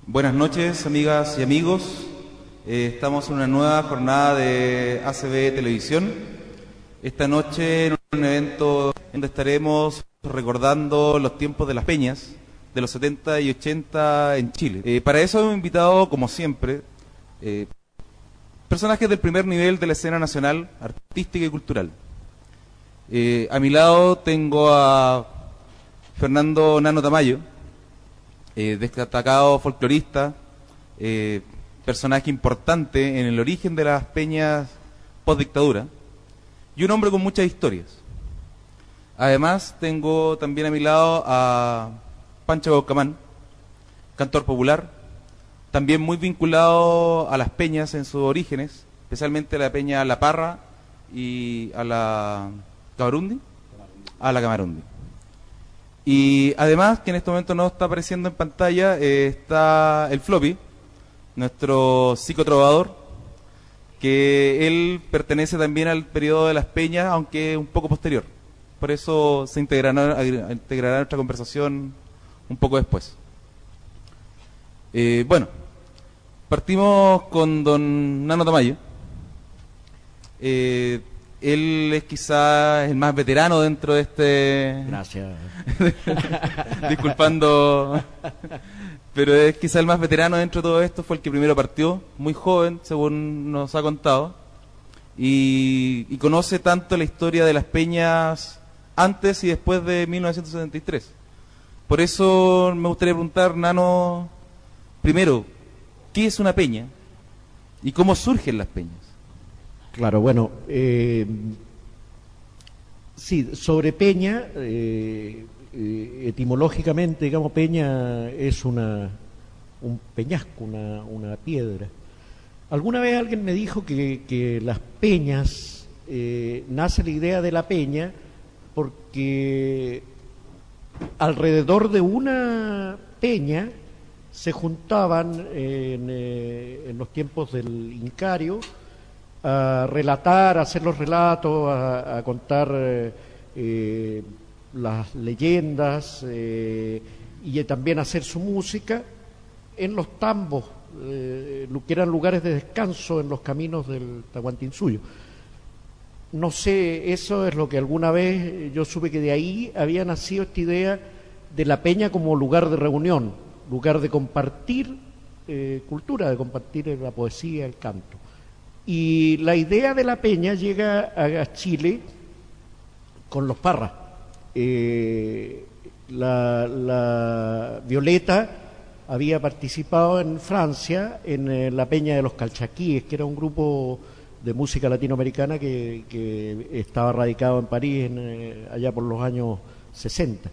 Buenas noches, amigas y amigos. Estamos en una nueva jornada de ACB Televisión. Esta noche en un evento donde estaremos recordando los tiempos de las peñas de los 70 y 80 en Chile. Para eso hemos invitado, como siempre, personajes del primer nivel de la escena nacional, artística y cultural. A mi lado tengo a Fernando Nano Tamayo, destacado folclorista, personaje importante en el origen de las peñas post-dictadura, y un hombre con muchas historias. Además, tengo también a mi lado a Pancho Baucamán, cantor popular, también muy vinculado a las peñas en sus orígenes, especialmente a la peña La Parra y a la Camarundi. A la Camarundi. Y además, que en este momento no está apareciendo en pantalla, está el Floppy, nuestro psicotrovador, que él pertenece también al periodo de las peñas, aunque un poco posterior. Por eso se integrará a nuestra conversación un poco después. Bueno, partimos con don Nano Tamayo. Él es quizás el más veterano dentro de este... Gracias. Disculpando, pero es quizás el más veterano dentro de todo esto. Fue el que primero partió, muy joven, según nos ha contado, y conoce tanto la historia de las peñas antes y después de 1973. Por eso me gustaría preguntar, Nano, primero, ¿qué es una peña? ¿Y cómo surgen las peñas? Claro, bueno, sí, sobre peña, etimológicamente, digamos, peña es un peñasco, una piedra. Alguna vez alguien me dijo que las peñas, nace la idea de la peña porque alrededor de una peña se juntaban en los tiempos del Incario a relatar, a hacer los relatos, a contar las leyendas y también hacer su música en los tambos, que eran lugares de descanso en los caminos del Tahuantinsuyo. No sé, eso es lo que alguna vez yo supe, que de ahí había nacido esta idea de la peña como lugar de reunión, lugar de compartir cultura, de compartir la poesía, el canto. Y la idea de la peña llega a Chile con los Parras. La Violeta había participado en Francia en la peña de los Calchaquíes, que era un grupo de música latinoamericana que estaba radicado en París allá por los años 60.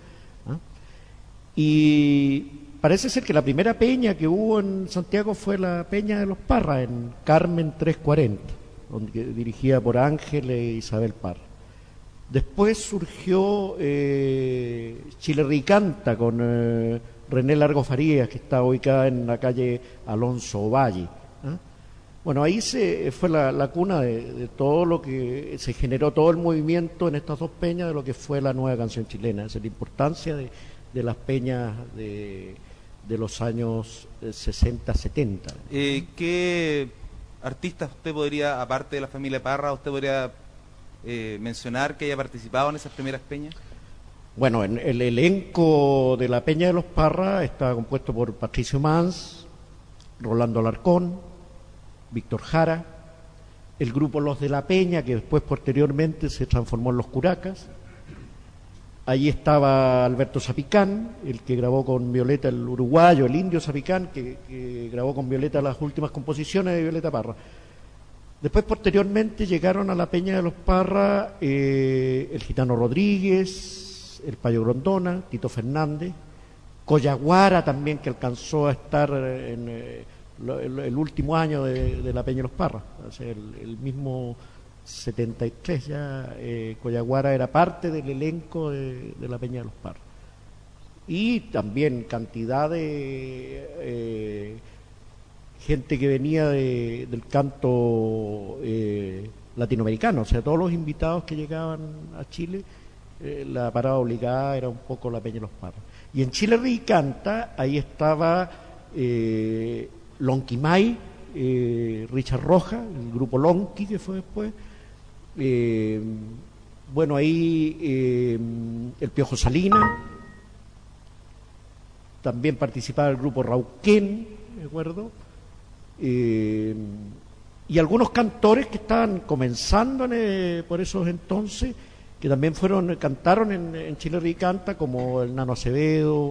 Y parece ser que la primera peña que hubo en Santiago fue la Peña de los Parras, en Carmen 340, dirigida por Ángel e Isabel Parra. Después surgió Chile Ricanta con René Largo Farías, que está ubicada en la calle Alonso Valle. Bueno, ahí fue la cuna de todo lo que se generó, todo el movimiento en estas dos peñas de lo que fue la nueva canción chilena. Esa es la importancia de las peñas de los años 60-70. ¿Qué artistas usted podría, aparte de la familia Parra, usted podría mencionar que haya participado en esas primeras peñas? Bueno, en el elenco de la Peña de los Parra estaba compuesto por Patricio Mans, Rolando Alarcón, Víctor Jara, el grupo Los de la Peña, que después posteriormente se transformó en Los Curacas. Allí estaba Alberto Zapicán, el que grabó con Violeta, el uruguayo, el indio Zapicán, que grabó con Violeta las últimas composiciones de Violeta Parra. Después, posteriormente, llegaron a la Peña de los Parra el Gitano Rodríguez, el Payo Grondona, Tito Fernández, Coyaguara también, que alcanzó a estar en el último año de la Peña de los Parra, o sea, el mismo 73 ya. Coyaguara era parte del elenco de la Peña de los Parras. Y también cantidad de gente que venía del canto latinoamericano, o sea, todos los invitados que llegaban a Chile, la parada obligada era un poco la Peña de los Parras. Y en Chile Ricanta, ahí estaba Lonquimay, Richard Rojas, el grupo Lonqui que fue después, bueno, ahí el Piojo Salina, también participaba el grupo Rauquén, ¿de acuerdo? Y algunos cantores que estaban comenzando por esos entonces, que también cantaron en Chile Canta, como el Nano Acevedo,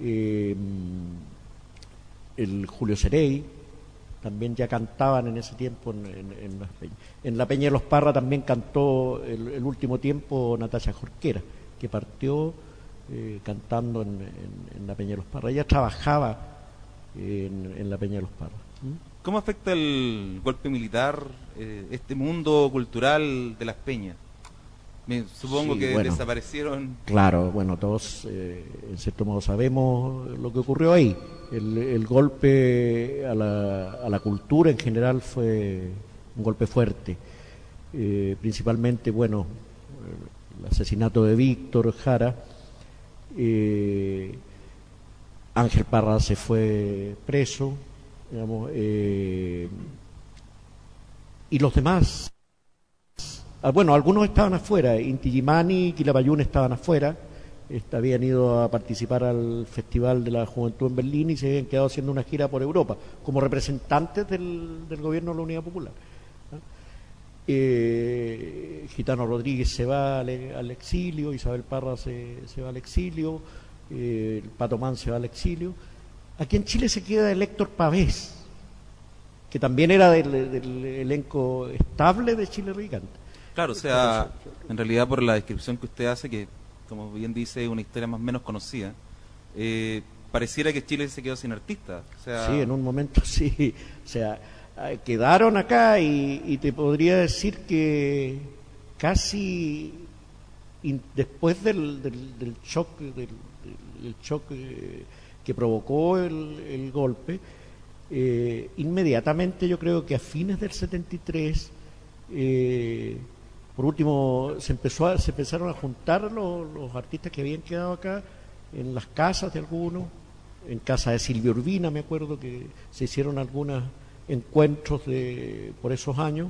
el Julio Cerey, también ya cantaban en ese tiempo en las peñas. En la Peña de los Parra también cantó el último tiempo Natacha Jorquera, que partió cantando en la Peña de los Parra. Ella trabajaba en la Peña de los Parra. ¿Cómo afecta el golpe militar este mundo cultural de las peñas? Supongo que desaparecieron. Claro, bueno, todos en cierto modo sabemos lo que ocurrió ahí. El golpe a la cultura en general fue un golpe fuerte. Principalmente, bueno, el asesinato de Víctor Jara. Ángel Parra se fue preso, digamos, y los demás, bueno, algunos estaban afuera. Inti Illimani y Quilapayún estaban afuera, habían ido a participar al Festival de la Juventud en Berlín y se habían quedado haciendo una gira por Europa como representantes del gobierno de la Unidad Popular. Gitano Rodríguez se va al exilio, Isabel Parra se va al exilio, el Pato Man se va al exilio. Aquí en Chile se queda el Héctor Pavés, que también era del elenco estable de Chile Canta. Claro, o sea, en realidad por la descripción que usted hace, que como bien dice es una historia más o menos conocida, pareciera que Chile se quedó sin artistas. O sea... Sí, en un momento sí. O sea, quedaron acá y te podría decir que casi después del shock que provocó el golpe, inmediatamente yo creo que a fines del 73 por último se empezaron a juntar los artistas que habían quedado acá en las casas de algunos, en casa de Silvia Urbina me acuerdo que se hicieron algunos encuentros por esos años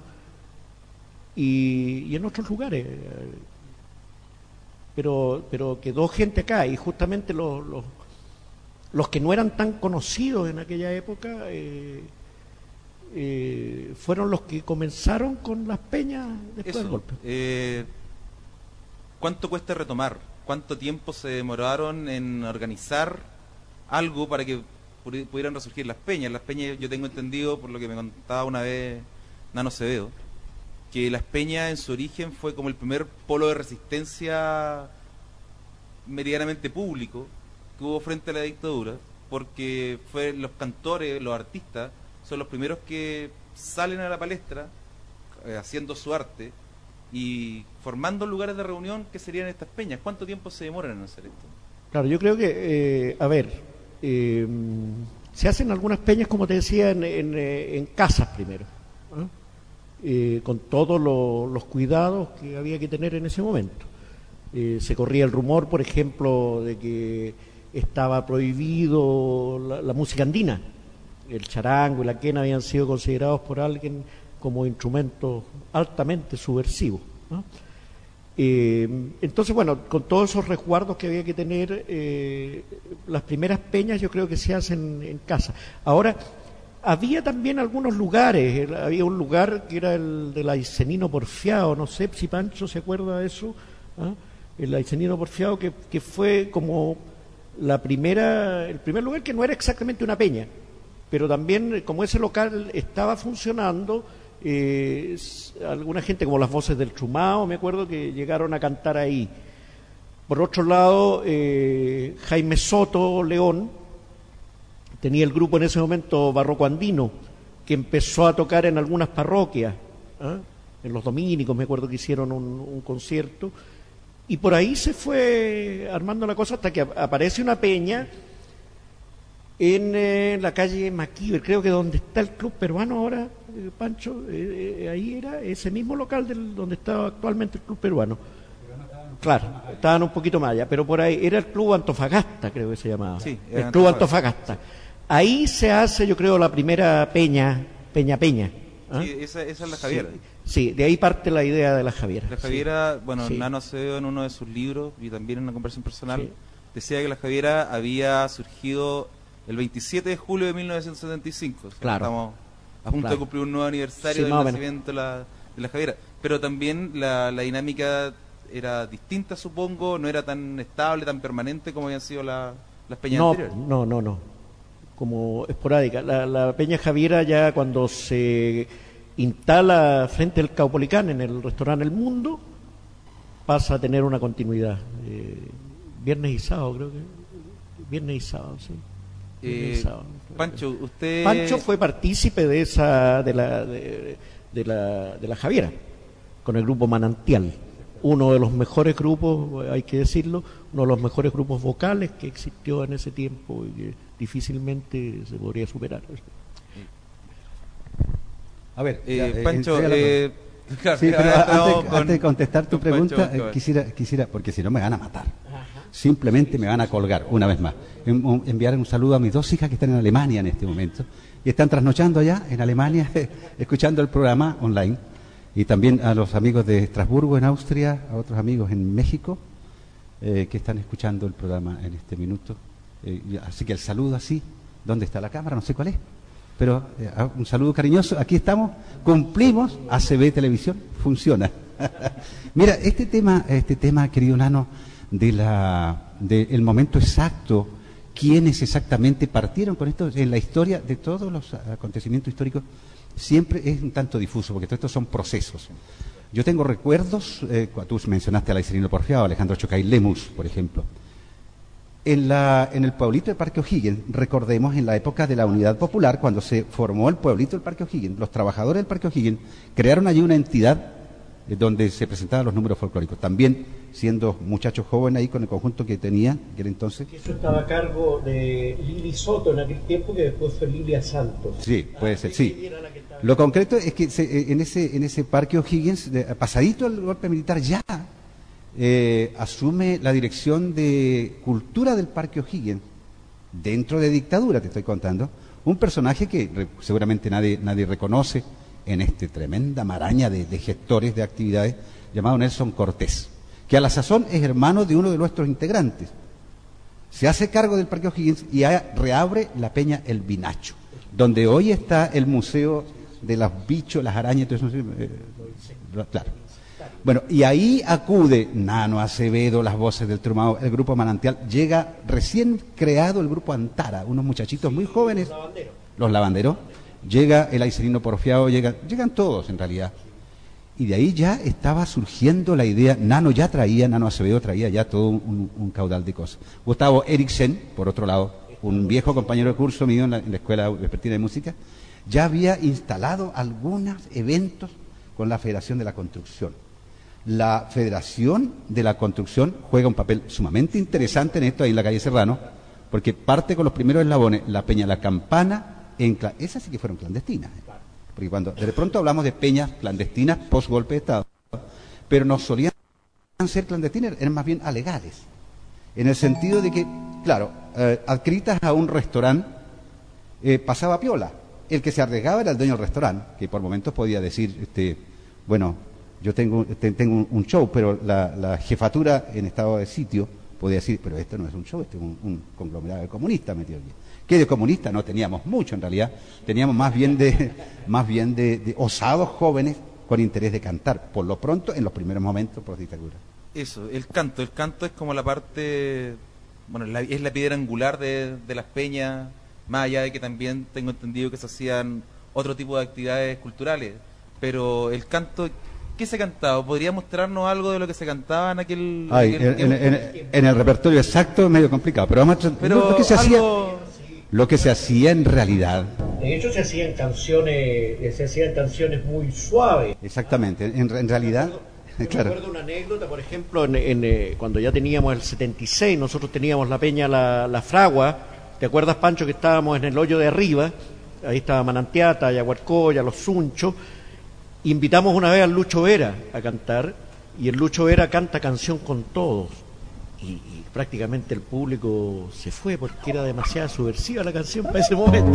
y en otros lugares, pero quedó gente acá y justamente los que no eran tan conocidos en aquella época fueron los que comenzaron con las peñas después del golpe. ¿Cuánto cuesta retomar? ¿Cuánto tiempo se demoraron en organizar algo para que pudieran resurgir las peñas? Las peñas, yo tengo entendido, por lo que me contaba una vez Nano Acevedo, que las peñas en su origen fue como el primer polo de resistencia medianamente público que hubo frente a la dictadura, porque los cantores, los artistas, son los primeros que salen a la palestra haciendo su arte y formando lugares de reunión que serían estas peñas. ¿Cuánto tiempo se demoran en hacer esto? Claro, yo creo que, se hacen algunas peñas, como te decía, en casas primero, con todos los cuidados que había que tener en ese momento. Se corría el rumor, por ejemplo, de que estaba prohibido la música andina. El charango y la quena habían sido considerados por alguien como instrumentos altamente subversivos, ¿no? Entonces, bueno, con todos esos resguardos que había que tener, las primeras peñas yo creo que se hacen en casa. Ahora, había también algunos lugares, había un lugar que era el del Aicenino Porfiado, no sé si Pancho se acuerda de eso, el Aicenino Porfiado, que fue como el primer lugar que no era exactamente una peña, pero también como ese local estaba funcionando, alguna gente como las Voces del Chumao, me acuerdo que llegaron a cantar ahí. Por otro lado, Jaime Soto León tenía el grupo en ese momento Barroco Andino, que empezó a tocar en algunas parroquias, en los dominicos, me acuerdo que hicieron un concierto, y por ahí se fue armando la cosa hasta que aparece una peña en la calle Maquíver, creo que donde está el Club Peruano ahora, Pancho, ahí era ese mismo local donde está actualmente el Club Peruano. Claro, estaban un poquito más allá, pero por ahí era el Club Antofagasta, creo que se llamaba. Sí, el Club Antofagasta. Ahí se hace, yo creo, la primera peña. ¿Ah? Sí, esa es la Javiera. Sí, de ahí parte la idea de la Javiera. La Javiera, sí. bueno, Sí. Nano Acevedo en uno de sus libros y también en una conversación personal, Sí. decía que la Javiera había surgido el 27 de julio de 1975. O sea, Claro. estamos a punto Claro. de cumplir un nuevo aniversario Sí, del más o menos. nacimiento de la Javiera. Pero también la dinámica era distinta, supongo, no era tan estable, tan permanente como habían sido las peñas No, anteriores. no. Como esporádica. La Peña Javiera ya cuando se instala frente al Caupolicán en el restaurante El Mundo, pasa a tener una continuidad. Viernes y sábado, creo que. Viernes y sábado, sí. Viernes y sábado. Pancho, usted... Pancho fue partícipe de esa de la Javiera, con el grupo Manantial. Uno de los mejores grupos, hay que decirlo, uno de los mejores grupos vocales que existió en ese tiempo y que difícilmente se podría superar. A ver, Pancho, claro, sí, pero estamos antes de contestar tu con Pancho pregunta, Bancaber. quisiera, porque si no me van a matar. Simplemente me van a colgar, una vez más. Enviar un saludo a mis dos hijas que están en Alemania en este momento y están trasnochando allá en Alemania, escuchando el programa online. Y también a los amigos de Estrasburgo, en Austria, a otros amigos en México, que están escuchando el programa en este minuto. Así que el saludo así, ¿dónde está la cámara? No sé cuál es. Pero un saludo cariñoso, aquí estamos, cumplimos, ACB Televisión, funciona. Mira, este tema, querido Nano, del momento exacto, quiénes exactamente partieron con esto, en la historia de todos los acontecimientos históricos, siempre es un tanto difuso, porque todos estos son procesos. Yo tengo recuerdos, tú mencionaste a Laiserino Porfiado, Alejandro Chocay Lemus, por ejemplo. En el pueblito del Parque O'Higgins, recordemos en la época de la Unidad Popular, cuando se formó el pueblito del Parque O'Higgins, los trabajadores del Parque O'Higgins crearon allí una entidad donde se presentaban los números folclóricos. También siendo muchachos jóvenes ahí con el conjunto que tenían, que era entonces. Eso estaba a cargo de Lili Soto en aquel tiempo, que después fue Lilia Santos. Sí, puede ser, sí. Lo concreto es que en ese Parque O'Higgins, pasadito el golpe militar, ya asume la dirección de cultura del Parque O'Higgins, dentro de dictadura, te estoy contando, un personaje que seguramente nadie reconoce en esta tremenda maraña de gestores de actividades, llamado Nelson Cortés, que a la sazón es hermano de uno de nuestros integrantes. Se hace cargo del Parque O'Higgins y reabre la Peña El Vinacho, donde hoy está el museo de los bichos, las arañas, todo eso, claro. Bueno, y ahí acude Nano Acevedo, las voces del Trumado, el grupo Manantial, llega recién creado el grupo Antara, unos muchachitos muy jóvenes, los lavanderos, llega el Laiserino Porfiado, llegan todos en realidad. Y de ahí ya estaba surgiendo la idea, Nano Acevedo traía ya todo un caudal de cosas. Gustavo Eriksen, por otro lado, un viejo compañero de curso mío en la Escuela Vespertina de Música, ya había instalado algunos eventos con la Federación de la Construcción. La Federación de la Construcción juega un papel sumamente interesante en esto ahí en la calle Serrano, porque parte con los primeros eslabones, la Peña La Campana, esas sí que fueron clandestinas. Porque cuando de pronto hablamos de peñas clandestinas post golpe de Estado, pero no solían ser clandestinas, eran más bien alegales, en el sentido de que, claro, adscritas a un restaurante, pasaba piola. El que se arriesgaba era el dueño del restaurante, que por momentos podía decir, bueno, yo tengo un show, pero la jefatura en estado de sitio podía decir, pero esto no es un show, este es un conglomerado de comunistas metido aquí. Que de comunistas no teníamos mucho en realidad, teníamos más bien de osados jóvenes con interés de cantar, por lo pronto en los primeros momentos por dictadura. Eso, el canto es como la parte, bueno, es la piedra angular de las peñas, más allá de que también tengo entendido que se hacían otro tipo de actividades culturales, pero el canto, ¿qué se cantaba? ¿Podría mostrarnos algo de lo que se cantaba en aquel... En el repertorio exacto es medio complicado, pero vamos a... Lo que se hacía en realidad. De hecho se hacían canciones muy suaves. Exactamente, en realidad. Yo claro. recuerdo una anécdota, por ejemplo, cuando ya teníamos el 76, nosotros teníamos la Peña La Fragua. ¿Te acuerdas, Pancho, que estábamos en el hoyo de arriba? Ahí estaba Manantiata, Yaguarcoya, Los Sunchos. Invitamos una vez al Lucho Vera a cantar, y el Lucho Vera canta Canción con Todos. y prácticamente el público se fue porque era demasiado subversiva la canción para ese momento.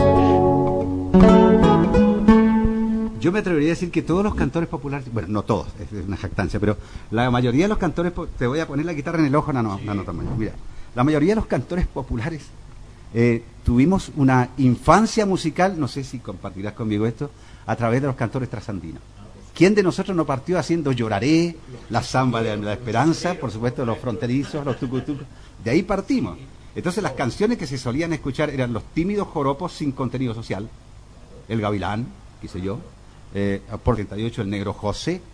Yo me atrevería a decir que todos los cantores populares, bueno, no todos, es una jactancia, pero la mayoría de los cantores, te voy a poner la guitarra en el ojo, no, tamaño, mira, la mayoría de los cantores populares tuvimos una infancia musical, no sé si compartirás conmigo esto, a través de los cantores trasandinos. ¿Quién de nosotros no partió haciendo Lloraré, la Zamba de la Esperanza, por supuesto los Fronterizos, los Tucutucos? De ahí partimos. Entonces las canciones que se solían escuchar eran los tímidos joropos sin contenido social, el Gavilán, qué sé yo, por 38 el Negro José,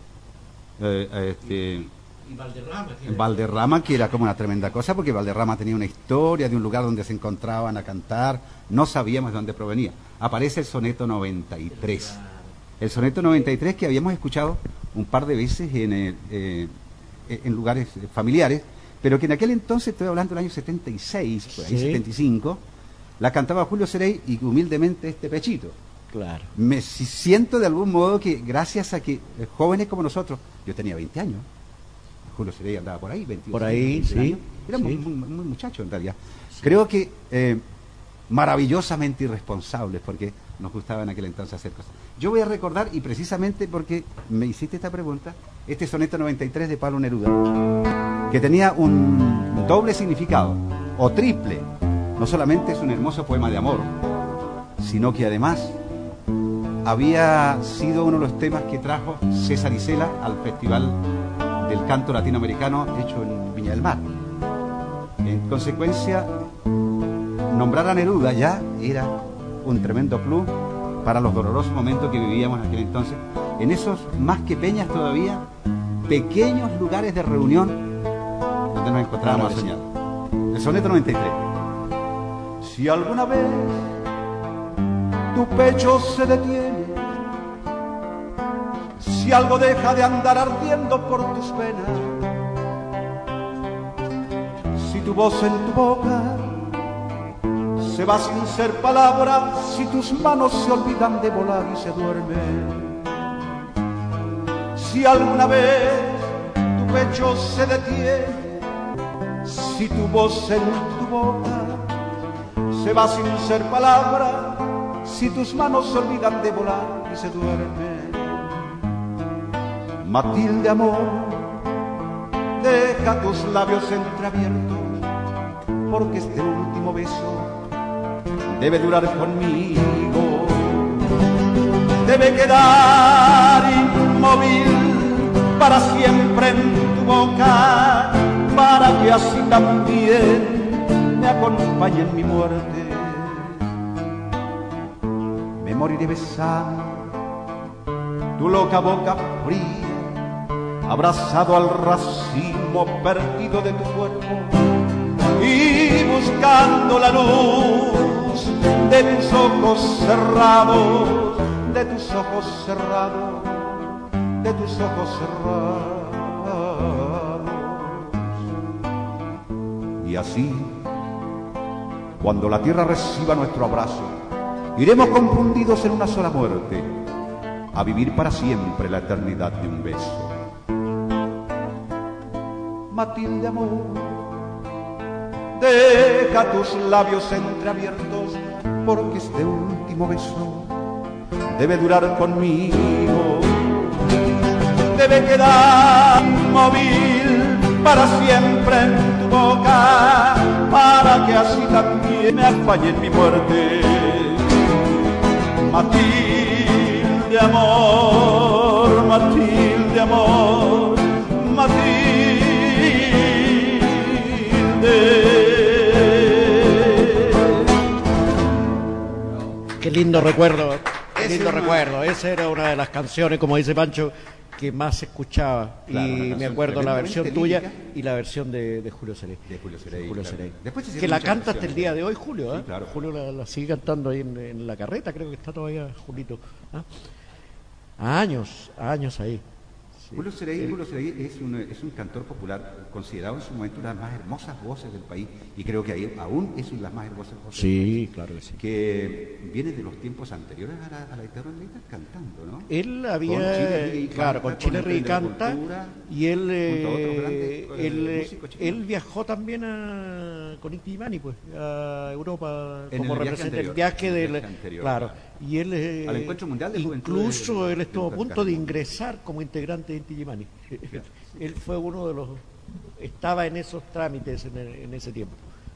Y Valderrama, que era como una tremenda cosa, porque Valderrama tenía una historia de un lugar donde se encontraban a cantar, no sabíamos de dónde provenía. Aparece el soneto 93. El soneto 93 que habíamos escuchado un par de veces en lugares familiares, pero que en aquel entonces, estoy hablando del año 76, por ahí, sí. 75, la cantaba Julio Serey y humildemente este Pechito. Claro. Me siento de algún modo que gracias a que jóvenes como nosotros, yo tenía 20 años, Julio Serey andaba por ahí, 21 por ahí, sí, años, era muy muchacho en realidad. Sí. Creo que maravillosamente irresponsables, porque nos gustaba en aquel entonces hacer cosas. Yo voy a recordar, y precisamente porque me hiciste esta pregunta, este soneto 93 de Pablo Neruda, que tenía un doble significado, o triple. No solamente es un hermoso poema de amor, sino que además había sido uno de los temas que trajo César Isela al Festival del Canto Latinoamericano hecho en Viña del Mar. En consecuencia, nombrar a Neruda ya era un tremendo plus para los dolorosos momentos que vivíamos en aquel entonces, en esos más que peñas todavía, pequeños lugares de reunión donde nos encontrábamos a soñar. El soneto 93. Si alguna vez tu pecho se detiene, si algo deja de andar ardiendo por tus venas, si tu voz en tu boca se va sin ser palabra, si tus manos se olvidan de volar y se duermen, si alguna vez tu pecho se detiene, si tu voz en tu boca se va sin ser palabra, si tus manos se olvidan de volar y se duermen. Matilde, amor, deja tus labios entreabiertos, porque este último beso debe durar conmigo, debe quedar inmóvil para siempre en tu boca, para que así también me acompañe en mi muerte. Me moriré besando tu loca boca fría, abrazado al racimo perdido de tu cuerpo y buscando la luz de tus ojos cerrados, de tus ojos cerrados, de tus ojos cerrados. Y así, cuando la tierra reciba nuestro abrazo, iremos confundidos en una sola muerte, a vivir para siempre la eternidad de un beso. Matilde, amor, deja tus labios entreabiertos, porque este último beso debe durar conmigo, debe quedar inmóvil para siempre en tu boca, para que así también me acompañe en mi muerte. Matilde, amor, Matilde, amor, Matilde. Qué lindo recuerdo, qué lindo recuerdo. Esa era una de las canciones, como dice Pancho, que más se escuchaba. Claro, y me acuerdo la versión tuya y la versión de Julio Serey. De Julio Serey. Julio claro. Serey. Después que la canta hasta el día de hoy, Julio. Sí, claro. Julio la sigue cantando ahí en la carreta, creo que está todavía Julito. ¿Ah? Años ahí. Sí. Julio Seregui es un cantor popular considerado en su momento una de las más hermosas voces del país, y creo que ahí aún es una de las más hermosas voces del país, Claro que sí. que viene de los tiempos anteriores a la dictadura militar cantando, ¿no? Él Con había, Chile Ríe y claro, Canta, con Chile el Ríe y Tren de la Canta, Cultura, y él, junto a otros grandes músicos chilenos. él viajó también con Inti Illimani, pues, a Europa En como el viaje representante del anterior, viaje en el del, viaje anterior, claro, claro. y él Al Encuentro Mundial de Juventud incluso del- él estuvo a del punto de Caracas. ingresar como integrante de Inti Illimani. Él fue uno de los, estaba en esos trámites en ese tiempo.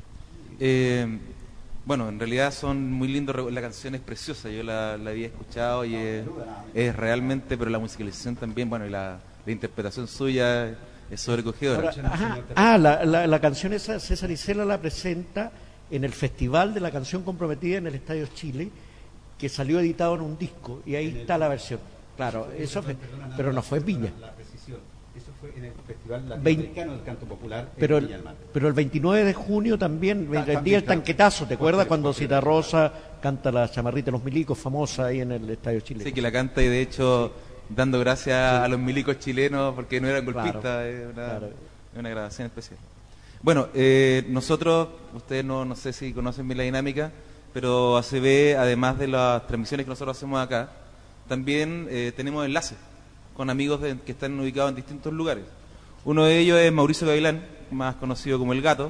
Bueno, en realidad son muy lindos, la canción es preciosa, yo la había escuchado y es realmente, pero la musicalización también, bueno, y la interpretación suya es sobrecogedora. Ahora, la canción esa, César Isela la presenta en el Festival de la Canción Comprometida en el Estadio Chile, que salió editado en un disco, y ahí está la versión. Claro, eso fue, pero no fue en Viña. La precisión. Eso fue en el Festival Vein- Latinoamericano del Canto Popular Pero en Viña del Mar. el 29 de junio también vendía el tanquetazo, ¿te acuerdas cuando Citarrosa canta la chamarrita de los milicos famosa ahí en el Estadio Chile? Sí, que la canta y de hecho dando gracias a los milicos chilenos porque no eran golpistas, Claro, es una grabación especial. Bueno, nosotros, ustedes no sé si conocen bien la dinámica, pero ACB, además de las transmisiones que nosotros hacemos acá, también tenemos enlaces con amigos que están ubicados en distintos lugares. Uno de ellos es Mauricio Gavilán, más conocido como El Gato,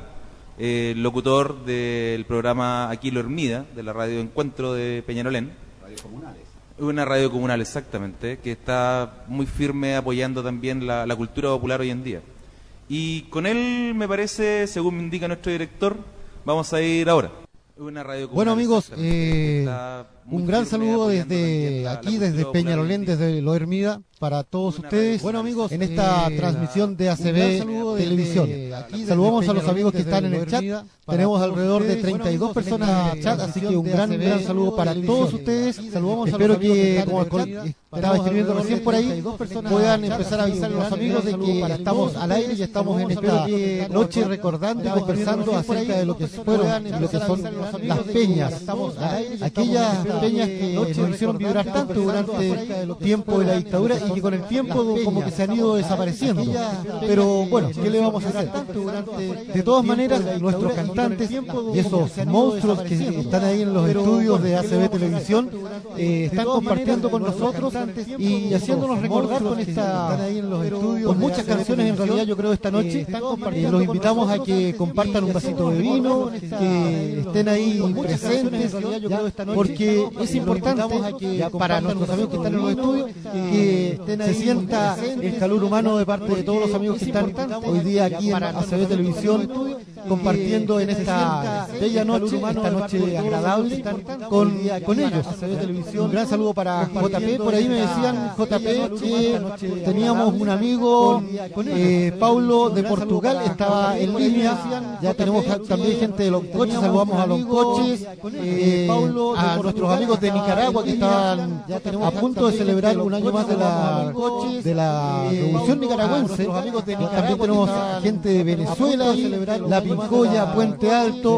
locutor del programa Aquilo Hermida, de la radio Encuentro de Peñalolén. Radio Comunales. Una radio comunal, exactamente, que está muy firme apoyando también la cultura popular hoy en día. Y con él, me parece, según me indica nuestro director, vamos a ir ahora. Una radio comunal, Bueno, amigos, exactamente, está muy un gran firme saludo apoyando desde también la aquí, cultura desde popular hoy en Peñalolén, día. desde Lo Hermida, para todos Una ustedes. radio Bueno, amigos, comunal, en esta transmisión de ACB Televisión. Saludamos a los amigos que están en el chat. Tenemos alrededor de 32 personas en el chat, así que un gran saludo para todos ustedes. Espero que, como estaba escribiendo recién por ahí, puedan empezar a avisar a los amigos de que estamos al aire y estamos en esta noche recordando y conversando acerca de lo que fueron y lo que son las peñas, aquellas peñas que nos hicieron vibrar tanto durante el tiempo de la dictadura y que con el tiempo como que se han ido desapareciendo. Pero bueno, ¿qué le vamos a hacer? De todas maneras, nuestros cantantes y esos monstruos que están ahí en los estudios de ACB Televisión están compartiendo con nosotros y haciéndonos recordar con muchas canciones en realidad, yo creo, esta noche. Los invitamos a que compartan un vasito de vino, que estén ahí presentes, porque es importante para nuestros amigos que están en los estudios que se sienta el calor humano de parte de todos los amigos que están hoy día aquí en ACB Televisión compartiendo en esta bella noche, esta noche agradable con ellos. Un gran saludo para JP. Por ahí me decían, JP, que teníamos un amigo, Paulo de Portugal, estaba en línea. Ya tenemos también gente de Loncoches, saludamos a Loncoches, a nuestros amigos de Nicaragua que estaban a punto de celebrar un año más de la Revolución Nicaragüense. También tenemos gente de Venezuela, La Pincoya, Puente Alto,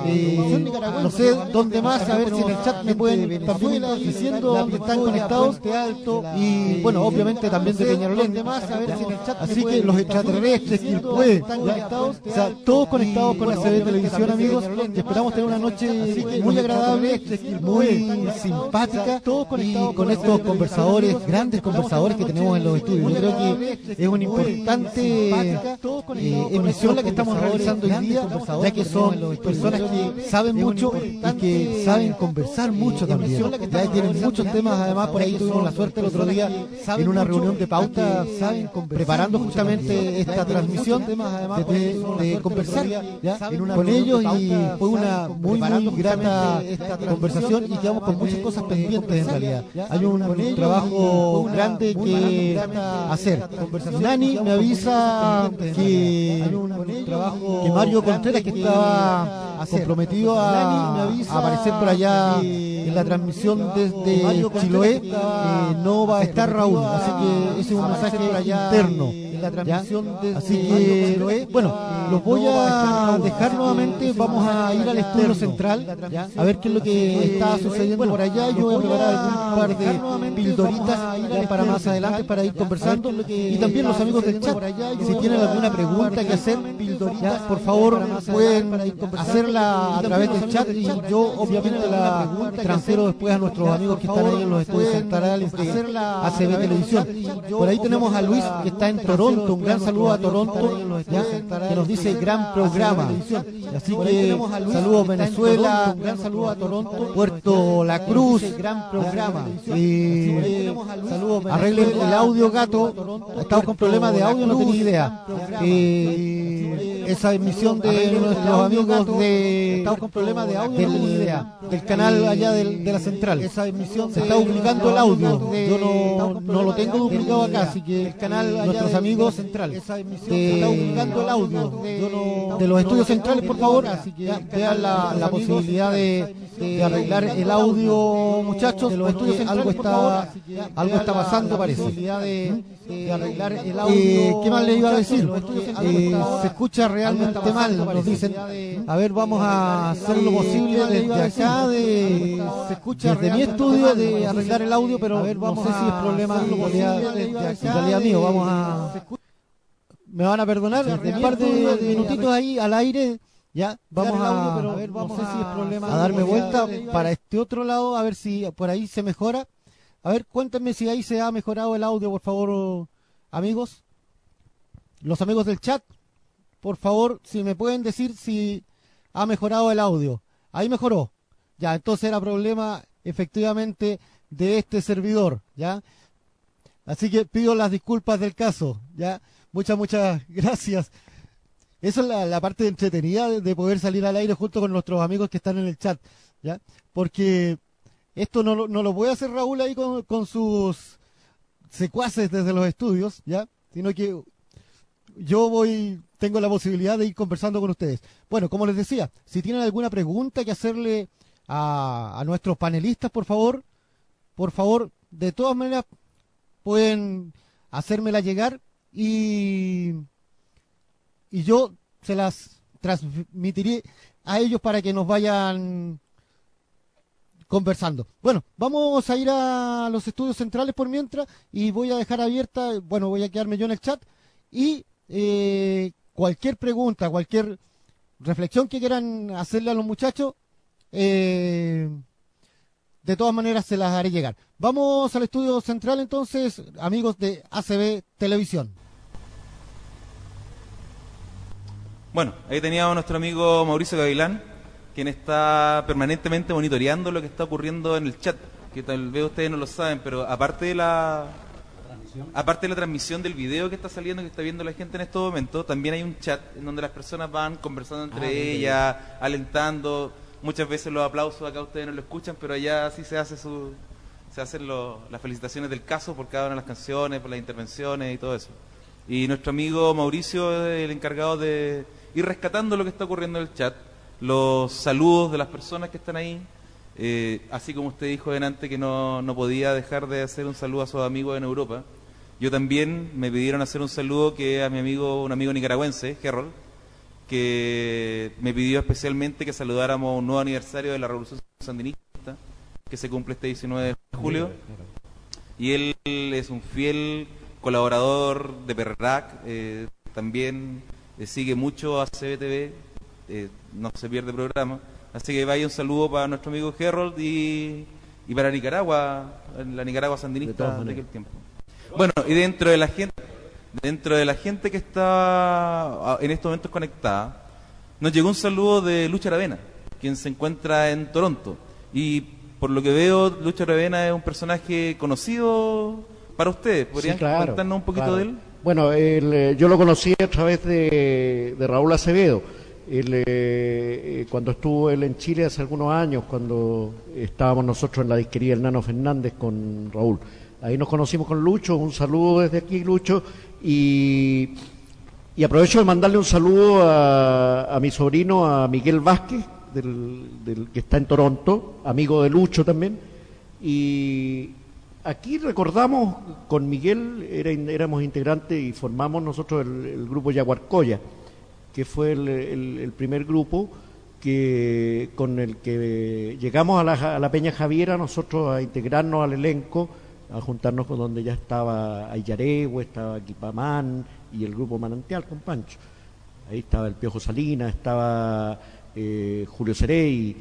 no sé dónde más, a ver si en el chat me pueden también ir diciendo dónde están conectados, y bueno, obviamente también de Peñalolén. Así que los extraterrestres, Quilpué, o sea, todos conectados con ACB Televisión, amigos, y esperamos tener una noche muy agradable, muy simpática, y con estos conversadores, grandes conversadores que tenemos en los estudios. Yo creo que es una importante emisión la que estamos realizando hoy día, ya que son personas que saben mucho y que saben conversar mucho también. Ya tienen muchos temas, además por ahí tuvimos la suerte el otro día en una reunión de pauta, preparando justamente esta transmisión, de conversar con ellos, y fue una muy grata conversación y quedamos con muchas cosas pendientes en realidad. Hay un trabajo grande que hacer. Nani me avisa que Mario Contreras, que estaba comprometido a aparecer por allá en la transmisión desde Chiloé. No va a estar Raúl, así que ese es un mensaje interno. La transmisión así que bueno, los voy a dejar nuevamente. Vamos a ir al estudio central a ver qué es lo que está sucediendo por allá. Yo voy a preparar algún par de pildoritas ya para más adelante para ir conversando, y también los amigos del chat, si tienen alguna pregunta que hacer, ya, por favor pueden hacerla a través del chat, y yo obviamente la transfiero después a nuestros amigos que están ahí en los estudios centrales de ACB Televisión. Por ahí tenemos a Luis, que está en Toronto. Un gran saludo a Toronto, ya, que nos dice gran programa. Así que saludos Venezuela, un gran saludo a Toronto, Puerto La Cruz, gran programa. Arreglen el audio, gato. Estamos con problemas de audio, no tenía idea. Esa emisión de nuestros amigos del canal allá de la central. Esa emisión se está duplicando el audio. Yo no lo tengo duplicado acá, así que el canal nuestros amigos central está duplicando el audio de los estudios centrales, por favor, vean la posibilidad de arreglar el audio, muchachos. Algo está pasando, parece. ¿Qué más le iba a decir? Se escucha realmente mal, nos dicen. A ver, vamos a hacer lo posible desde acá, desde mi estudio, de arreglar el audio, pero no sé si es problema en realidad mío. Me van a perdonar, un par de minutitos ahí al aire. Ya, vamos no sé si es problema, a darme vuelta para este otro lado, a ver si por ahí se mejora. A ver, cuéntenme si ahí se ha mejorado el audio, por favor, amigos. Los amigos del chat, por favor, si me pueden decir si ha mejorado el audio. Ahí mejoró. Ya, entonces era problema efectivamente de este servidor, ¿ya? Así que pido las disculpas del caso, ¿ya? Muchas gracias. Esa es la parte entretenida de poder salir al aire junto con nuestros amigos que están en el chat, ¿ya? Porque esto no lo puede hacer Raúl ahí con sus secuaces desde los estudios, ¿ya? Sino que yo tengo la posibilidad de ir conversando con ustedes. Bueno, como les decía, si tienen alguna pregunta que hacerle a nuestros panelistas, por favor, de todas maneras pueden hacérmela llegar y yo se las transmitiré a ellos para que nos vayan conversando. Bueno, vamos a ir a los estudios centrales por mientras, y voy a dejar abierta, voy a quedarme yo en el chat, y cualquier pregunta, cualquier reflexión que quieran hacerle a los muchachos, de todas maneras se las haré llegar. Vamos al estudio central entonces, amigos de ACB Televisión. Bueno, ahí teníamos a nuestro amigo Mauricio Gavilán, quien está permanentemente monitoreando lo que está ocurriendo en el chat, que tal vez ustedes no lo saben, pero aparte de la transmisión del video que está saliendo, que está viendo la gente en estos momentos, también hay un chat en donde las personas van conversando entre ellas, alentando. Muchas veces los aplausos acá ustedes no lo escuchan, pero allá sí se hacen las felicitaciones del caso por cada una de las canciones, por las intervenciones y todo eso. Y nuestro amigo Mauricio es el encargado de ir rescatando lo que está ocurriendo en el chat, los saludos de las personas que están ahí, así como usted dijo delante que no podía dejar de hacer un saludo a sus amigos en Europa. Yo también me pidieron hacer un saludo que a un amigo nicaragüense, Herold, que me pidió especialmente que saludáramos un nuevo aniversario de la Revolución Sandinista, que se cumple este 19 de julio, y él es un fiel colaborador de Perrac, también sigue mucho a CBTV, no se pierde programa, así que vaya un saludo para nuestro amigo Herold y para Nicaragua, la Nicaragua sandinista de aquel tiempo. Bueno, y dentro de la gente que está en estos momentos conectada, nos llegó un saludo de Lucho Aravena, quien se encuentra en Toronto, y por lo que veo Lucho Aravena es un personaje conocido para ustedes. ¿Podrían contarnos un poquito de él? Bueno, yo lo conocí a través de Raúl Acevedo. Cuando estuvo él en Chile hace algunos años, cuando estábamos nosotros en la disquería El Nano Fernández con Raúl. Ahí nos conocimos con Lucho, un saludo desde aquí, Lucho, y Y aprovecho de mandarle un saludo a mi sobrino, a Miguel Vázquez, del que está en Toronto, amigo de Lucho también. Y aquí recordamos, con Miguel éramos integrantes y formamos nosotros el grupo Yaguarcoya, que fue el primer grupo con el que llegamos a la Peña Javiera, nosotros a integrarnos al elenco, a juntarnos con donde ya estaba Ayaregüe, estaba Quipamán y el grupo Manantial con Pancho. Ahí estaba el Piojo Salinas, estaba Julio Cerey,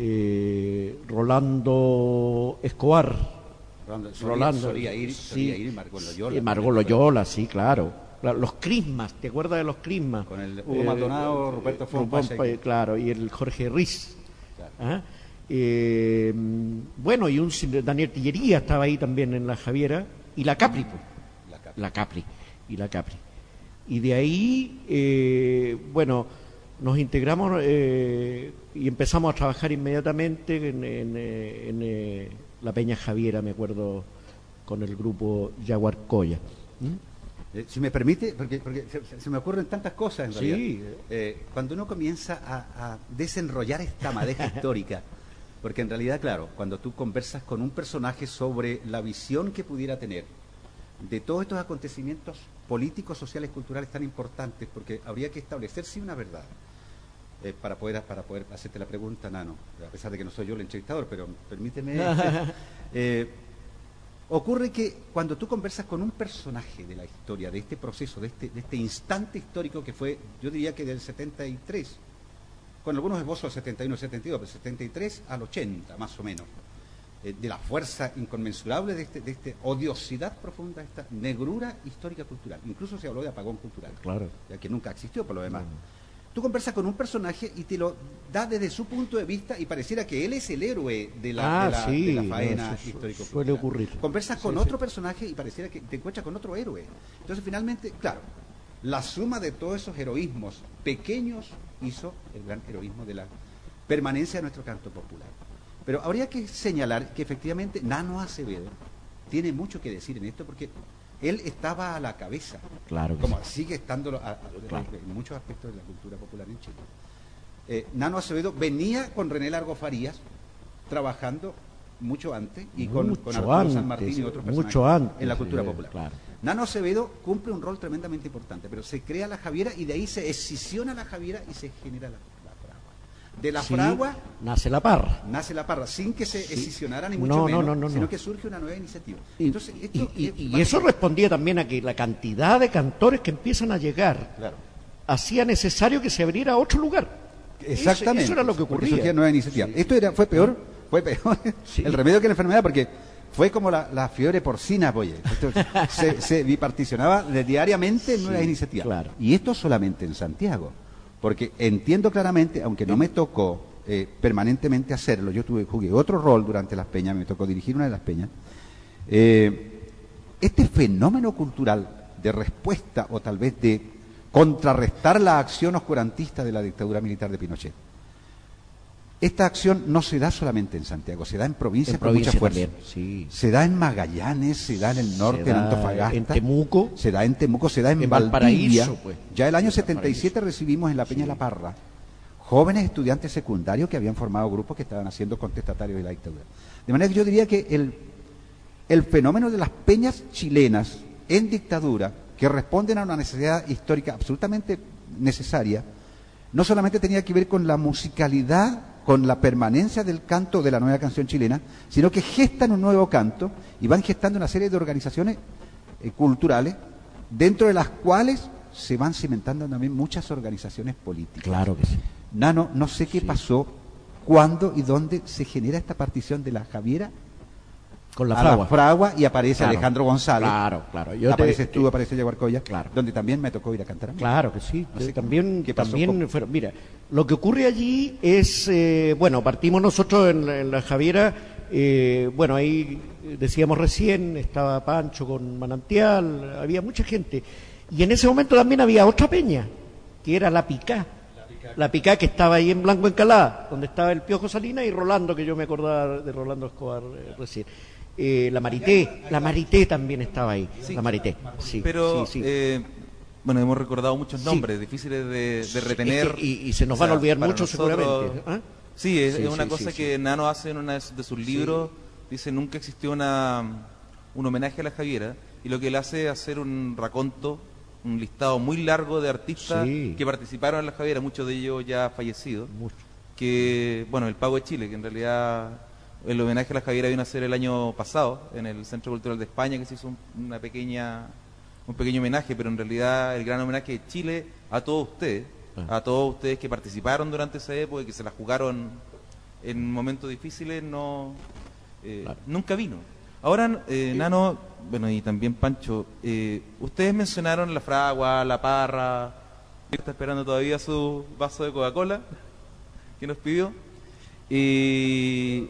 Rolando Escobar. Solía ir Margot Loyola. Margot Loyola, sí, claro. Los Crismas, ¿te acuerdas de los Crismas? Con el Hugo Maldonado, Ruperto Fompa. Claro, y el Jorge Riz. Claro. ¿Ah? Bueno, y un Daniel Tillería estaba ahí también en la Javiera, y la Capri, pues. La Capri. Y de ahí, bueno, nos integramos y empezamos a trabajar inmediatamente en la Peña Javiera, me acuerdo, con el grupo Yaguarcoya. Si me permite, porque se me ocurren tantas cosas en realidad. Sí. Cuando uno comienza a desenrollar esta madeja histórica, porque en realidad, claro, cuando tú conversas con un personaje sobre la visión que pudiera tener de todos estos acontecimientos políticos, sociales, culturales tan importantes, porque habría que establecer sí una verdad. Para poder hacerte la pregunta, Nano, a pesar de que no soy yo el entrevistador, pero permíteme. Ocurre que cuando tú conversas con un personaje de la historia, de este proceso, de este instante histórico que fue, yo diría que del 73, con algunos esbozos del 71 al 72, pero 73 al 80 más o menos, de la fuerza inconmensurable de esta odiosidad profunda, esta negrura histórica cultural. Incluso se habló de apagón cultural, claro, ya que nunca existió por lo demás. Tú conversas con un personaje y te lo da desde su punto de vista y pareciera que él es el héroe de la faena histórico. Suele ocurrir. Conversas con otro personaje y pareciera que te encuentras con otro héroe. Entonces, finalmente, claro, la suma de todos esos heroísmos pequeños hizo el gran heroísmo de la permanencia de nuestro canto popular. Pero habría que señalar que efectivamente Nano Acevedo tiene mucho que decir en esto, porque él estaba a la cabeza, claro, como sigue estando en muchos aspectos de la cultura popular en Chile. Nano Acevedo venía con René Largo Farías trabajando mucho antes y con Arturo San Martín y otros personajes en la cultura popular. Claro. Nano Acevedo cumple un rol tremendamente importante, pero se crea la Javiera y de ahí se escisiona la Javiera y se genera la fragua. De la fragua nace la Parra. Nace la Parra, sin que se escisionara ni mucho menos, sino que surge una nueva iniciativa. Entonces, y eso respondía también a que la cantidad de cantores que empiezan a llegar hacía necesario que se abriera otro lugar. Exactamente. Eso era lo que ocurría. Surgía nueva iniciativa. Esto fue peor el remedio que la enfermedad, porque fue como la fiebre porcina, oye. Se biparticionaba diariamente en nuevas iniciativas. Claro. Y esto solamente en Santiago. Porque entiendo claramente, aunque no me tocó permanentemente hacerlo, yo jugué otro rol durante las peñas, me tocó dirigir una de las peñas, este fenómeno cultural de respuesta o tal vez de contrarrestar la acción oscurantista de la dictadura militar de Pinochet. Esta acción no se da solamente en Santiago, se da en provincias con mucha fuerza. También, sí. Se da en Magallanes, se da en el norte, en Antofagasta. En Temuco. Se da en Temuco, se da en Valdivia. Pues. Ya el año 77 recibimos en la Peña La Parra jóvenes estudiantes secundarios que habían formado grupos que estaban haciendo contestatarios de la dictadura. De manera que yo diría que el fenómeno de las peñas chilenas en dictadura, que responden a una necesidad histórica absolutamente necesaria, no solamente tenía que ver con la musicalidad, con la permanencia del canto de la nueva canción chilena, sino que gestan un nuevo canto y van gestando una serie de organizaciones culturales, dentro de las cuales se van cimentando también muchas organizaciones políticas. Claro que sí. Nano, no sé qué pasó, cuándo y dónde se genera esta partición de la Javiera con la fragua y aparece Alejandro González. Claro. Aparece Yaguarcoya, donde también me tocó ir a cantar a mí. Claro que sí. No sé también fueron, mira, lo que ocurre allí es, partimos nosotros en la Javiera, ahí decíamos recién, estaba Pancho con Manantial, había mucha gente. Y en ese momento también había otra peña, que era La Picá. La Picá, que estaba ahí en Blanco Encalada, donde estaba el Piojo Salinas y Rolando, que yo me acordaba de Rolando Escobar recién. La Marité también estaba ahí, sí, la Marité. Sí, pero sí. bueno, hemos recordado muchos nombres, difíciles de retener. Y se nos van a olvidar muchos seguramente. ¿Ah? Sí, es una cosa que Nano hace en uno de sus libros. Dice, nunca existió un homenaje a la Javiera, y lo que él hace es hacer un raconto, un listado muy largo de artistas que participaron en la Javiera, muchos de ellos ya fallecidos. Que, bueno, el Pago de Chile, que en realidad el homenaje a la Javiera vino a ser el año pasado en el Centro Cultural de España, que se hizo un pequeño homenaje, pero en realidad el gran homenaje de Chile a todos ustedes que participaron durante esa época y que se la jugaron en momentos difíciles, nunca vino. Ahora, Nano, bueno, y también Pancho, ustedes mencionaron la fragua, la parra, está esperando todavía su vaso de Coca-Cola que nos pidió. Y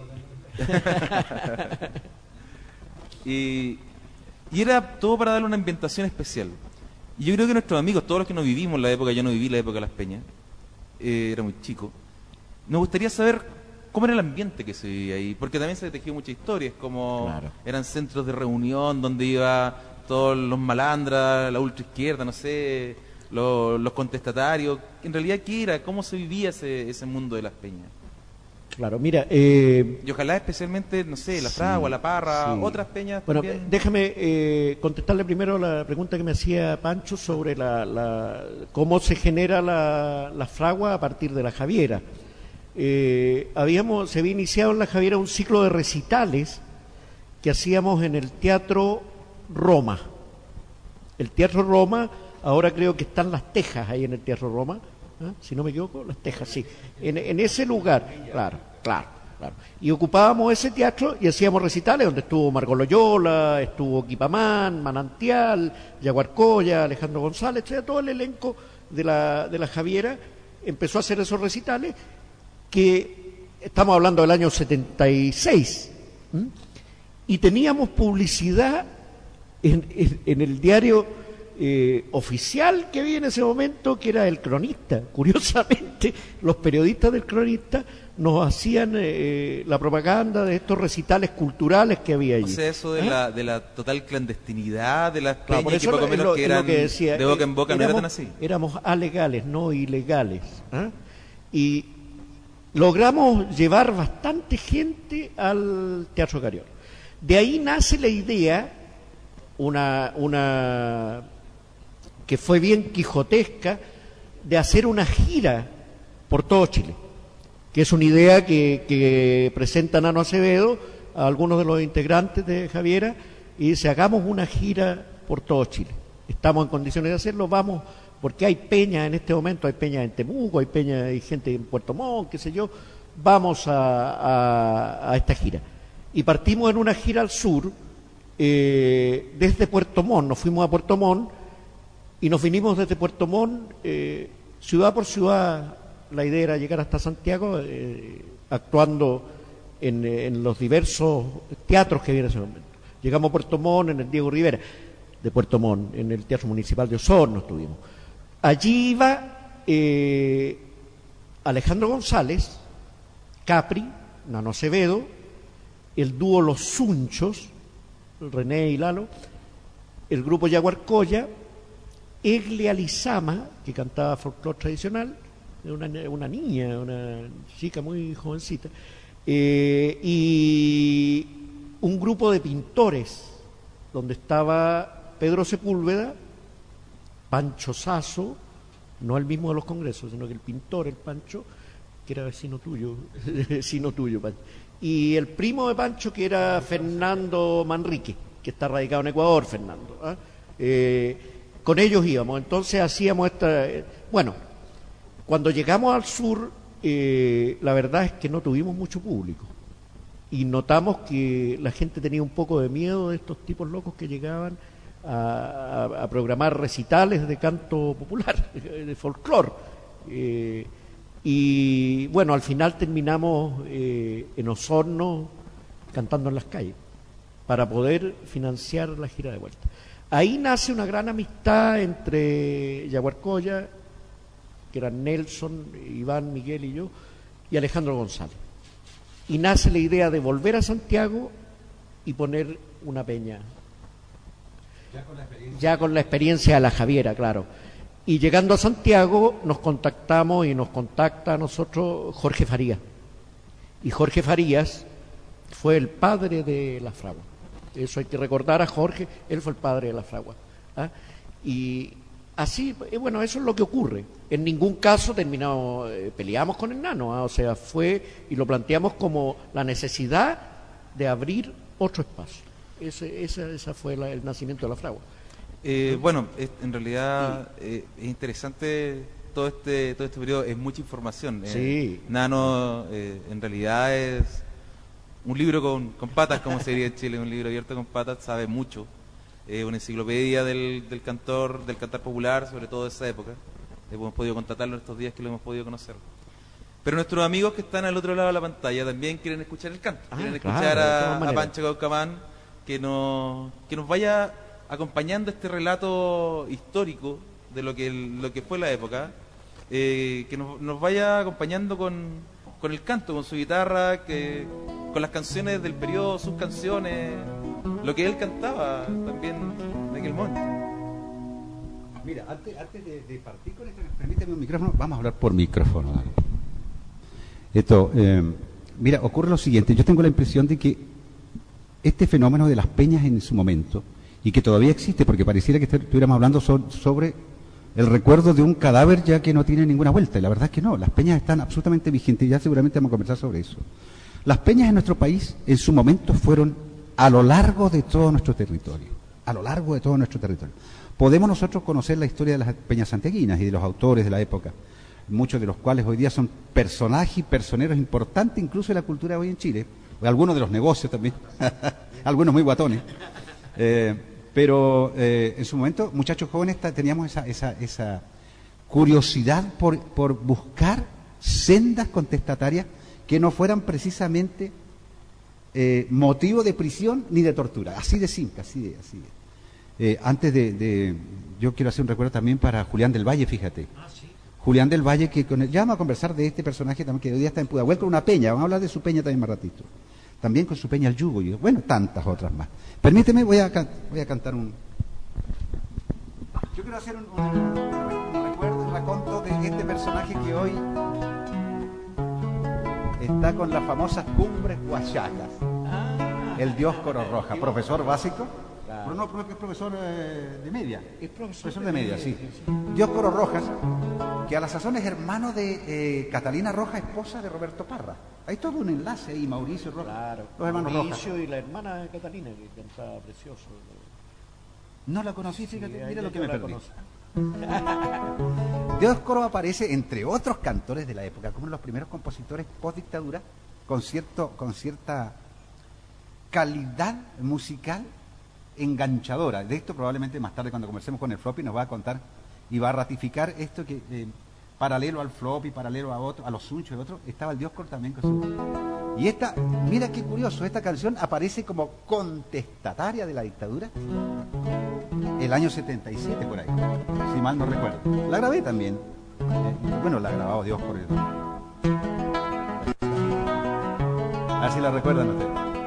era todo para darle una ambientación especial. Y yo creo que nuestros amigos, todos los que no vivimos la época, yo no viví la época de Las Peñas, era muy chico, nos gustaría saber cómo era el ambiente que se vivía ahí, porque también se tejió muchas historias, como eran centros de reunión donde iba todos los malandras, la ultraizquierda, no sé, los contestatarios. En realidad, ¿qué era? ¿Cómo se vivía ese mundo de Las Peñas? Claro, mira... y ojalá especialmente, no sé, la fragua, la parra, otras peñas. Bueno, también. déjame contestarle primero la pregunta que me hacía Pancho sobre cómo se genera la fragua a partir de la Javiera. Se había iniciado en la Javiera un ciclo de recitales que hacíamos en el Teatro Roma. El Teatro Roma, ahora creo que están Las Tejas ahí en el Teatro Roma. Si no me equivoco, Las Tejas, sí. En ese lugar, claro. Y ocupábamos ese teatro y hacíamos recitales donde estuvo Margot Loyola, estuvo Quipamán, Manantial, Yaguarcoya, Alejandro González, todo el elenco de la Javiera empezó a hacer esos recitales, que estamos hablando del año 76, y teníamos publicidad en el diario oficial que había en ese momento, que era El Cronista. Curiosamente, los periodistas del Cronista nos hacían la propaganda de estos recitales culturales que había allí. O sea, eso de la total clandestinidad de las peñas, por eso que poco menos que eran decía, de boca en boca, no era tan así. Éramos alegales, no ilegales. Y logramos llevar bastante gente al Teatro Cariola. De ahí nace la idea, una que fue bien quijotesca, de hacer una gira por todo Chile, que es una idea que presenta Nano Acevedo a algunos de los integrantes de Javiera, y dice, hagamos una gira por todo Chile. Estamos en condiciones de hacerlo, vamos, porque hay peñas en este momento, hay peñas en Temuco, hay gente en Puerto Montt, qué sé yo, vamos a esta gira. Y partimos en una gira al sur, desde Puerto Montt, nos fuimos a Puerto Montt, y nos vinimos desde Puerto Montt, ciudad por ciudad. La idea era llegar hasta Santiago, actuando en los diversos teatros que había en ese momento. Llegamos a Puerto Montt en el Diego Rivera, de Puerto Montt, en el Teatro Municipal de Osorno estuvimos. Allí iba Alejandro González, Capri, Nano Acevedo, el dúo Los Sunchos, René y Lalo, el grupo Yaguarcoya, Egle Alizama, que cantaba folclore tradicional, una niña, una chica muy jovencita, y un grupo de pintores, donde estaba Pedro Sepúlveda, Pancho Sasso, no el mismo de los congresos, sino que el pintor, el Pancho, que era vecino tuyo, Pancho, y el primo de Pancho, que era Fernando Manrique, que está radicado en Ecuador, Fernando. Con ellos íbamos, entonces hacíamos esta... Bueno, cuando llegamos al sur, la verdad es que no tuvimos mucho público, y notamos que la gente tenía un poco de miedo de estos tipos locos que llegaban a programar recitales de canto popular, de folclore. Y bueno, al final terminamos en Osorno cantando en las calles para poder financiar la gira de vuelta. Ahí nace una gran amistad entre Yaguarcoya, que eran Nelson, Iván, Miguel y yo, y Alejandro González. Y nace la idea de volver a Santiago y poner una peña. Ya con la experiencia de la Javiera, claro. Y llegando a Santiago nos contactamos y nos contacta a nosotros Jorge Farías. Y Jorge Farías fue el padre de la fragua. Eso hay que recordar a Jorge, él fue el padre de la fragua. ¿Ah? Y así, bueno, eso es lo que ocurre. En ningún caso peleamos con el nano, ¿ah? O sea, fue y lo planteamos como la necesidad de abrir otro espacio. Esa fue el nacimiento de la fragua. Bueno, en realidad es interesante todo este periodo, es mucha información. Sí. Nano en realidad es un libro con patas, como se diría en Chile, un libro abierto con patas, sabe mucho. Una enciclopedia del cantor popular, sobre todo de esa época. Hemos podido contratarlo en estos días que lo hemos podido conocer. Pero nuestros amigos que están al otro lado de la pantalla también quieren escuchar el canto, quieren escuchar a Pancho Caucamán, que nos vaya acompañando este relato histórico de lo que fue la época, que nos vaya acompañando con el canto, con su guitarra, con las canciones del periodo, sus canciones, lo que él cantaba también en aquel momento. Mira, antes de partir con esto, permíteme un micrófono, vamos a hablar por micrófono. Dale. Mira, ocurre lo siguiente, yo tengo la impresión de que este fenómeno de las peñas en su momento, y que todavía existe, porque pareciera que estuviéramos hablando sobre el recuerdo de un cadáver ya que no tiene ninguna vuelta, y la verdad es que no, las peñas están absolutamente vigentes, y ya seguramente vamos a conversar sobre eso. Las peñas en nuestro país, en su momento, fueron a lo largo de todo nuestro territorio, Podemos nosotros conocer la historia de las peñas santiaguinas y de los autores de la época, muchos de los cuales hoy día son personajes y personeros importantes incluso de la cultura hoy en Chile, o algunos de los negocios también, algunos muy guatones. Pero en su momento, muchachos jóvenes, teníamos esa curiosidad por buscar sendas contestatarias que no fueran precisamente motivo de prisión ni de tortura. Así de simple, así de. Yo quiero hacer un recuerdo también para Julián del Valle, fíjate. ¿Sí? Julián del Valle, ya vamos a conversar de este personaje también, que hoy día está en Pudahuel con una peña, vamos a hablar de su peña también más ratito. También con su peña al yugo, y bueno, tantas otras más. Permíteme, voy a cantar un... Yo quiero hacer un recuerdo, un raconto de este personaje que hoy está con las famosas cumbres huachacas. El Dioscoro Roja, profesor básico. Claro. Pero no, es profesor de media. Es profesor de media, sí. Dioscoro Rojas, que a la sazón es hermano de Catalina Rojas, esposa de Roberto Parra. Hay todo un enlace ahí, Mauricio Rojas. Claro, los hermanos Mauricio Rojas. Y la hermana de Catalina, que cantaba precioso. No la conocí, fíjate, sí, mira lo que me perdí. Dioscoro aparece, entre otros cantores de la época, como uno de los primeros compositores post-dictadura, con cierta calidad musical enganchadora. De esto probablemente más tarde, cuando conversemos con el Floppy, nos va a contar y va a ratificar esto que paralelo al Floppy, paralelo a los Sunchos y otros, estaba el Dioscoro también con su... Y mira qué curioso, esta canción aparece como contestataria de la dictadura el año 77 por ahí, si mal no recuerdo. La grabé también. Bueno, la ha grabado Dioscoro. A ver si la recuerdan ustedes.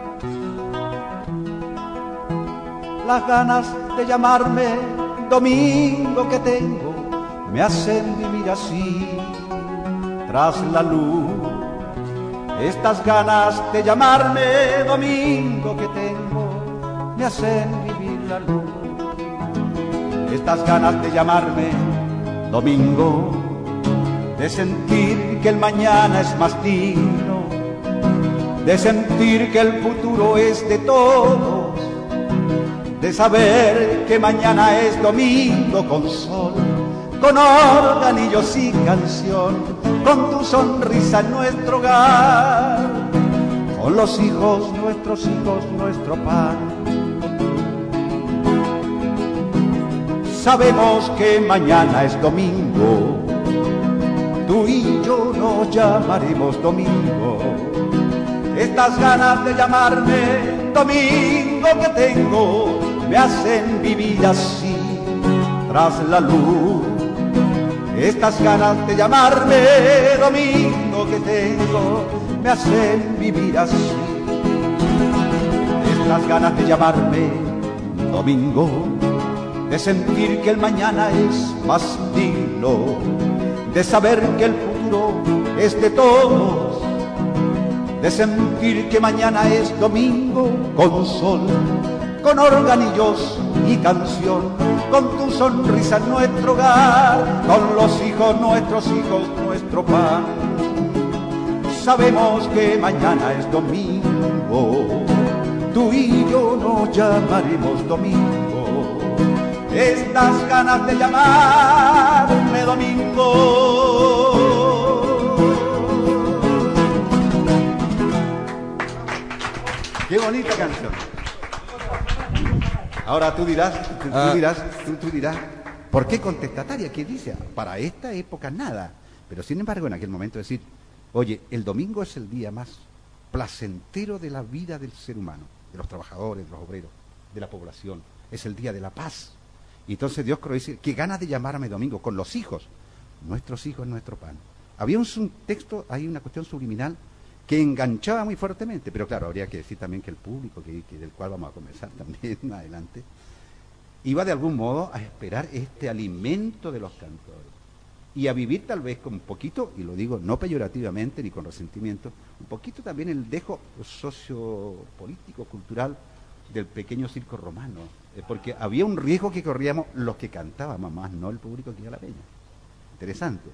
Las ganas de llamarme domingo que tengo me hacen vivir así, tras la luz. Estas ganas de llamarme domingo que tengo me hacen vivir la luz. Estas ganas de llamarme domingo, de sentir que el mañana es más digno, de sentir que el futuro es de todos, de saber que mañana es domingo con sol, con organillos y canción, con tu sonrisa en nuestro hogar, con los hijos, nuestro pan. Sabemos que mañana es domingo, tú y yo nos llamaremos domingo. Estas ganas de llamarme domingo que tengo me hacen vivir así, tras la luz. Estas ganas de llamarme domingo que tengo me hacen vivir así. Estas ganas de llamarme domingo, de sentir que el mañana es más digno, de saber que el futuro es de todos, de sentir que mañana es domingo con sol, con organillos y canción, con tu sonrisa en nuestro hogar, con los hijos, nuestro pan. Sabemos que mañana es domingo, tú y yo nos llamaremos domingo. Estas ganas de llamarme domingo. Qué bonita canción. Ahora tú dirás, ¿por qué contestataria? ¿Qué dice? Para esta época nada. Pero sin embargo, en aquel momento decir, oye, el domingo es el día más placentero de la vida del ser humano, de los trabajadores, de los obreros, de la población. Es el día de la paz. Y entonces Dios dice, qué ganas de llamarme domingo, con los hijos. Nuestros hijos, nuestro pan. Había un texto, hay una cuestión subliminal que enganchaba muy fuertemente, pero claro, habría que decir también que el público, del cual vamos a conversar también más adelante, iba de algún modo a esperar este alimento de los cantores y a vivir tal vez con un poquito, y lo digo no peyorativamente ni con resentimiento, un poquito también el dejo sociopolítico, cultural del pequeño circo romano, porque había un riesgo que corríamos los que cantábamos más, no el público que iba a la peña. Interesante.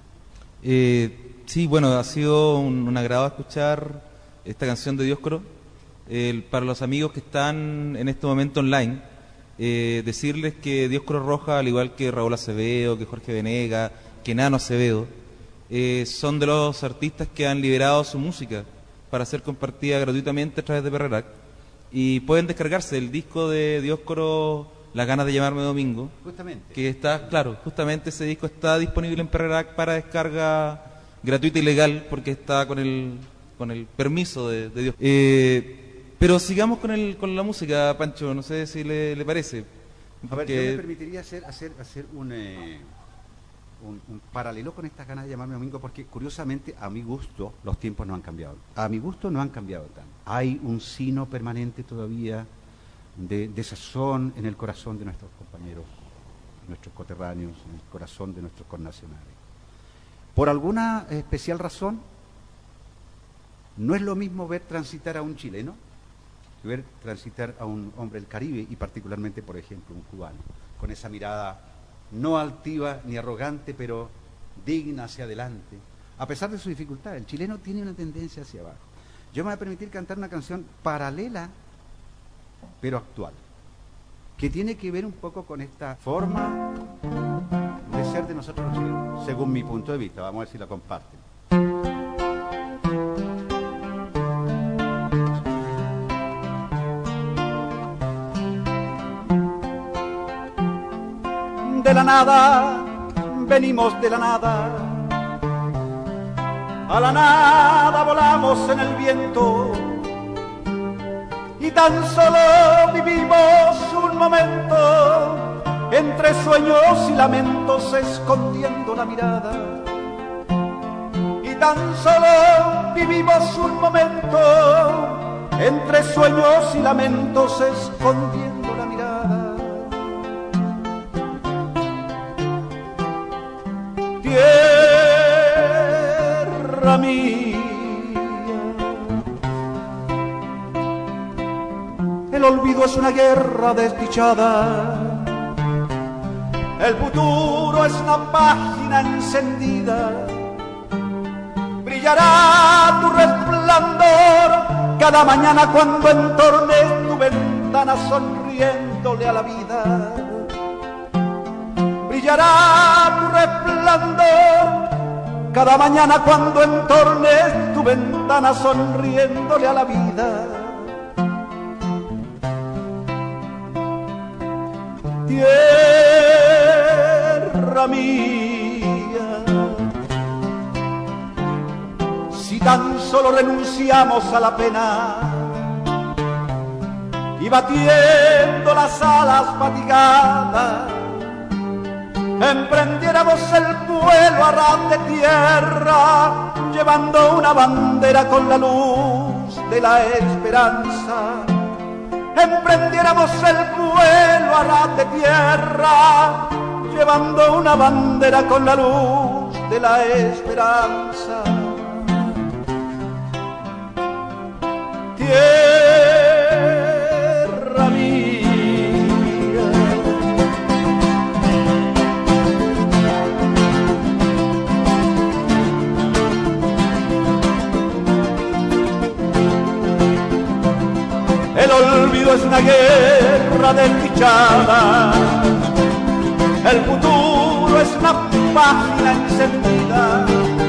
Sí, bueno, ha sido un agrado escuchar esta canción de Dioscoro. Para los amigos que están en este momento online, decirles que Dioscoro Roja, al igual que Raúl Acevedo, que Jorge Venega, que Nano Acevedo, son de los artistas que han liberado su música para ser compartida gratuitamente a través de Perrerac, y pueden descargarse el disco de Dioscoro, Las ganas de llamarme domingo, justamente, que está, claro, justamente ese disco está disponible en Perrerac para descarga gratuita y legal, porque está con el permiso de Dios. Pero sigamos con la música, Pancho, no sé si le parece. A ver, yo me permitiría hacer un paralelo con estas ganas de llamarme domingo, porque curiosamente a mi gusto los tiempos no han cambiado. A mi gusto no han cambiado tanto. Hay un sino permanente todavía de sazón en el corazón de nuestros compañeros, nuestros coterráneos, en el corazón de nuestros connacionales. Por alguna especial razón, no es lo mismo ver transitar a un chileno que ver transitar a un hombre del Caribe, y particularmente, por ejemplo, un cubano, con esa mirada no altiva ni arrogante, pero digna hacia adelante, a pesar de su dificultad. El chileno tiene una tendencia hacia abajo. Yo me voy a permitir cantar una canción paralela, pero actual, que tiene que ver un poco con esta forma de ser de nosotros los chilenos, según mi punto de vista. Vamos a ver si la comparten. De la nada, venimos de la nada, a la nada volamos en el viento, y tan solo vivimos un momento, entre sueños y lamentos escondiendo la mirada. Y tan solo vivimos un momento, entre sueños y lamentos escondiendo la mirada. Tierra mía, el olvido es una guerra desdichada, el futuro es una página encendida, brillará tu resplandor cada mañana cuando entornes tu ventana sonriéndole a la vida. Brillará tu resplandor cada mañana cuando entornes tu ventana sonriéndole a la vida. Tierra mía, si tan solo renunciamos a la pena y batiendo las alas fatigadas emprendiéramos el vuelo a ras de tierra, llevando una bandera con la luz de la esperanza, emprendiéramos el vuelo a ras de tierra, llevando una bandera con la luz de la esperanza. Tierra mía, el olvido es una guerra desdichada, el futuro es una página encendida,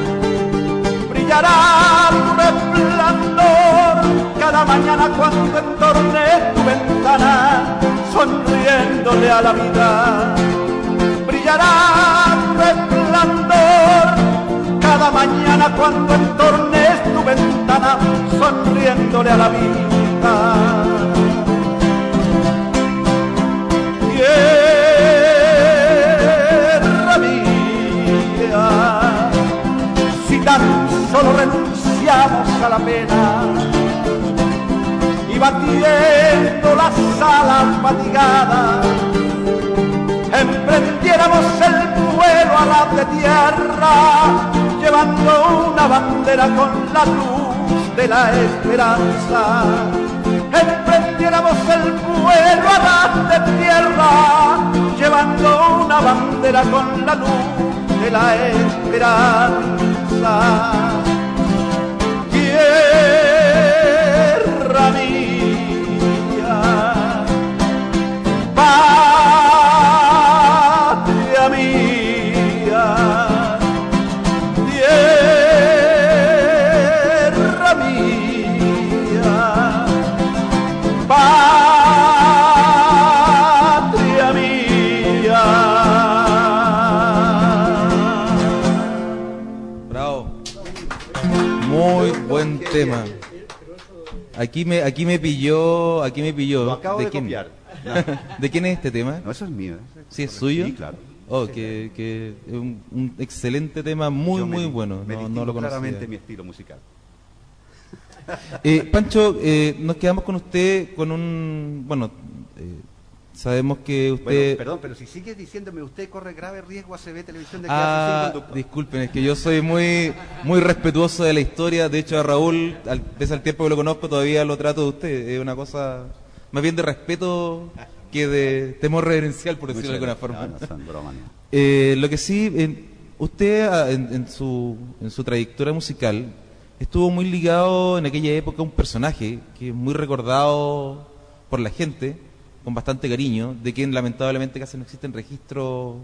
brillará tu resplandor cada mañana cuando entornes tu ventana, sonriéndole a la vida. Brillará tu resplandor cada mañana cuando entornes tu ventana, sonriéndole a la vida. Tierra mía, si tan solo renunciamos a la pena y batiendo las alas fatigadas, emprendiéramos el vuelo a ras de tierra, llevando una bandera con la luz de la esperanza. Emprendiéramos el vuelo a ras de tierra, llevando una bandera con la luz de la esperanza. Tierra mía, patria mía, tierra mía, patria mía. Bravo. Muy buen tema. Aquí me pilló. Lo acabo de quién? copiar. ¿De quién es este tema? No, eso es mío. ¿Sí es suyo? Sí, claro. Oh, que es un excelente tema, muy bueno. Me No lo conocía. claramente mi estilo musical. Pancho, nos quedamos con usted con un... Bueno, sabemos que usted... Bueno, perdón, pero si sigue diciéndome usted corre grave riesgo a CB Televisión de quedarse sin conducto. Disculpen, es que yo soy muy respetuoso de la historia. De hecho, a Raúl, pese al tiempo que lo conozco, todavía lo trato de usted. Es una cosa más bien de respeto que de temor reverencial, por decirlo de alguna forma. No son bromas, no. Lo que sí, usted en su trayectoria musical estuvo muy ligado en aquella época a un personaje que es muy recordado por la gente, con bastante cariño, de quien lamentablemente casi no existen registros,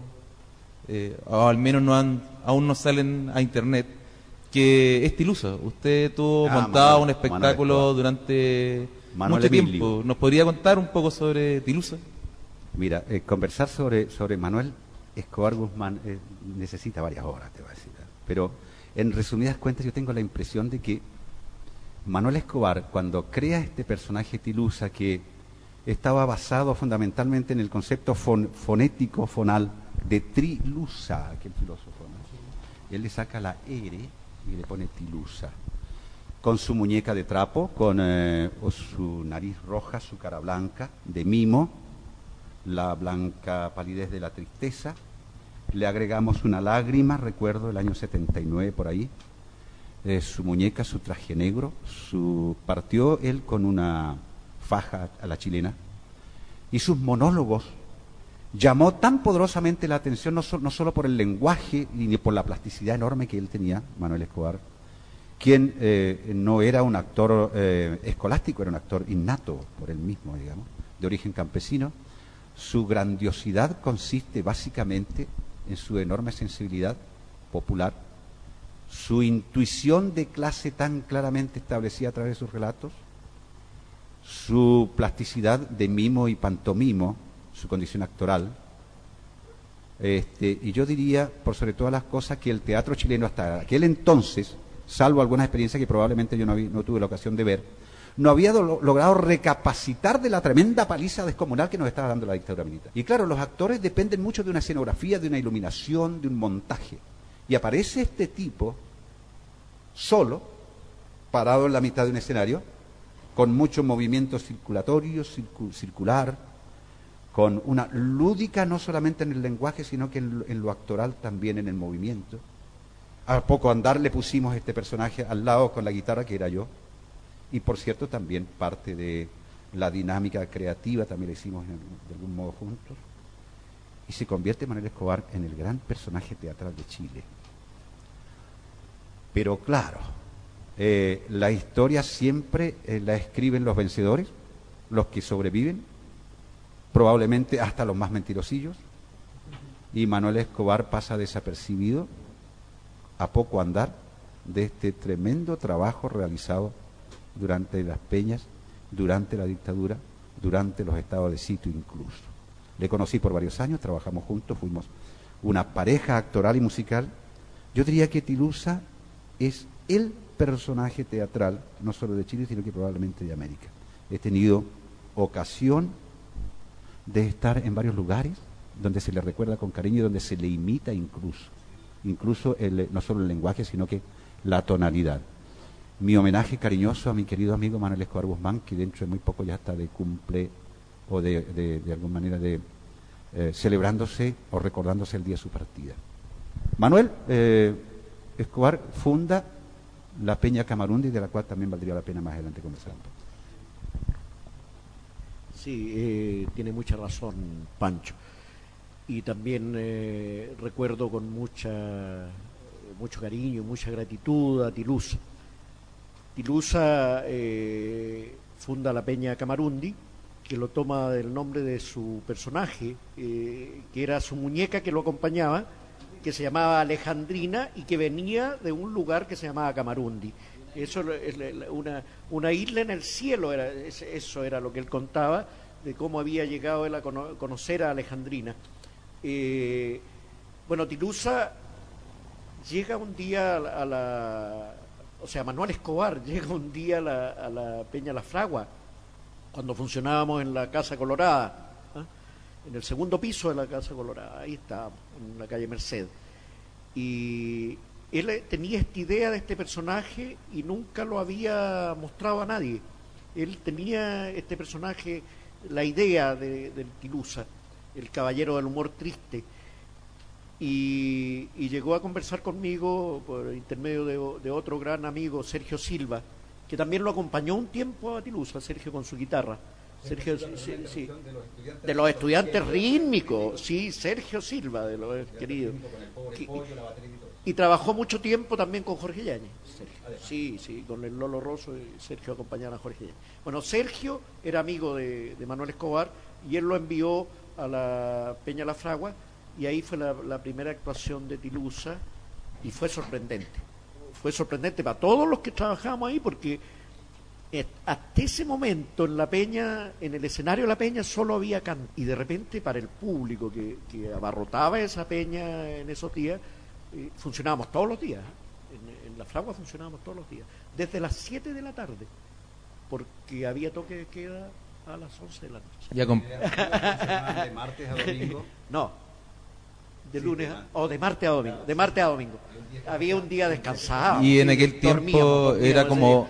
o al menos aún no salen a internet, que es Tilusa. Usted tuvo montado un espectáculo durante mucho tiempo. ¿Nos podría contar un poco sobre Tilusa? Mira, conversar sobre Manuel Escobar Guzmán necesita varias horas, te voy a decir. Pero en resumidas cuentas yo tengo la impresión de que Manuel Escobar, cuando crea este personaje Tilusa, que estaba basado fundamentalmente en el concepto fonético, fonal, de Trilusa, aquel filósofo, ¿no? Él le saca la R y le pone Tilusa. Con su muñeca de trapo, con su nariz roja, su cara blanca, de mimo, la blanca palidez de la tristeza. Le agregamos una lágrima, recuerdo, el año 79 por ahí. Su muñeca, su traje negro, partió él con una faja a la chilena, y sus monólogos llamó tan poderosamente la atención, no solo por el lenguaje ni por la plasticidad enorme que él tenía, Manuel Escobar, quien no era un actor escolástico, era un actor innato por él mismo, digamos, de origen campesino. Su grandiosidad consiste básicamente en su enorme sensibilidad popular, su intuición de clase tan claramente establecida a través de sus relatos, su plasticidad de mimo y pantomimo, su condición actoral, y yo diría, por sobre todas las cosas, que el teatro chileno hasta aquel entonces, salvo algunas experiencias que probablemente yo no tuve la ocasión de ver, no había logrado recapacitar de la tremenda paliza descomunal que nos estaba dando la dictadura militar. Y claro, los actores dependen mucho de una escenografía, de una iluminación, de un montaje. Y aparece este tipo, solo, parado en la mitad de un escenario, con mucho movimiento circulatorio, circular, con una lúdica no solamente en el lenguaje, sino que en lo actoral también en el movimiento. A poco andar le pusimos este personaje al lado con la guitarra, que era yo, y por cierto también parte de la dinámica creativa también la hicimos de algún modo juntos, y se convierte Manuel Escobar en el gran personaje teatral de Chile. Pero claro, la historia siempre la escriben los vencedores, los que sobreviven, probablemente hasta los más mentirosillos, y Manuel Escobar pasa desapercibido a poco andar de este tremendo trabajo realizado durante las peñas, durante la dictadura, durante los estados de sitio incluso. Le conocí por varios años, trabajamos juntos, fuimos una pareja actoral y musical. Yo diría que Tilusa es el personaje teatral, no solo de Chile, sino que probablemente de América. He tenido ocasión de estar en varios lugares donde se le recuerda con cariño y donde se le imita incluso no solo el lenguaje, sino que la tonalidad. Mi homenaje cariñoso a mi querido amigo Manuel Escobar Guzmán, que dentro de muy poco ya está de cumple o de alguna manera de celebrándose o recordándose el día de su partida. Manuel Escobar funda la Peña Camarundi, de la cual también valdría la pena más adelante conversar. Sí, tiene mucha razón Pancho. Y también recuerdo con mucho cariño, mucha gratitud a Tilusa. Tilusa funda la Peña Camarundi, que lo toma del nombre de su personaje, que era su muñeca que lo acompañaba, que se llamaba Alejandrina y que venía de un lugar que se llamaba Camarundi. Eso es una isla en el cielo, eso era lo que él contaba, de cómo había llegado él a conocer a Alejandrina. Bueno, Tilusa llega un día Manuel Escobar llega un día a la Peña La Fragua, cuando funcionábamos en la Casa Colorada, en el segundo piso de la Casa Colorada, ahí estábamos, en la calle Merced. Y él tenía esta idea de este personaje y nunca lo había mostrado a nadie. Él tenía este personaje, la idea del Tilusa, el caballero del humor triste, y llegó a conversar conmigo por intermedio de otro gran amigo, Sergio Silva, que también lo acompañó un tiempo a Tilusa, Sergio con su guitarra. Sergio, sí, de los estudiantes rítmicos, sí, Sergio Silva, de los queridos. Y trabajó mucho tiempo también con Jorge Yáñez. Sí, con el Lolo Rosso y Sergio acompañaban a Jorge Yáñez. Bueno, Sergio era amigo de Manuel Escobar y él lo envió a la Peña La Fragua y ahí fue la primera actuación de Tilusa y fue sorprendente. Fue sorprendente para todos los que trabajábamos ahí porque hasta ese momento en la Peña, en el escenario de la Peña solo había canto y de repente para el público que abarrotaba esa Peña en esos días, funcionábamos todos los días. En La Fragua funcionábamos todos los días, desde las 7 de la tarde, porque había toque de queda a las 11 de la noche. ¿De martes a domingo? No, de lunes o de martes a domingo. De martes a domingo. Había un día descansado. Y en aquel tiempo era como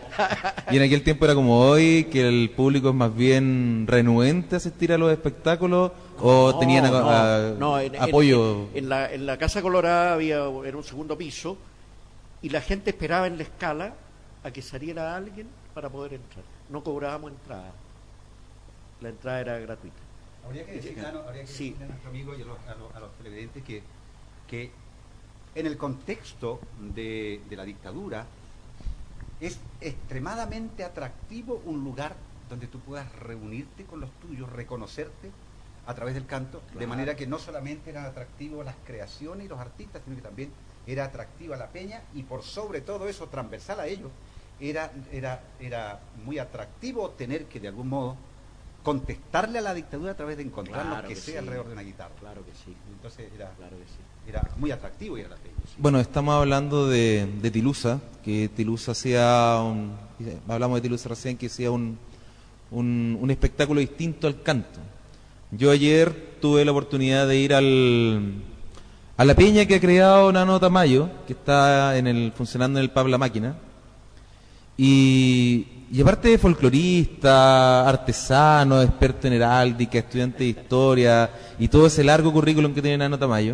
hoy, que el público es más bien renuente a asistir a los espectáculos, o tenían apoyo. En la Casa Colorada era un segundo piso y la gente esperaba en la escala a que saliera alguien para poder entrar. No cobrábamos entrada. La entrada era gratuita. Habría que decirle a nuestro amigo y a los televidentes que en el contexto de la dictadura es extremadamente atractivo un lugar donde tú puedas reunirte con los tuyos, reconocerte a través del canto, claro. De manera que no solamente eran atractivos las creaciones y los artistas, sino que también era atractiva la peña y por sobre todo eso, transversal a ellos, era muy atractivo tener que de algún modo contestarle a la dictadura a través de encontrarnos claro que sea sí. Alrededor de una guitarra. Claro que sí. Entonces claro que sí. Era muy atractivo y era la peña. Sí. Bueno, estamos hablando de Tilusa, que Tilusa hablamos de Tilusa recién, que sea un espectáculo distinto al canto. Yo ayer tuve la oportunidad de ir a la peña que ha creado Nano Tamayo, que está funcionando en el Pub La Máquina, y Y aparte de folclorista, artesano, experto en heráldica, estudiante de historia y todo ese largo currículum que tiene Nano Tamayo,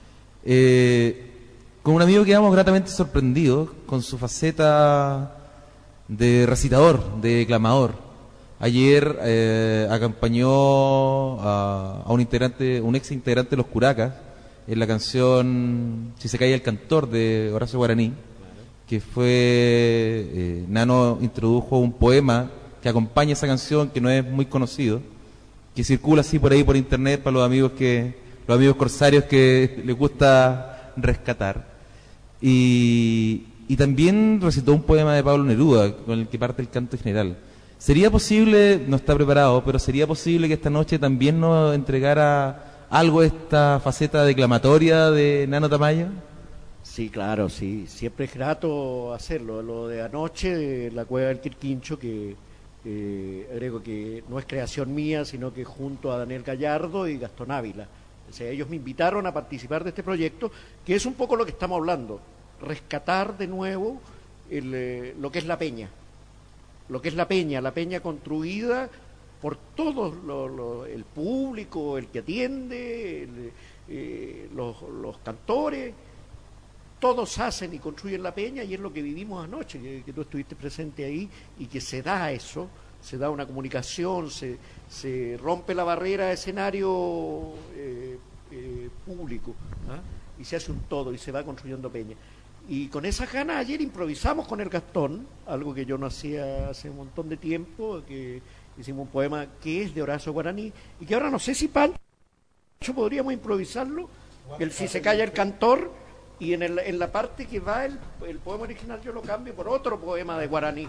con un amigo quedamos gratamente sorprendidos con su faceta de recitador, de declamador. Ayer acompañó a un ex integrante de Los Curacas en la canción Si se cae el cantor de Horacio Guaraní, que fue, Nano introdujo un poema que acompaña esa canción, que no es muy conocido, que circula así por ahí por internet para los amigos corsarios que les gusta rescatar. Y también recitó un poema de Pablo Neruda, con el que parte el canto general. ¿Sería posible, no está preparado, pero sería posible que esta noche también nos entregara algo de esta faceta declamatoria de Nano Tamayo? Sí, claro, sí. Siempre es grato hacerlo. Lo de anoche, de la Cueva del Quirquincho, que agrego que no es creación mía, sino que junto a Daniel Gallardo y Gastón Ávila. O sea, ellos me invitaron a participar de este proyecto, que es un poco lo que estamos hablando, rescatar de nuevo lo que es la peña. Lo que es la peña construida por todos el público, el que atiende, los cantores. Todos hacen y construyen la peña, y es lo que vivimos anoche, que tú estuviste presente ahí, y que se da eso, se da una comunicación, se rompe la barrera de escenario público, ¿ah? Y se hace un todo y se va construyendo peña. Y con esas ganas ayer improvisamos con el Gastón, algo que yo no hacía hace un montón de tiempo, que hicimos un poema que es de Horacio Guaraní, y que ahora no sé si Pancho podríamos improvisarlo, si se calla el cantor. Y en la parte que va el poema original yo lo cambio por otro poema de Guaraní.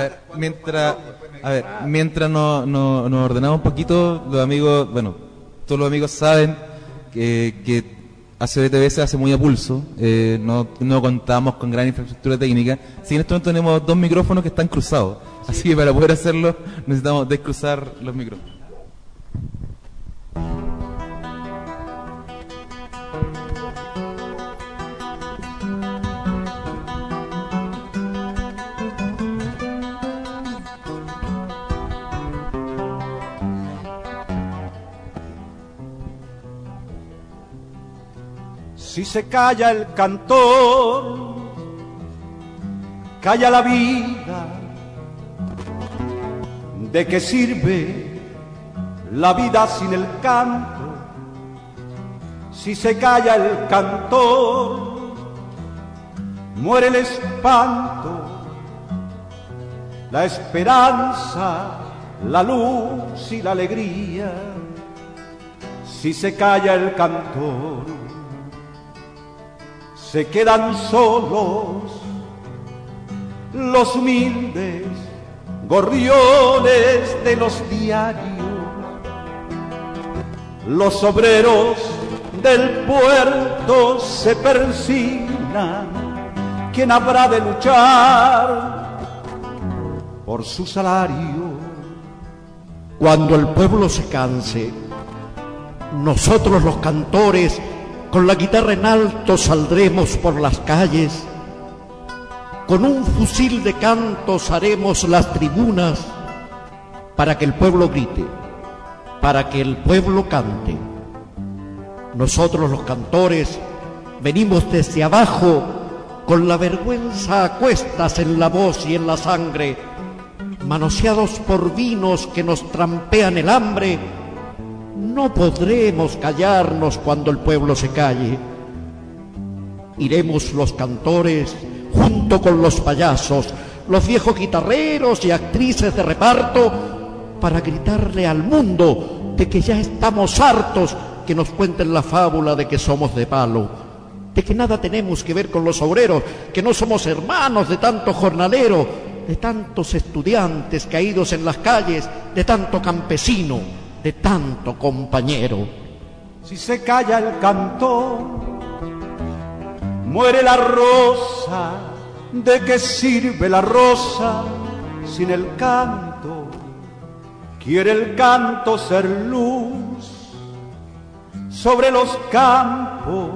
Mientras nos ordenamos un poquito, los amigos, bueno, todos los amigos saben que ACB se hace muy a pulso, no contamos con gran infraestructura técnica. Si en este momento tenemos 2 micrófonos que están cruzados, así que para poder hacerlo necesitamos descruzar los micrófonos. Si se calla el cantor, calla la vida. ¿De qué sirve la vida sin el canto? Si se calla el cantor, muere el espanto, la esperanza, la luz y la alegría. Si se calla el cantor, se quedan solos los humildes gorriones de los diarios, los obreros del puerto se persignan. ¿Quién habrá de luchar por su salario? Cuando el pueblo se canse, nosotros los cantores, con la guitarra en alto saldremos por las calles, con un fusil de cantos haremos las tribunas para que el pueblo grite, para que el pueblo cante. Nosotros los cantores venimos desde abajo con la vergüenza a cuestas en la voz y en la sangre, manoseados por vinos que nos trampean el hambre. No podremos callarnos cuando el pueblo se calle. Iremos los cantores junto con los payasos, los viejos guitarreros y actrices de reparto, para gritarle al mundo de que ya estamos hartos que nos cuenten la fábula de que somos de palo, de que nada tenemos que ver con los obreros, que no somos hermanos de tanto jornalero, de tantos estudiantes caídos en las calles, de tanto campesino, de tanto compañero. Si se calla el cantor, muere la rosa. ¿De qué sirve la rosa sin el canto? Quiere el canto ser luz sobre los campos,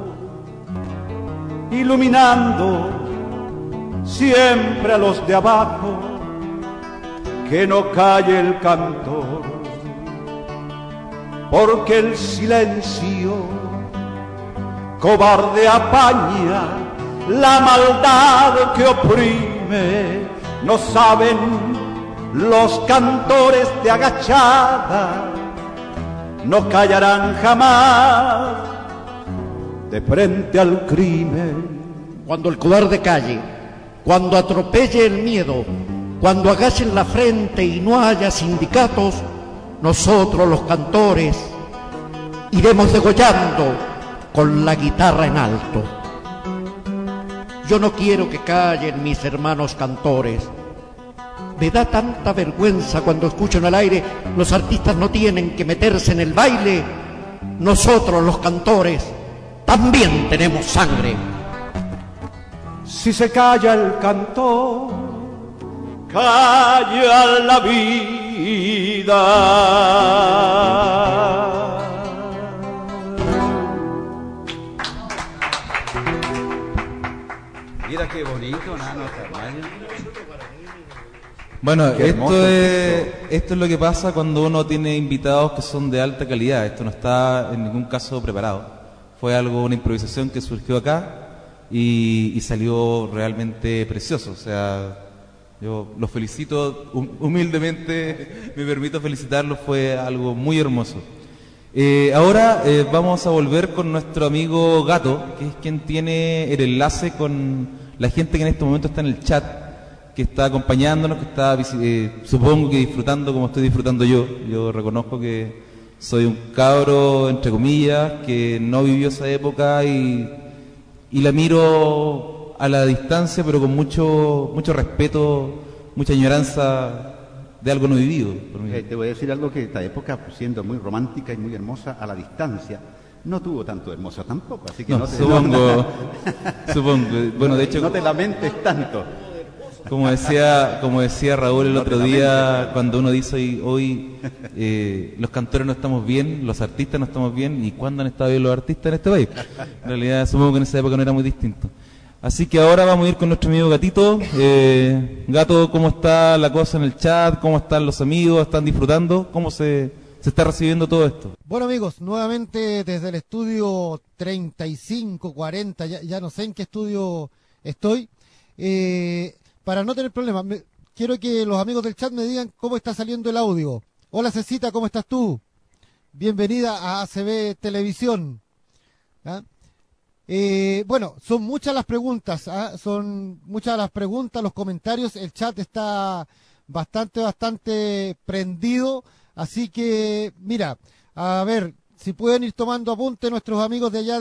iluminando siempre a los de abajo. que no calle el cantor, porque el silencio cobarde apaña la maldad que oprime. No saben los cantores de agachada, no callarán jamás de frente al crimen. Cuando el cobarde calle, cuando atropelle el miedo, cuando agachen la frente y no haya sindicatos, nosotros los cantores iremos degollando con la guitarra en alto. Yo no quiero que callen mis hermanos cantores. Me da tanta vergüenza cuando escucho en el aire: los artistas no tienen que meterse en el baile. Nosotros los cantores también tenemos sangre. Si se calla el cantor, calla la vida. Mira qué bonito, Nano Tamayo. Bueno, Hermoso, esto es lo que pasa cuando uno tiene invitados que son de alta calidad. Esto no está en ningún caso preparado. Fue una improvisación que surgió acá y salió realmente precioso. O sea, yo los felicito humildemente, me permito felicitarlos, fue algo muy hermoso. Ahora vamos a volver con nuestro amigo Gato, que es quien tiene el enlace con la gente que en este momento está en el chat, que está acompañándonos, que está, supongo que disfrutando como estoy disfrutando yo. Yo reconozco que soy un cabro, entre comillas, que no vivió esa época y la miro a la distancia, pero con mucho respeto, mucha añoranza de algo no vivido. Te voy a decir algo, que esta época, siendo muy romántica y muy hermosa a la distancia, no tuvo tanto hermoso tampoco, así que supongo. Bueno, de hecho, no te lamentes tanto. Como decía Raúl el otro día, cuando uno dice hoy los cantores no estamos bien, los artistas no estamos bien, ¿y cuándo han estado bien los artistas en este país? En realidad supongo que en esa época no era muy distinto. Así que ahora vamos a ir con nuestro amigo Gatito. Gato, ¿cómo está la cosa en el chat? ¿Cómo están los amigos? ¿Están disfrutando? ¿Cómo se está recibiendo todo esto? Bueno, amigos, nuevamente desde el estudio 35, 40, ya no sé en qué estudio estoy. Para no tener problemas, quiero que los amigos del chat me digan cómo está saliendo el audio. Hola Cecita, ¿cómo estás tú? Bienvenida a ACB Televisión. ¿Ah? Bueno, son muchas las preguntas, los comentarios, el chat está bastante prendido, así que, mira, a ver, si pueden ir tomando apunte nuestros amigos de allá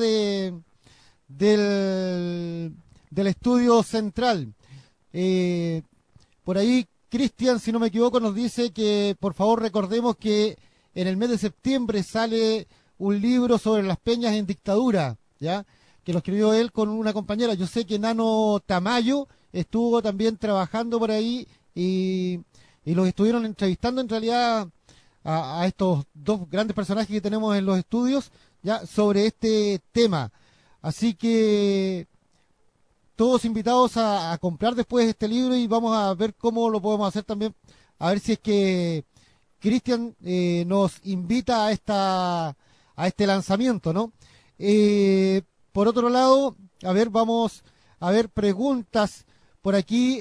del estudio central. Por ahí Cristian, si no me equivoco, nos dice que por favor recordemos que en el mes de septiembre sale un libro sobre las peñas en dictadura, ¿ya? Que lo escribió él con una compañera. Yo sé que Nano Tamayo estuvo también trabajando por ahí y los estuvieron entrevistando en realidad a estos dos grandes personajes que tenemos en los estudios, ya, sobre este tema. Así que todos invitados a comprar después este libro y vamos a ver cómo lo podemos hacer también, a ver si es que Cristian nos invita a este lanzamiento, ¿no? Por otro lado, a ver, vamos a ver preguntas por aquí.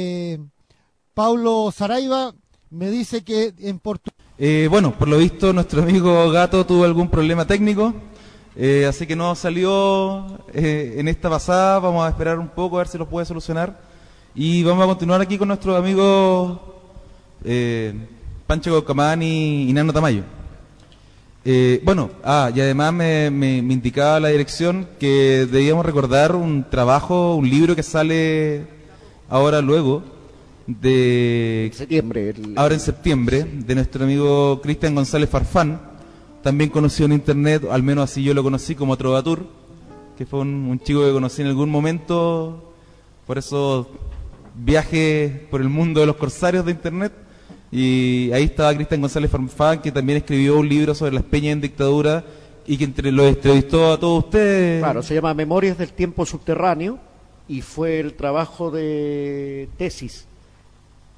Paulo Saraiva me dice que en Portugal... Bueno, por lo visto nuestro amigo Gato tuvo algún problema técnico. Así que no salió en esta pasada. Vamos a esperar un poco a ver si lo puede solucionar y vamos a continuar aquí con nuestros amigos Pancho Caucamán y Nano Tamayo. Bueno, y además me indicaba la dirección que debíamos recordar un trabajo, un libro que sale ahora luego de ahora en septiembre, de nuestro amigo Cristian González Farfán, también conocido en internet, al menos así yo lo conocí, como Trovatur, que fue un chico que conocí en algún momento por esos viajes por el mundo de los corsarios de internet, y ahí estaba Cristian González Farfán, que también escribió un libro sobre las peñas en dictadura y que los entrevistó a todos ustedes. Claro, se llama Memorias del Tiempo Subterráneo y fue el trabajo de tesis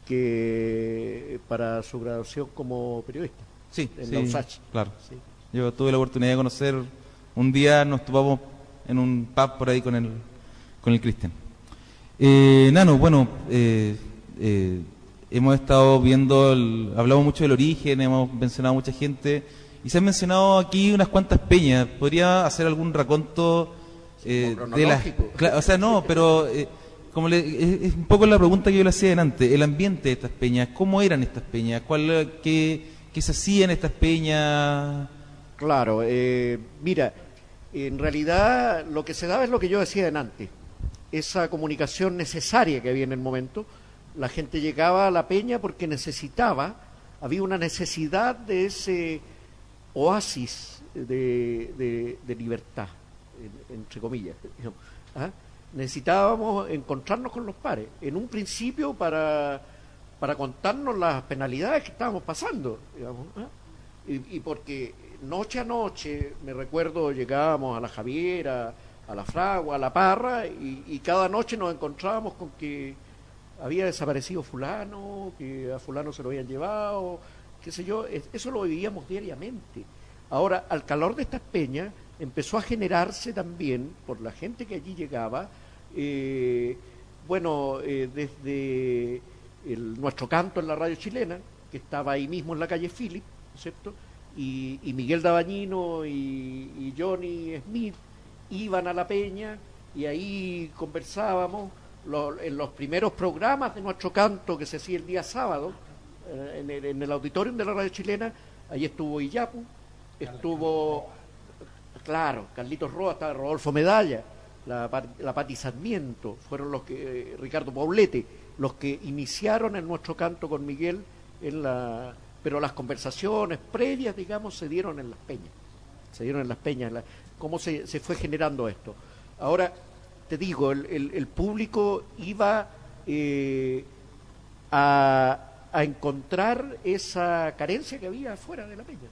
que para su graduación como periodista. Sí, en sí, la USACH. claro. Sí. Yo tuve la oportunidad de conocer, un día nos topamos en un pub por ahí con el Cristian. Nano, bueno, hemos estado viendo, hablamos mucho del origen, hemos mencionado a mucha gente, y se han mencionado aquí unas cuantas peñas. ¿Podría hacer algún raconto de las... O sea, no, pero es un poco la pregunta que yo le hacía delante, el ambiente de estas peñas, ¿cómo eran estas peñas? ¿Qué se hacía en estas peñas? Claro, mira, en realidad lo que se daba es lo que yo decía delante, esa comunicación necesaria que había en el momento. La gente llegaba a la peña porque había una necesidad de ese oasis de libertad, entre comillas, digamos. ¿Ah? Necesitábamos encontrarnos con los pares, en un principio para contarnos las penalidades que estábamos pasando, digamos, ¿ah? Y porque noche a noche, me recuerdo, llegábamos a la Javiera, a la Fragua, a la Parra, y cada noche nos encontrábamos con que había desaparecido fulano, que a fulano se lo habían llevado, qué sé yo. Eso lo vivíamos diariamente. Ahora, al calor de estas peñas, empezó a generarse también, por la gente que allí llegaba, desde nuestro canto en la radio chilena, que estaba ahí mismo en la calle Philip, ¿cierto? Y Miguel Dabañino y Johnny Smith iban a la peña y ahí conversábamos. En los primeros programas de nuestro canto que se hacía el día sábado, en el auditorium de la radio chilena, ahí estuvo Iyapu, estuvo, claro, Carlitos Roa, estaba Rodolfo Medalla, la Pati Sarmiento, fueron los que, Ricardo Paulete, los que iniciaron en nuestro canto con Miguel, pero las conversaciones previas, digamos, se dieron en las peñas, cómo se fue generando esto. Ahora, te digo, el público iba a encontrar esa carencia que había afuera de la peña.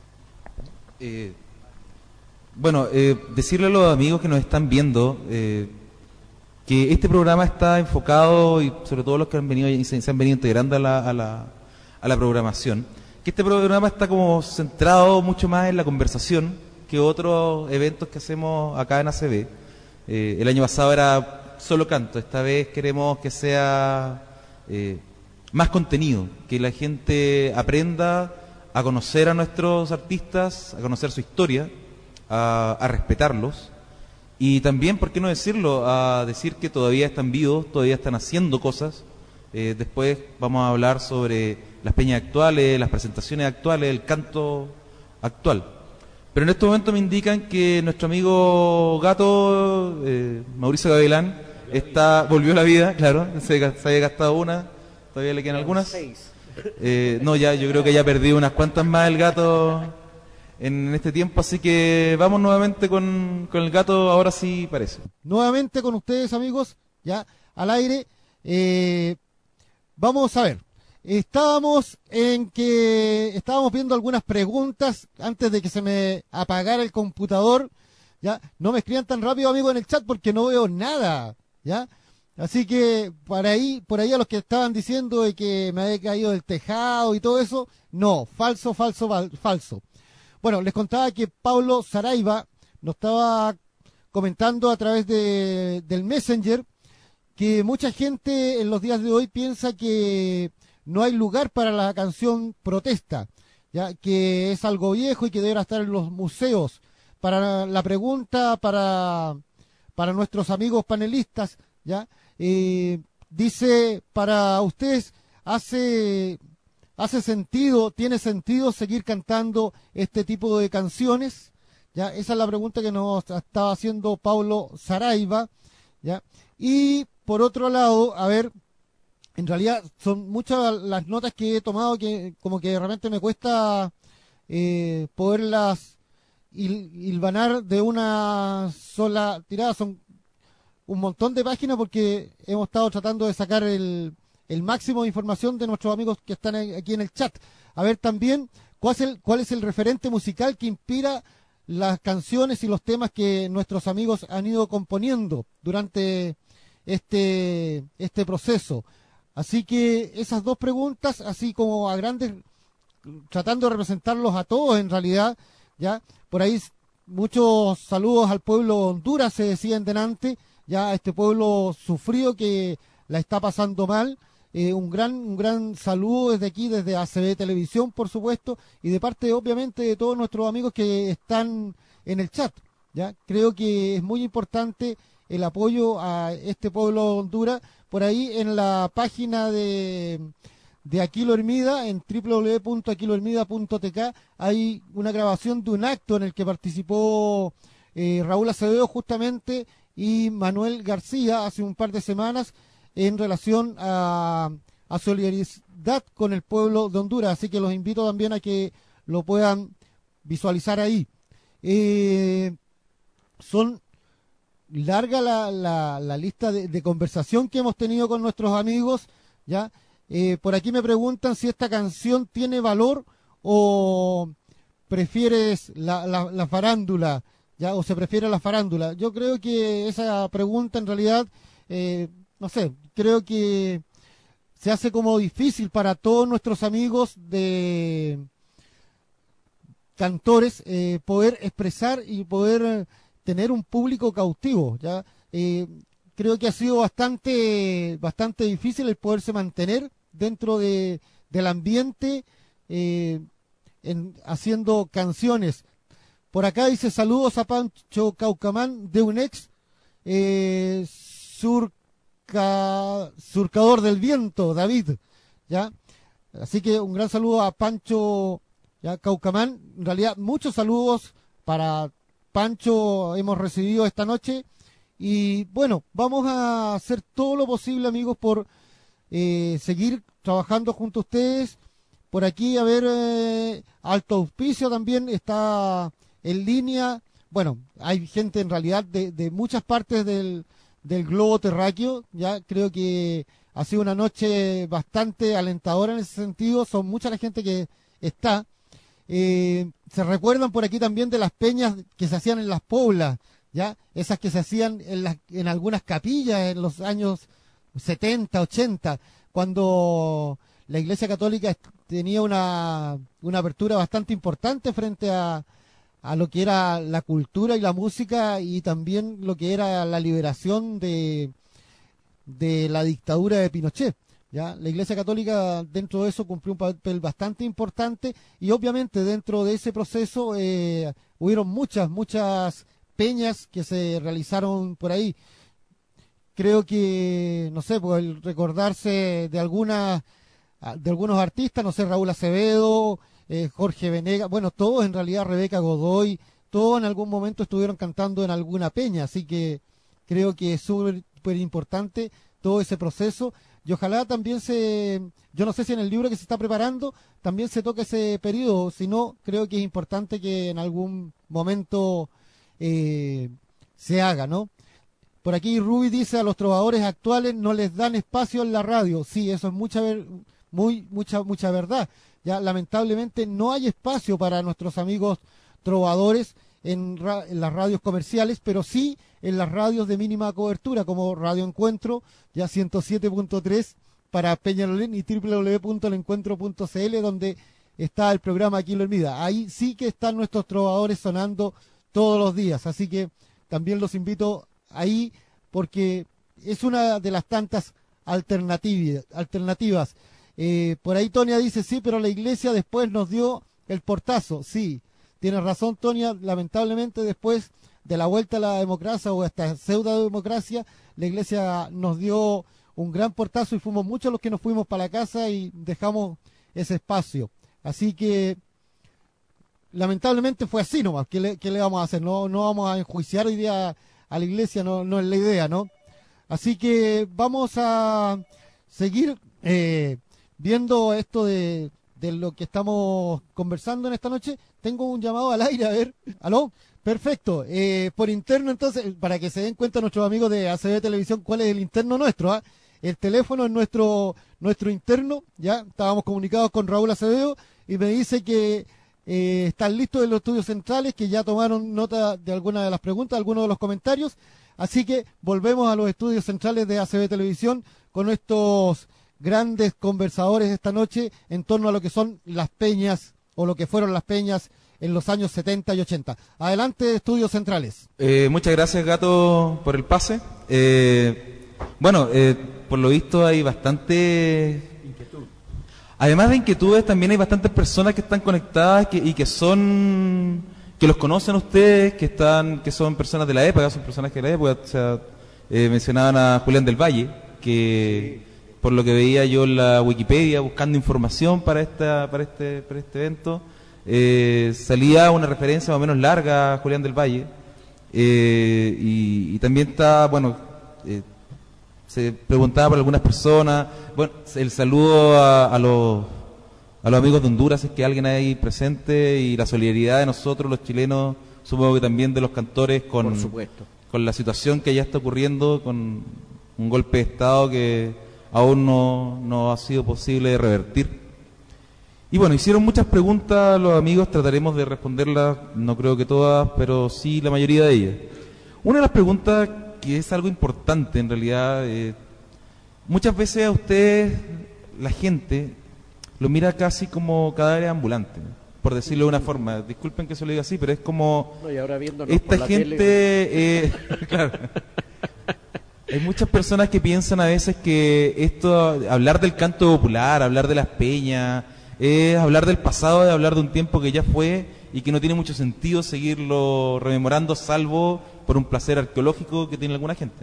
Decirle a los amigos que nos están viendo que este programa está enfocado, y sobre todo los que han venido y se han venido integrando a la programación, que este programa está como centrado mucho más en la conversación que otros eventos que hacemos acá en ACB. El año pasado era solo canto, esta vez queremos que sea más contenido, que la gente aprenda a conocer a nuestros artistas, a conocer su historia, a respetarlos, y también, ¿por qué no decirlo?, a decir que todavía están vivos, todavía están haciendo cosas. Después vamos a hablar sobre las peñas actuales, las presentaciones actuales, el canto actual. Pero en este momento me indican que nuestro amigo Gato, Mauricio Gavilán, volvió a la vida, claro, se había gastado una, todavía le quedan algunas. 6. Yo creo que ya perdí unas cuantas más el Gato en este tiempo, así que vamos nuevamente con el Gato, ahora sí parece. Nuevamente con ustedes, amigos, ya al aire. Vamos a ver. Estábamos viendo algunas preguntas antes de que se me apagara el computador. Ya, no me escriban tan rápido, amigos, en el chat porque no veo nada, ya. Así que por ahí a los que estaban diciendo de que me había caído del tejado y todo eso, no, falso. Bueno, les contaba que Pablo Saraiva nos estaba comentando a través del Messenger que mucha gente en los días de hoy piensa que no hay lugar para la canción protesta, ya que es algo viejo y que deberá estar en los museos. Para la pregunta para nuestros amigos panelistas, ya dice, para ustedes tiene sentido seguir cantando este tipo de canciones, ya esa es la pregunta que nos estaba haciendo Pablo Saraiva, ya. Y por otro lado, a ver, en realidad son muchas las notas que he tomado que como que de repente me cuesta poderlas hilvanar de una sola tirada. Son un montón de páginas porque hemos estado tratando de sacar el máximo de información de nuestros amigos que están aquí en el chat. A ver también cuál es el referente musical que inspira las canciones y los temas que nuestros amigos han ido componiendo durante este proceso. Así que esas dos preguntas, así como a grandes, tratando de representarlos a todos en realidad, ya, por ahí muchos saludos al pueblo de Honduras, se decía en delante, ya, este pueblo sufrido que la está pasando mal. Un gran saludo desde aquí, desde ACB Televisión, por supuesto, y de parte, obviamente, de todos nuestros amigos que están en el chat. ¿Ya? Creo que es muy importante el apoyo a este pueblo de Honduras. Por ahí en la página de Aquilo Hermida, en www.aquilohermida.tk, hay una grabación de un acto en el que participó Raúl Acevedo justamente y Manuel García hace un par de semanas, en relación a solidaridad con el pueblo de Honduras, así que los invito también a que lo puedan visualizar ahí. Son larga la lista de conversación que hemos tenido con nuestros amigos, ¿ya? Por aquí me preguntan si esta canción tiene valor o prefieres la farándula, ¿ya? O se prefiere la farándula. Yo creo que esa pregunta en realidad... no sé, creo que se hace como difícil para todos nuestros amigos de cantores poder expresar y poder tener un público cautivo, ¿ya? Creo que ha sido bastante difícil el poderse mantener dentro del ambiente haciendo canciones. Por acá dice saludos a Pancho Caucamán de un ex surcador del viento, David, ¿ya? Así que un gran saludo a Pancho, ¿ya? Caucamán. En realidad, muchos saludos para Pancho hemos recibido esta noche. Y bueno, vamos a hacer todo lo posible, amigos, por seguir trabajando junto a ustedes. Por aquí, a ver, Alto Auspicio también está en línea. Bueno, hay gente en realidad de muchas partes del globo terráqueo, ya creo que ha sido una noche bastante alentadora en ese sentido, son mucha la gente que está. Se recuerdan por aquí también de las peñas que se hacían en las poblas, ya esas que se hacían en algunas capillas en los años 70, 80, cuando la Iglesia Católica tenía una apertura bastante importante frente a lo que era la cultura y la música, y también lo que era la liberación de la dictadura de Pinochet. ¿Ya? La Iglesia Católica dentro de eso cumplió un papel bastante importante, y obviamente dentro de ese proceso hubieron muchas peñas que se realizaron por ahí. Creo que, no sé, pues el recordarse de algunos artistas, no sé, Raúl Acevedo, Jorge Venegas, bueno, todos en realidad, Rebeca Godoy, todos en algún momento estuvieron cantando en alguna peña, así que creo que es súper importante todo ese proceso, y ojalá también yo no sé si en el libro que se está preparando también se toque ese periodo, si no, creo que es importante que en algún momento se haga, ¿no? Por aquí Ruby dice, a los trovadores actuales no les dan espacio en la radio. Sí, eso es mucha verdad. Ya lamentablemente no hay espacio para nuestros amigos trovadores en las radios comerciales, pero sí en las radios de mínima cobertura, como Radio Encuentro, ya 107.3 para Peñalolén, y www.elencuentro.cl, donde está el programa Aquilo Hermida. Ahí sí que están nuestros trovadores sonando todos los días, así que también los invito ahí, porque es una de las tantas alternativas. Por ahí Tonia dice, sí, pero la iglesia después nos dio el portazo. Sí, tienes razón, Tonia, lamentablemente después de la vuelta a la democracia o esta pseudo democracia, la iglesia nos dio un gran portazo y fuimos muchos los que nos fuimos para la casa y dejamos ese espacio. Así que lamentablemente fue así nomás. ¿Qué le vamos a hacer? No vamos a enjuiciar hoy día a la iglesia, no es la idea, ¿no? Así que vamos a seguir viendo esto de lo que estamos conversando en esta noche. Tengo un llamado al aire, a ver. ¿Aló? Perfecto. Por interno, entonces, para que se den cuenta nuestros amigos de ACB Televisión cuál es el interno nuestro, ¿ah? El teléfono es nuestro interno, ya estábamos comunicados con Raúl Acevedo y me dice que están listos en los estudios centrales, que ya tomaron nota de algunas de las preguntas, algunos de los comentarios, así que volvemos a los estudios centrales de ACB Televisión con estos grandes conversadores esta noche en torno a lo que son las peñas o lo que fueron las peñas en los años 70 y 80. Adelante, Estudios Centrales. Muchas gracias, Gato, por el pase. Por lo visto hay bastante inquietud. Además de inquietudes, también hay bastantes personas que están conectadas y que los conocen ustedes, que son personas de la época, son personajes de la época. O sea, mencionaban a Julián del Valle, que por lo que veía yo en la Wikipedia buscando información para este evento, salía una referencia más o menos larga a Julián del Valle, y también está, se preguntaba por algunas personas, el saludo a los amigos de Honduras, es que alguien hay presente, y la solidaridad de nosotros los chilenos, supongo que también de los cantores con la situación que ya está ocurriendo, con un golpe de Estado que aún no ha sido posible revertir. Y hicieron muchas preguntas los amigos, trataremos de responderlas, no creo que todas, pero sí la mayoría de ellas. Una de las preguntas, que es algo importante en realidad, muchas veces a ustedes, la gente, lo mira casi como cadáveres ambulantes, por decirlo de una forma. Disculpen que se lo diga así, pero es como y ahora esta gente, claro. Hay muchas personas que piensan a veces que hablar del canto popular, hablar de las peñas, es hablar del pasado, es hablar de un tiempo que ya fue y que no tiene mucho sentido seguirlo rememorando, salvo por un placer arqueológico que tiene alguna gente.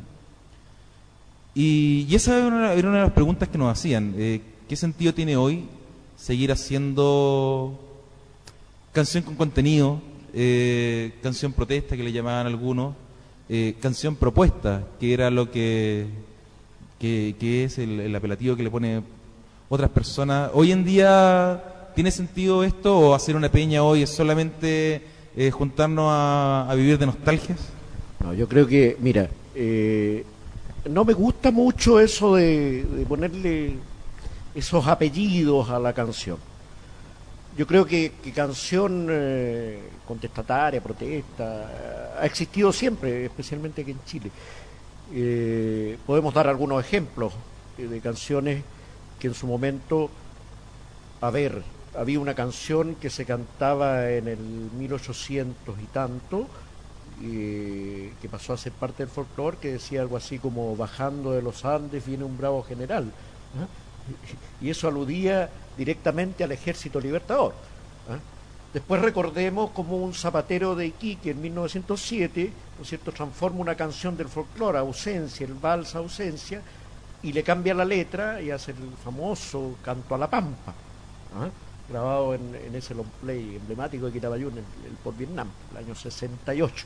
Y esa era una de las preguntas que nos hacían. ¿Qué sentido tiene hoy seguir haciendo canción con contenido, canción protesta que le llamaban algunos, canción propuesta, que era lo que es el apelativo que le pone otras personas? ¿Hoy en día tiene sentido esto, o hacer una peña hoy es solamente juntarnos a vivir de nostalgias? No, yo creo que, mira, no me gusta mucho eso de ponerle esos apellidos a la canción. Yo creo que canción contestataria, protesta, ha existido siempre, especialmente aquí en Chile. Podemos dar algunos ejemplos de canciones que en su momento, había una canción que se cantaba en el 1800 y tanto, que pasó a ser parte del folclore, que decía algo así como: bajando de los Andes viene un bravo general, ¿eh? Y eso aludía directamente al Ejército Libertador, ¿eh? Después recordemos como un zapatero de Iquique en 1907, ¿no es cierto?, transforma una canción del folclore, Ausencia, el vals Ausencia, y le cambia la letra y hace el famoso Canto a la Pampa, ¿eh?, grabado en ese long play emblemático de Quitabayún, el por Vietnam, el año 68.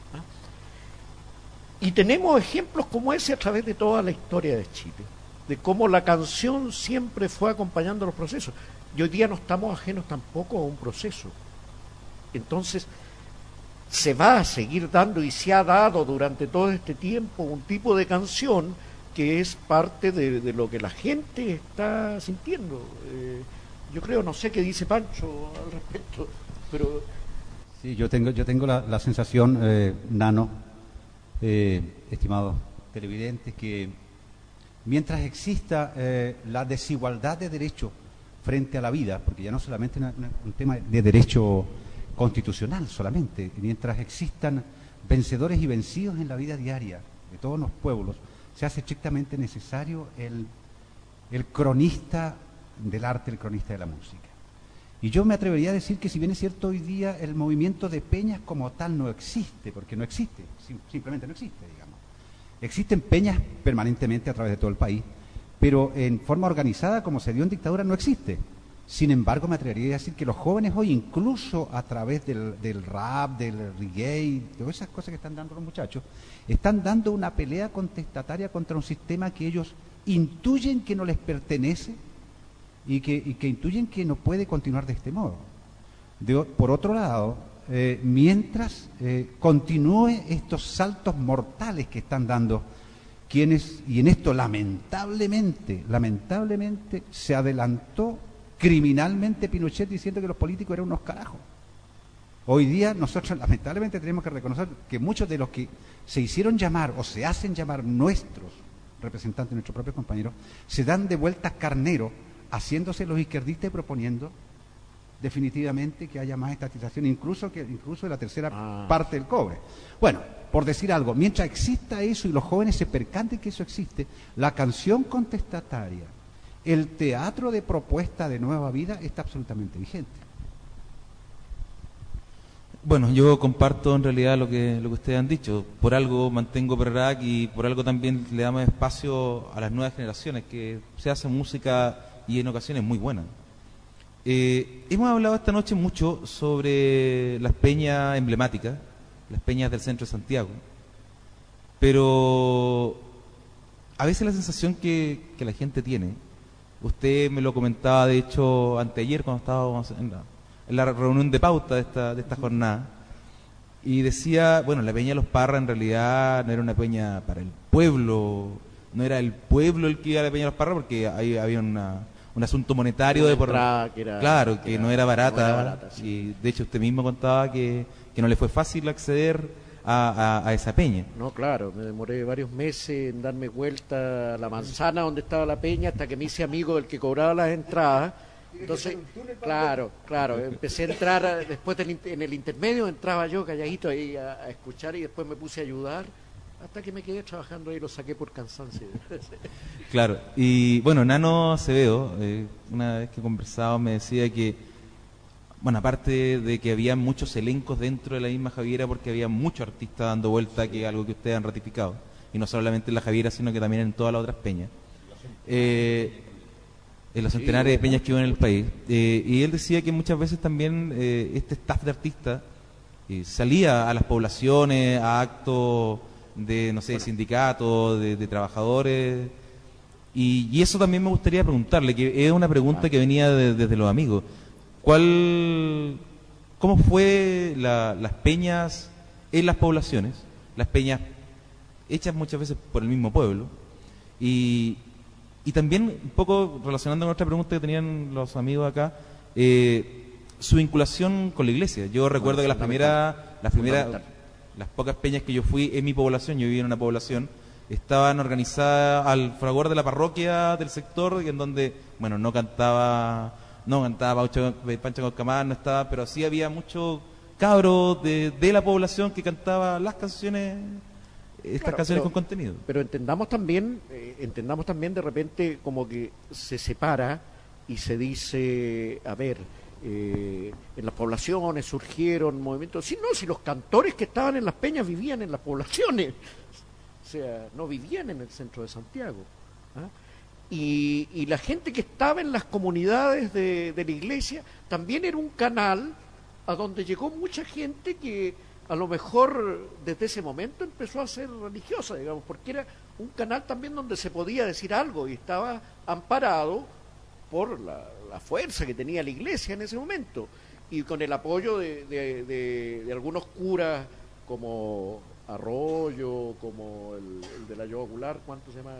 Y tenemos ejemplos como ese a través de toda la historia de Chile, de cómo la canción siempre fue acompañando los procesos. Y hoy día no estamos ajenos tampoco a un proceso. Entonces, se va a seguir dando, y se ha dado durante todo este tiempo, un tipo de canción que es parte de lo que la gente está sintiendo. Yo creo, no sé qué dice Pancho al respecto, pero... Sí, yo tengo la sensación, Nano, estimados televidentes, que mientras exista la desigualdad de derecho frente a la vida, porque ya no solamente un tema de derecho constitucional solamente, mientras existan vencedores y vencidos en la vida diaria de todos los pueblos, se hace estrictamente necesario el cronista del arte, el cronista de la música. Y yo me atrevería a decir que, si bien es cierto, hoy día el movimiento de peñas como tal no existe, porque no existe, simplemente no existe, digamos. Existen peñas permanentemente a través de todo el país, pero en forma organizada, como se dio en dictadura, no existe. Sin embargo, me atrevería a decir que los jóvenes hoy, incluso a través del rap, del reggae, todas esas cosas que están dando los muchachos, están dando una pelea contestataria contra un sistema que ellos intuyen que no les pertenece y que intuyen que no puede continuar de este modo. Por otro lado, mientras continúe estos saltos mortales que están dando quienes, y en esto lamentablemente se adelantó criminalmente Pinochet diciendo que los políticos eran unos carajos. Hoy día nosotros lamentablemente tenemos que reconocer que muchos de los que se hicieron llamar o se hacen llamar nuestros representantes de nuestros propios compañeros, se dan de vueltas carnero, haciéndose los izquierdistas y proponiendo definitivamente que haya más estatización, incluso de la tercera parte del cobre. Bueno, por decir algo, mientras exista eso y los jóvenes se percanten que eso existe, la canción contestataria, el teatro de propuesta de nueva vida está absolutamente vigente. Bueno, yo comparto en realidad lo que ustedes han dicho. Por algo mantengo Perrac y por algo también le damos espacio a las nuevas generaciones, que se hace música y en ocasiones muy buena. Hemos hablado esta noche mucho sobre las peñas emblemáticas, las peñas del centro de Santiago, pero a veces la sensación que la gente tiene, usted me lo comentaba de hecho anteayer cuando estábamos en la reunión de pauta de esta jornada, y decía, bueno, la peña de los Parra en realidad no era una peña para el pueblo, no era el pueblo el que iba a la peña de los Parra, porque ahí había un asunto monetario de por claro, que no era barata, sí. Y de hecho usted mismo contaba que no le fue fácil acceder a esa peña. No, claro, me demoré varios meses en darme vuelta a la manzana donde estaba la peña hasta que me hice amigo del que cobraba las entradas. Entonces, claro, empecé a entrar, después en el intermedio entraba yo calladito ahí a escuchar y después me puse a ayudar hasta que me quedé trabajando ahí y lo saqué por cansancio. Claro, y bueno, Nano Acevedo, una vez que conversaba me decía que, bueno, aparte de que había muchos elencos dentro de la misma Javiera, porque había muchos artistas dando vuelta, que es algo que ustedes han ratificado, y no solamente en la Javiera, sino que también en todas las otras peñas. En los centenares de peñas que hubo en el país. Y él decía que muchas veces también este staff de artistas salía a las poblaciones, a actos de, no sé, de sindicatos, de trabajadores. Y eso también me gustaría preguntarle, que es una pregunta que venía desde los amigos. ¿Cómo fue las peñas en las poblaciones? Las peñas hechas muchas veces por el mismo pueblo. Y también, un poco relacionando con otra pregunta que tenían los amigos acá, su vinculación con la iglesia. Yo recuerdo que las pocas peñas que yo fui en mi población, yo vivía en una población, estaban organizadas al fragor de la parroquia del sector, en donde, bueno, no cantaba Pancho Coscamán, no estaba, pero sí había muchos cabros de la población que cantaban las canciones. Estas canciones con contenido. Pero entendamos también de repente como que se separa y se dice, a ver, en las poblaciones surgieron movimientos. Si los cantores que estaban en las peñas vivían en las poblaciones, o sea, no vivían en el centro de Santiago. ¿Ah? Y la gente que estaba en las comunidades de la iglesia también era un canal a donde llegó mucha gente que a lo mejor desde ese momento empezó a ser religiosa, digamos, porque era un canal también donde se podía decir algo y estaba amparado por la fuerza que tenía la iglesia en ese momento y con el apoyo de algunos curas como Arroyo, como el de la Yoga Ocular, ¿cuánto se llama?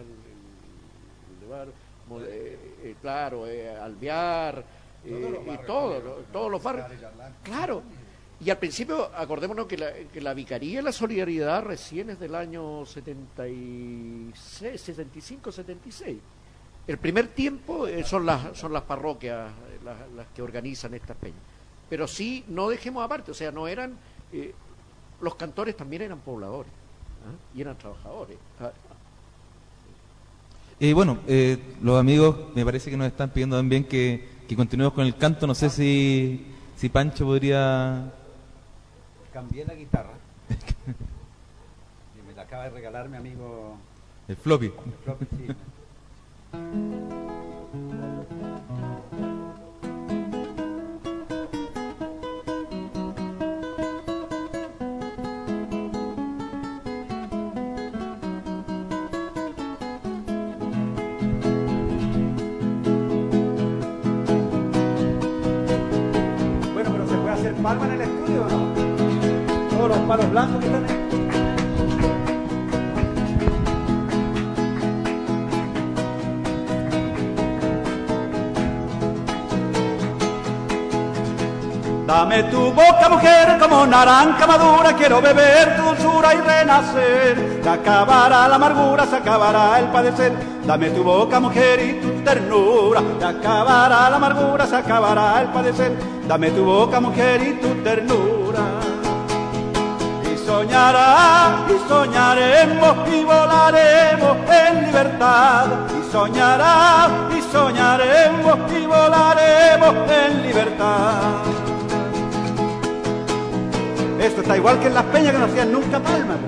Alvear, y todos los barrios. Claro. Y al principio, acordémonos que la Vicaría de la Solidaridad recién es del año 75, 76. El primer tiempo son las parroquias las que organizan estas peñas. Pero sí, no dejemos aparte, o sea, no eran... los cantores también eran pobladores, y eran trabajadores. Bueno, los amigos me parece que nos están pidiendo también que continuemos con el canto. No sé si Pancho podría... Cambié la guitarra y me la acaba de regalar mi amigo el floppy. Sí. Bueno, pero ¿se puede hacer palma en el estudio o no? Todos los palos blancos que están ahí. Dame tu boca, mujer, como naranja madura, quiero beber tu dulzura y renacer. Se acabará la amargura, se acabará el padecer. Dame tu boca, mujer, y tu ternura. Se acabará la amargura, se acabará el padecer. Dame tu boca, mujer, y tu ternura. Y soñaremos y volaremos en libertad. Y soñaremos y volaremos en libertad. Esto está igual que en las peñas que no hacían nunca palmas.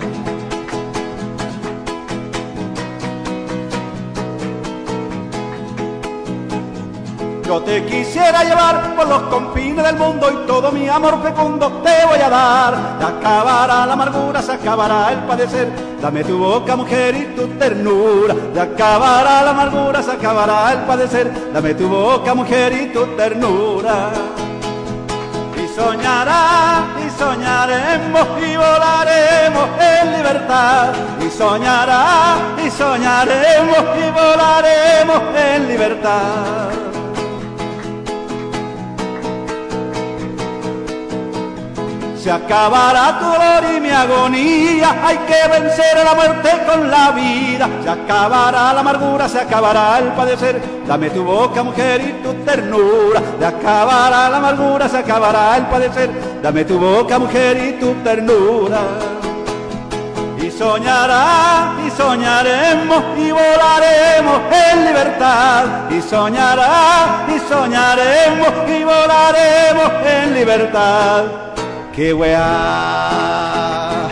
Yo te quisiera llevar por los confines del mundo y todo mi amor fecundo te voy a dar. Se acabará la amargura, se acabará el padecer. Dame tu boca, mujer, y tu ternura. Se acabará la amargura, se acabará el padecer. Dame tu boca, mujer, y tu ternura. Y soñaremos y volaremos en libertad. Y soñaremos y volaremos en libertad. Se acabará tu dolor y mi agonía, hay que vencer a la muerte con la vida. Se acabará la amargura, se acabará el padecer. Dame tu boca, mujer, y tu ternura. Se acabará la amargura, se acabará el padecer. Dame tu boca, mujer, y tu ternura. Y soñaremos y volaremos en libertad. Y soñaremos y volaremos en libertad. ¡Qué weá!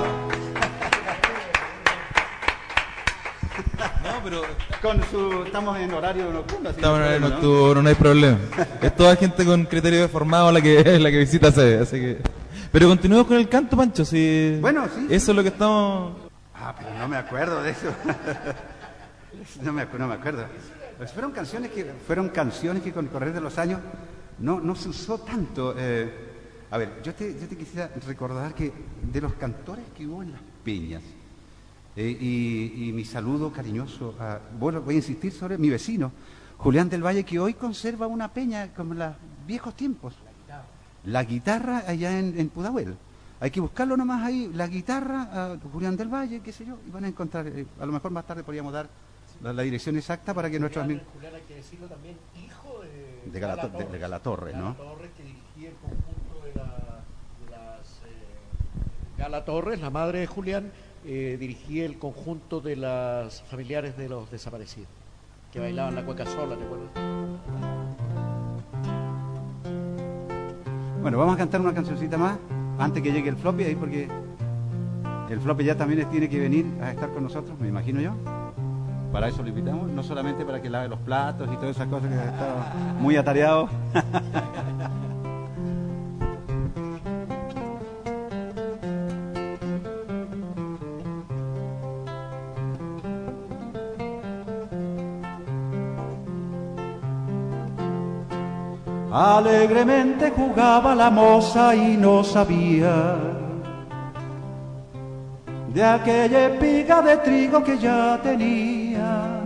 No, pero Estamos en horario nocturno. estamos en horario nocturno, no hay problema. Es toda gente con criterio formado la que visita sede, así que... Pero continuemos con el canto, Pancho, si... Bueno, sí. Eso es lo que estamos... Pero no me acuerdo de eso. No me acuerdo. Pues fueron canciones que con el correr de los años no se usó tanto. A ver, yo te quisiera recordar que de los cantores que hubo en las peñas, y mi saludo cariñoso, voy a insistir sobre mi vecino, Julián del Valle, que hoy conserva una peña como en los viejos tiempos. La guitarra allá en Pudahuel. Hay que buscarlo nomás ahí, la guitarra, Julián del Valle, qué sé yo, y van a encontrar, a lo mejor más tarde podríamos dar la dirección exacta para que nuestros amigos... Julián, hay que decirlo también, hijo de Galatorre, ¿no? Galatorre, que dirigía el conjunto de las Gala Torres, la madre de Julián, dirigía el conjunto de las familiares de los desaparecidos, que bailaban la cueca sola, ¿te acuerdas? Bueno, vamos a cantar una cancioncita más antes que llegue el floppy ahí, porque el floppy ya también tiene que venir a estar con nosotros, me imagino yo. Para eso lo invitamos, no solamente para que lave los platos y todas esas cosas que estaba muy atareado. Alegremente jugaba la moza y no sabía de aquella espiga de trigo que ya tenía.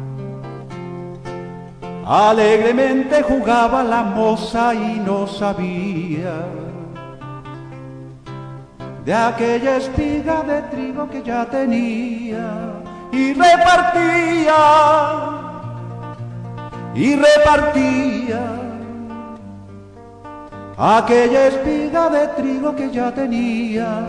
Alegremente jugaba la moza y no sabía de aquella espiga de trigo que ya tenía. Y repartía aquella espiga de trigo que ya tenía,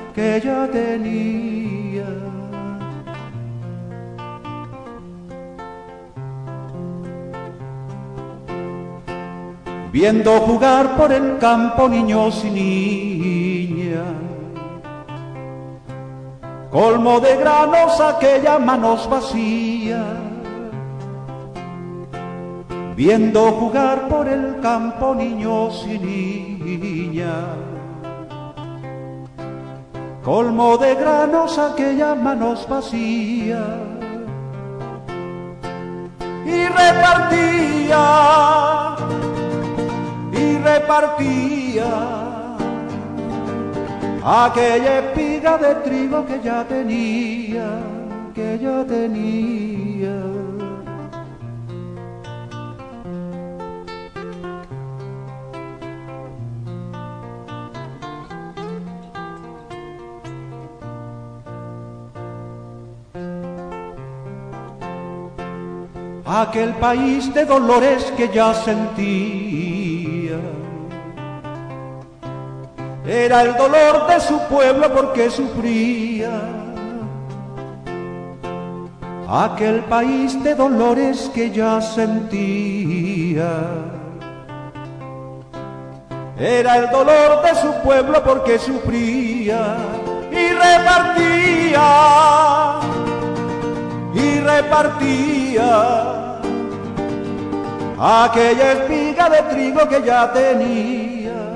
Viendo jugar por el campo niños y niñas, colmo de granos aquellas manos vacías. Viendo jugar por el campo niños y niñas, colmo de granos aquellas manos vacías. Y repartía aquella espiga de trigo que ya tenía. aquel país de dolores que ya sentía. Era el dolor de su pueblo porque sufría. Aquel país de dolores que ya sentía. Era el dolor de su pueblo porque sufría y repartía aquella espiga de trigo que ya tenía,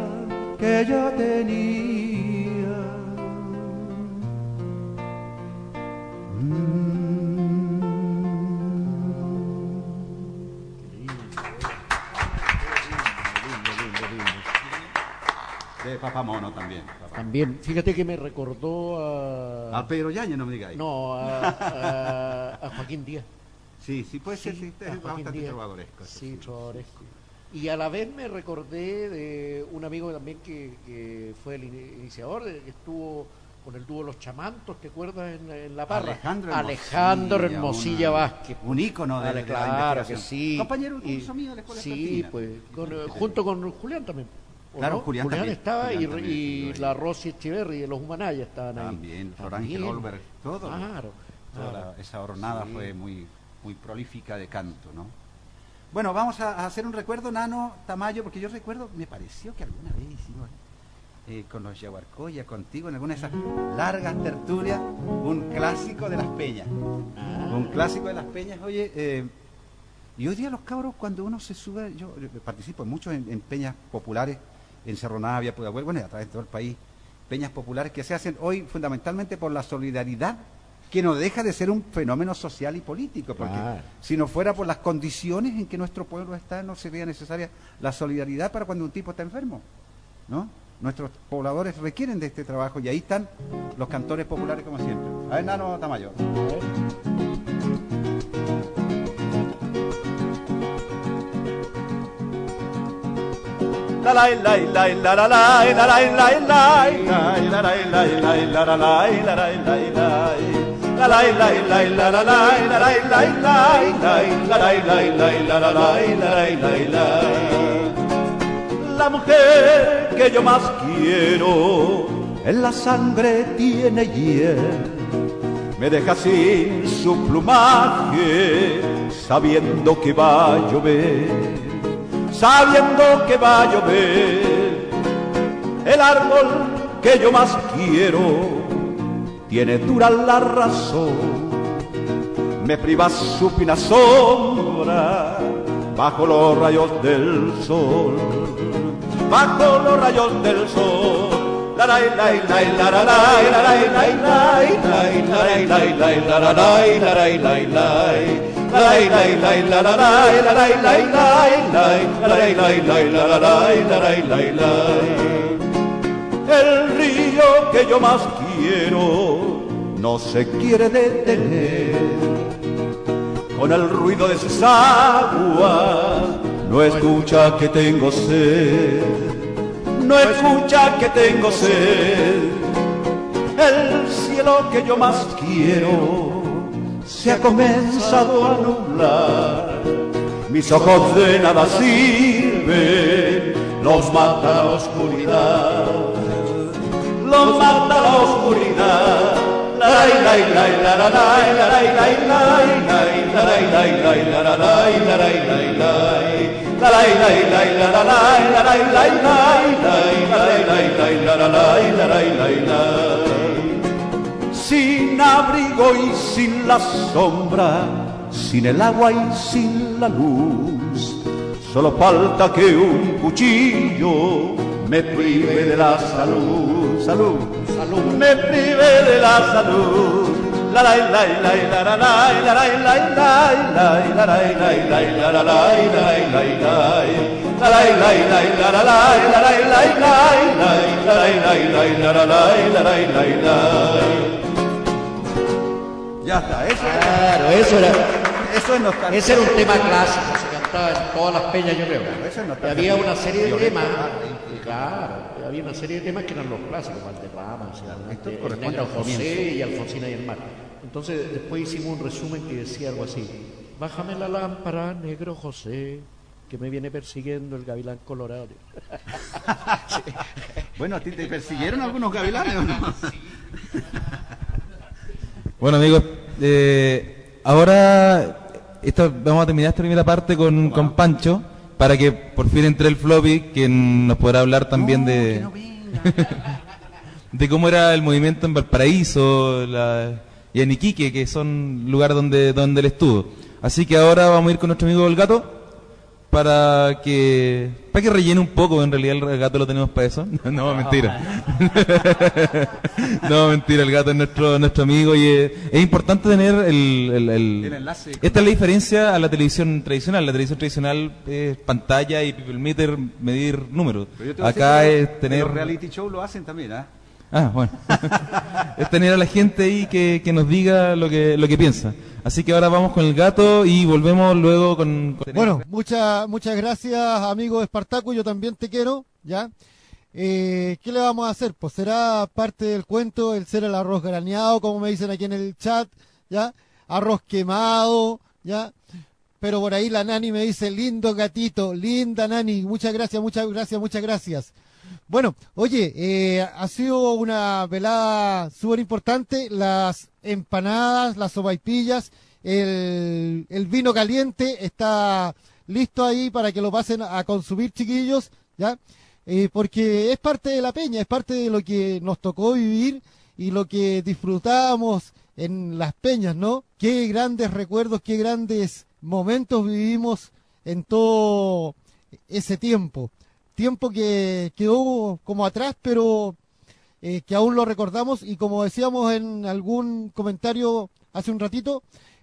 De Papamono también. También, fíjate que me recordó Al Pedro Yañez, no me digáis. No, a Joaquín Díaz. Sí, puede ser, sí, es Joaquín bastante Díaz. trovadoresco. Sí, trovadoresco. Y a la vez me recordé de un amigo también que fue el iniciador, que estuvo con el dúo Los Chamantos, ¿te acuerdas? En La Parra. Alejandro Hermosilla Vázquez. Un ícono de la claro que investigación. sí. Compañero incluso mío de la Escuela Sí, Argentina. pues, junto con Julián también. Claro, ¿no? Julián también. estaba Julián y también, la Rosy Echeverri de los Humanaya estaban ahí. También, Florángel Olberg, todo. Claro. Esa hornada Sí. fue muy prolífica de canto, ¿no? Bueno, vamos a hacer un recuerdo, Nano Tamayo, porque yo recuerdo, me pareció que alguna vez hicimos con los Yaguarcoya, contigo, en alguna de esas largas tertulias, un clásico de las peñas. Un clásico de las peñas, oye, y hoy día los cabros, cuando uno se sube, yo participo mucho en peñas populares, en Cerro Navia, Pudahuel, bueno, y a través de todo el país, peñas populares que se hacen hoy fundamentalmente por la solidaridad, que no deja de ser un fenómeno social y político, porque si no fuera por las condiciones en que nuestro pueblo está, no sería necesaria la solidaridad para cuando un tipo está enfermo, ¿no? Nuestros pobladores requieren de este trabajo y ahí están los cantores populares como siempre. A ver, Nano Tamayo. La la la la la la la la la la la la la la la la mujer que yo más quiero en la sangre tiene hiel, me deja sin su plumaje sabiendo que va a llover, sabiendo que va a llover. El árbol que yo más quiero tiene dura la razón, me priva su fina sombra bajo los rayos del sol, bajo los rayos del sol. La la la la la la la la la la el río que yo más quiero no se quiere detener, con el ruido de sus aguas no escucha que tengo sed, no escucha que tengo sed. El cielo que yo más quiero se ha comenzado a nublar, mis ojos de nada sirven, los mata la oscuridad, los mata la oscuridad. La la la la la la la la sin abrigo y sin la sombra, sin el agua y sin la luz, solo falta que un cuchillo me prive de la salud, salud, salud, me prive de la salud. La la la la la la la la la la la la la la. Ya está, eso. Claro, Eso es nostalgia. ese era un tema clásico, se cantaba en todas las peñas, yo creo. Eso es nostalgia. Y había una serie de temas, claro, había una serie de temas que eran los clásicos, Valderrama, Esto el corresponde Negro al José comienzo. y Alfonsina y el Mar. Entonces después hicimos un resumen que decía algo así: bájame la lámpara, negro José, que me viene persiguiendo el gavilán colorado. Sí. Bueno, ¿a ti te persiguieron algunos gavilanes o no? Bueno, amigos, ahora vamos a terminar esta primera parte con Pancho, para que por fin entre el floppy, que nos podrá hablar también de de cómo era el movimiento en Valparaíso y en Iquique, que son lugares donde él estuvo. Así que ahora vamos a ir con nuestro amigo el Gato para que rellene un poco. En realidad el Gato lo tenemos para eso. No, mentira. No, mentira, el Gato es nuestro amigo, y es importante tener el enlace. Esta es la diferencia a la televisión tradicional. La televisión tradicional es pantalla y people meter, medir números. Acá es tener... Los reality show lo hacen también, ¿ah? Ah, bueno. Es tener a la gente ahí que nos diga lo que piensa. Así que ahora vamos con el Gato y volvemos luego con... Bueno, muchas gracias, amigo Espartaco, yo también te quiero, ¿ya? ¿Qué le vamos a hacer? Pues será parte del cuento el ser el arroz graneado, como me dicen aquí en el chat, ¿ya? Arroz quemado, ¿ya? Pero por ahí la Nani me dice, lindo gatito, linda Nani, muchas gracias. Bueno, oye, ha sido una velada súper importante, las empanadas, las sopaipillas, el vino caliente está listo ahí para que lo pasen a consumir, chiquillos, ¿ya? Porque es parte de la peña, es parte de lo que nos tocó vivir y lo que disfrutábamos en las peñas, ¿no? Qué grandes recuerdos, qué grandes momentos vivimos en todo ese tiempo que quedó como atrás, pero que aún lo recordamos, y como decíamos en algún comentario hace un ratito,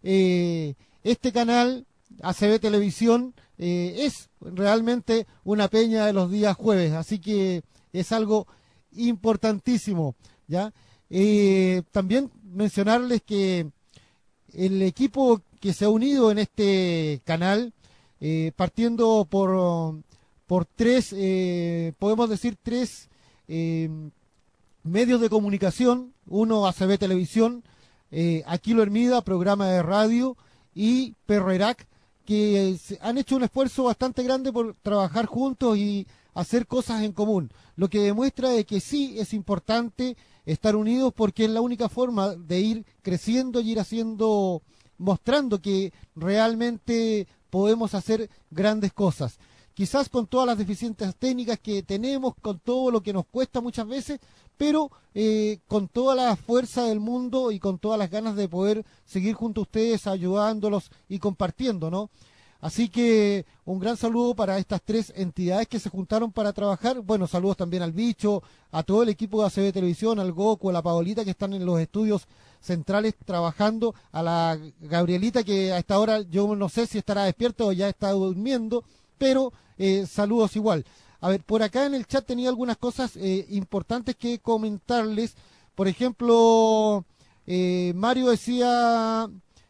este canal, ACB Televisión, es realmente una peña de los días jueves, así que es algo importantísimo, ¿ya? También mencionarles que el equipo que se ha unido en este canal, partiendo por tres, podemos decir tres medios de comunicación, uno ACB Televisión, Aquilo Hermida, programa de radio, y Perroerac, que han hecho un esfuerzo bastante grande por trabajar juntos y hacer cosas en común, lo que demuestra de que sí es importante estar unidos, porque es la única forma de ir creciendo y ir mostrando que realmente podemos hacer grandes cosas. Quizás con todas las deficiencias técnicas que tenemos, con todo lo que nos cuesta muchas veces, pero con toda la fuerza del mundo y con todas las ganas de poder seguir junto a ustedes, ayudándolos y compartiendo, ¿no? Así que un gran saludo para estas tres entidades que se juntaron para trabajar. Bueno, saludos también al Bicho, a todo el equipo de ACB Televisión, al Goku, a la Paolita, que están en los estudios centrales trabajando, a la Gabrielita, que a esta hora yo no sé si estará despierta o ya está durmiendo, pero saludos igual. A ver, por acá en el chat tenía algunas cosas importantes que comentarles. Por ejemplo, Mario decía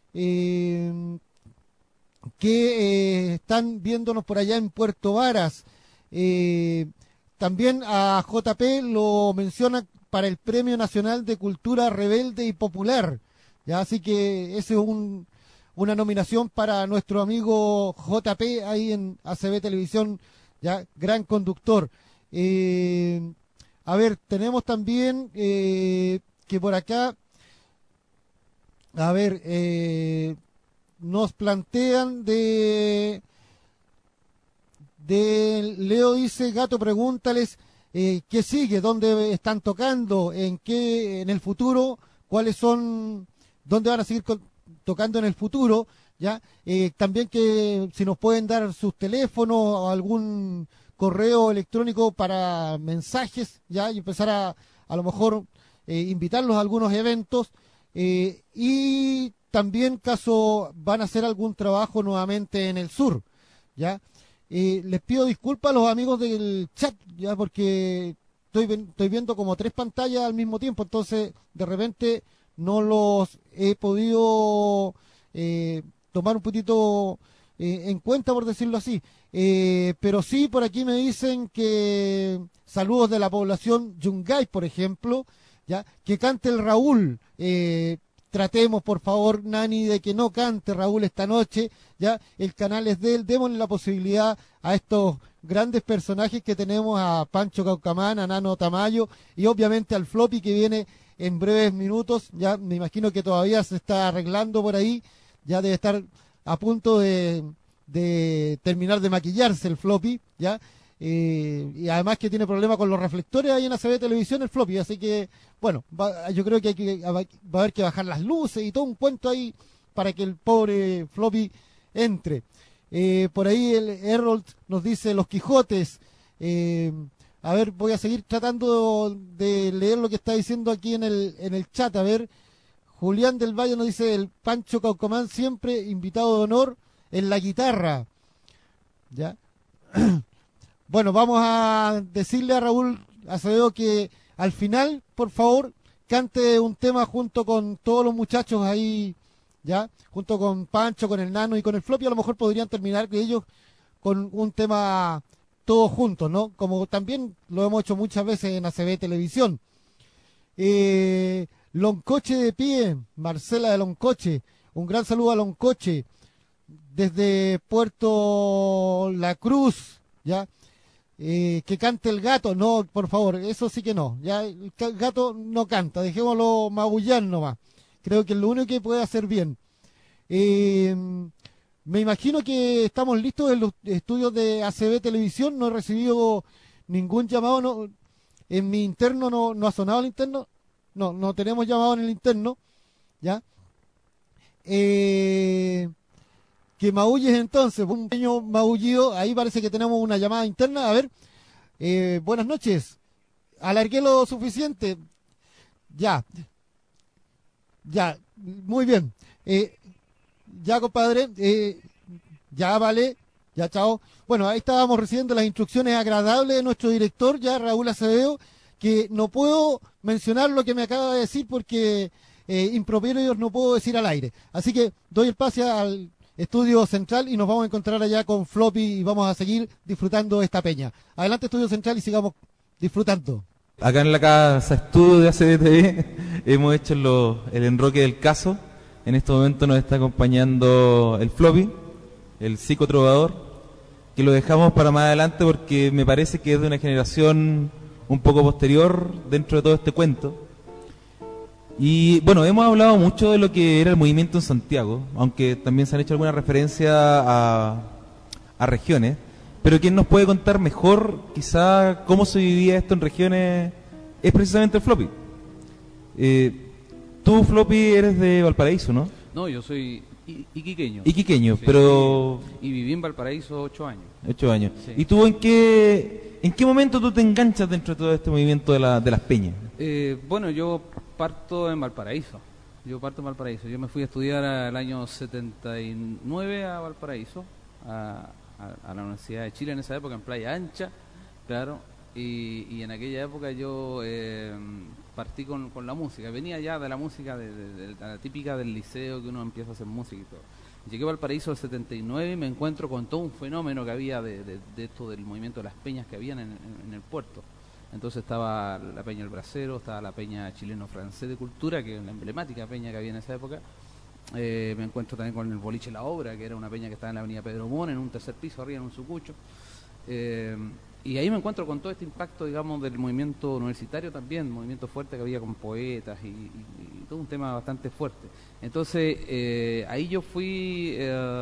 que están viéndonos por allá en Puerto Varas. También a JP lo menciona para el Premio Nacional de Cultura Rebelde y Popular. Ya, así que ese es una nominación para nuestro amigo JP ahí en ACB Televisión, ya, gran conductor. A ver, tenemos también que por acá, a ver, nos plantean de Leo dice, Gato, pregúntales qué sigue, dónde están tocando, en el futuro, cuáles son, dónde van a seguir tocando en el futuro, ya. También que si nos pueden dar sus teléfonos o algún correo electrónico para mensajes, ya, y empezar a lo mejor invitarlos a algunos eventos, y también caso van a hacer algún trabajo nuevamente en el sur, ya. Les pido disculpas a los amigos del chat, ya, porque estoy viendo como tres pantallas al mismo tiempo, entonces de repente no los he podido tomar un poquito en cuenta, por decirlo así. Pero sí, por aquí me dicen que saludos de la población Yungay, por ejemplo, ya, que cante el Raúl, tratemos, por favor, Nani, de que no cante Raúl esta noche, ya, el canal es de él, démosle la posibilidad a estos grandes personajes que tenemos, a Pancho Caucamán, a Nano Tamayo, y obviamente al Floppy que viene en breves minutos, ya me imagino que todavía se está arreglando por ahí, ya debe estar a punto de terminar de maquillarse el Floppy, ya, y además que tiene problemas con los reflectores ahí en ACB Televisión el Floppy, así que bueno, yo creo que va a haber que bajar las luces y todo un cuento ahí para que el pobre Floppy entre. Por ahí el Errol nos dice Los Quijotes. A ver, voy a seguir tratando de leer lo que está diciendo aquí en el chat. A ver, Julián del Valle nos dice el Pancho Caucamán siempre invitado de honor en la guitarra. Ya. Bueno, vamos a decirle a Raúl Acevedo que al final, por favor, cante un tema junto con todos los muchachos ahí, ya, junto con Pancho, con el Nano y con el Floppy. A lo mejor podrían terminar ellos con un tema todos juntos, ¿no? Como también lo hemos hecho muchas veces en ACB Televisión. Loncoche de pie, Marcela de Loncoche, un gran saludo a Loncoche desde Puerto La Cruz, ya. Que cante el gato, no, por favor, eso sí que no, ya el gato no canta, dejémoslo magullar nomás, creo que es lo único que puede hacer bien. Me imagino que estamos listos en los estudios de ACB Televisión, no he recibido ningún llamado, no, en mi interno no ha sonado el interno, no tenemos llamado en el interno, ya. Que maulles entonces, un pequeño maullido, ahí parece que tenemos una llamada interna, a ver, buenas noches, alargué lo suficiente, ya, muy bien, ya compadre, ya vale, ya chao, bueno, ahí estábamos recibiendo las instrucciones agradables de nuestro director, ya Raúl Acevedo, que no puedo mencionar lo que me acaba de decir porque improperios no puedo decir al aire, así que doy el pase al Estudio Central y nos vamos a encontrar allá con Floppy y vamos a seguir disfrutando esta peña. Adelante Estudio Central y sigamos disfrutando. Acá en la casa estudio de ACBTV hemos hecho el enroque del caso. En este momento nos está acompañando el Floppy, el psicotrovador, que lo dejamos para más adelante porque me parece que es de una generación un poco posterior dentro de todo este cuento. Y bueno, hemos hablado mucho de lo que era el movimiento en Santiago, aunque también se han hecho algunas referencias a regiones, pero quien nos puede contar mejor quizá cómo se vivía esto en regiones es precisamente el Floppy. Tú, Floppy, eres de Valparaíso, ¿no? No, yo soy iquiqueño. Iquiqueño, sí, pero... Y viví en Valparaíso 8 años. 8 años. Sí. ¿Y tú en qué momento tú te enganchas dentro de todo este movimiento de las peñas? Bueno, yo parto en Valparaíso. Yo me fui a estudiar el año 79 a Valparaíso, a la Universidad de Chile en esa época, en Playa Ancha, claro. Y en aquella época yo partí con la música. Venía ya de la música, de la típica del liceo, que uno empieza a hacer música y todo. Llegué a Valparaíso el 79 y me encuentro con todo un fenómeno que había de esto del movimiento de las peñas que habían en el puerto. Entonces estaba la Peña El Bracero, estaba la Peña Chileno-Francés de Cultura, que es la emblemática peña que había en esa época. Me encuentro también con el Boliche La Obra, que era una peña que estaba en la avenida Pedro Mon, en un tercer piso, arriba en un sucucho. Y ahí me encuentro con todo este impacto, digamos, del movimiento universitario también, movimiento fuerte que había con poetas y todo un tema bastante fuerte. Entonces, ahí yo fui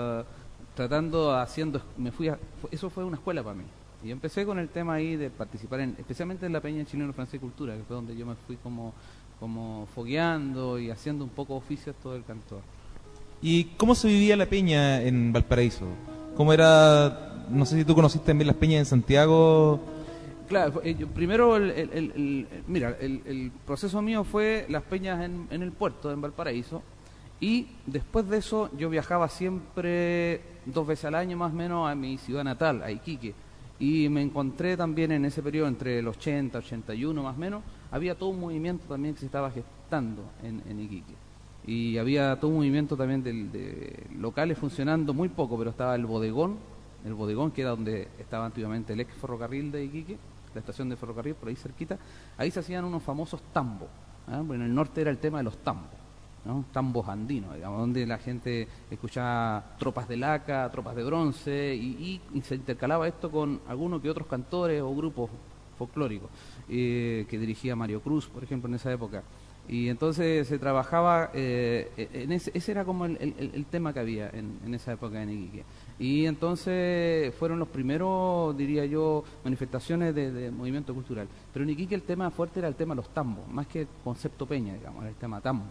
eso fue una escuela para mí. Y empecé con el tema ahí de participar especialmente en la Peña Chileno-Francés de Cultura, que fue donde yo me fui como fogueando y haciendo un poco oficios todo el cantor. ¿Y cómo se vivía la peña en Valparaíso? ¿Cómo era? No sé si tú conociste también las peñas en Santiago. Claro, primero mira, el proceso mío fue las peñas en el puerto, en Valparaíso, y después de eso yo viajaba siempre 2 veces al año más o menos a mi ciudad natal, a Iquique. Y me encontré también en ese periodo, entre el 80, 81 más o menos, había todo un movimiento también que se estaba gestando en Iquique. Y había todo un movimiento también de locales funcionando, muy poco, pero estaba el bodegón que era donde estaba antiguamente el ex ferrocarril de Iquique, la estación de ferrocarril, por ahí cerquita. Ahí se hacían unos famosos tambos, ¿eh? Bueno, en el norte era el tema de los tambos. ¿no? Tambos andinos, digamos, donde la gente escuchaba tropas de laca, tropas de bronce, y se intercalaba esto con algunos que otros cantores o grupos folclóricos que dirigía Mario Cruz, por ejemplo, en esa época. Y entonces se trabajaba, ese era como el tema que había en esa época en Iquique. Y entonces fueron los primeros, diría yo, manifestaciones de movimiento cultural. Pero en Iquique el tema fuerte era el tema de los tambos, más que el concepto peña, digamos, era el tema tambo.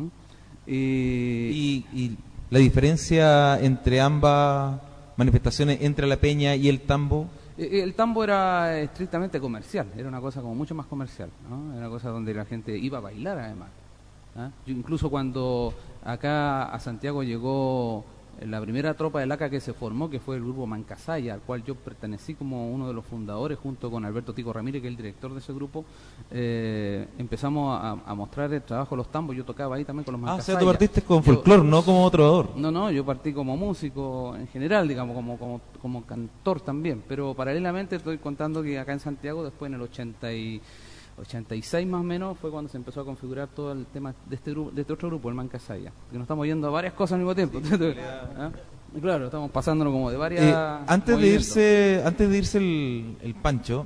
Y la diferencia entre ambas manifestaciones, entre la peña y el tambo. El tambo era estrictamente comercial, era una cosa como mucho más comercial, ¿no? Era una cosa donde la gente iba a bailar además. Yo incluso cuando acá a Santiago llegó la primera tropa de laca que se formó, que fue el grupo Mancasaya, al cual yo pertenecí como uno de los fundadores, junto con Alberto Tico Ramírez, que es el director de ese grupo, empezamos a mostrar el trabajo de los tambos. Yo tocaba ahí también con los Mancasaya. O sea, tú partiste con folclore, no como trovador. No, yo partí como músico en general, digamos, como cantor también, pero paralelamente estoy contando que acá en Santiago, después en el 86 más o menos, fue cuando se empezó a configurar todo el tema de este grupo, de este otro grupo, el Mancasaya, que nos estamos yendo a varias cosas al mismo tiempo. ¿Ah? Claro, estamos pasándonos como de varias. Antes de irse el Pancho,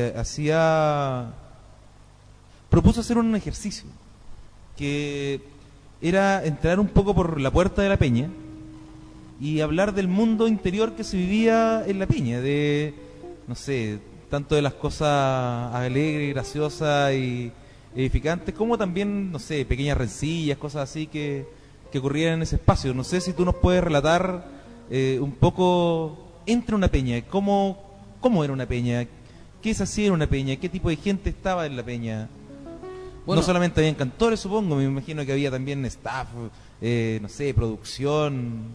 propuso hacer un ejercicio que era entrar un poco por la puerta de la peña y hablar del mundo interior que se vivía en la peña, de, no sé, tanto de las cosas alegres, graciosas y edificantes, como también, no sé, pequeñas rencillas, cosas así que ocurrían en ese espacio. No sé si tú nos puedes relatar un poco entre una peña, cómo era una peña, qué se hacía en una peña, qué tipo de gente estaba en la peña. Bueno, no solamente habían cantores, supongo, me imagino que había también staff, no sé, producción.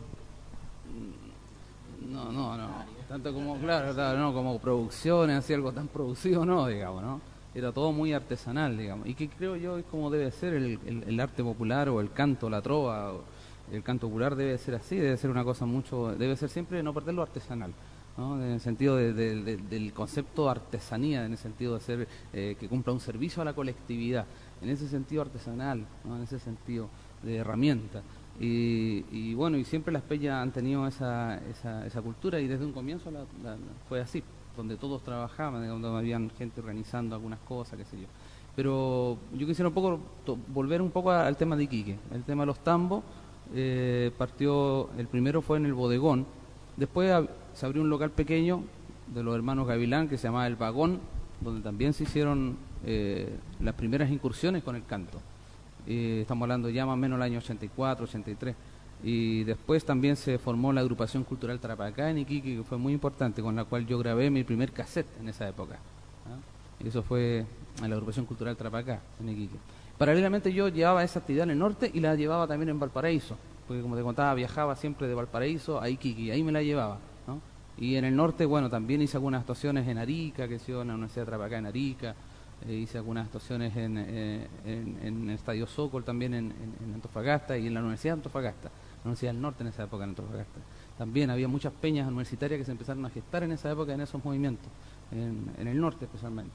No. Tanto como, claro, no, como producciones, así algo tan producido, no, digamos, ¿no? Era todo muy artesanal, digamos, y que creo yo es como debe ser el arte popular o el canto, la trova, o el canto popular debe ser así, debe ser una cosa debe ser siempre no perder lo artesanal, ¿no? En el sentido del concepto de artesanía, en el sentido de ser que cumpla un servicio a la colectividad, en ese sentido artesanal, ¿no? En ese sentido de herramienta. Y bueno, y siempre las peñas han tenido esa cultura, y desde un comienzo fue así, donde todos trabajaban, donde habían gente organizando algunas cosas, qué sé yo. Pero yo quisiera un poco volver un poco al tema de Iquique, el tema de los tambos. Partió, el primero fue en el bodegón, después se abrió un local pequeño de los hermanos Gavilán que se llamaba El Vagón, donde también se hicieron las primeras incursiones con el canto. Estamos hablando ya más o menos del año 84, 83. Y después también se formó la agrupación cultural Tarapacá en Iquique, que fue muy importante, con la cual yo grabé mi primer cassette en esa época. Y eso fue en la agrupación cultural Tarapacá en Iquique. Paralelamente yo llevaba esa actividad en el norte y la llevaba también en Valparaíso, porque como te contaba, viajaba siempre de Valparaíso a Iquique, y ahí me la llevaba, ¿no? Y en el norte, bueno, también hice algunas actuaciones en Arica, que se dio en la Universidad de Tarapacá en Arica. Hice algunas actuaciones en el Estadio Sokol, también en Antofagasta, y en la Universidad de Antofagasta, la Universidad del Norte en esa época en Antofagasta. También había muchas peñas universitarias que se empezaron a gestar en esa época, en esos movimientos, en el norte especialmente.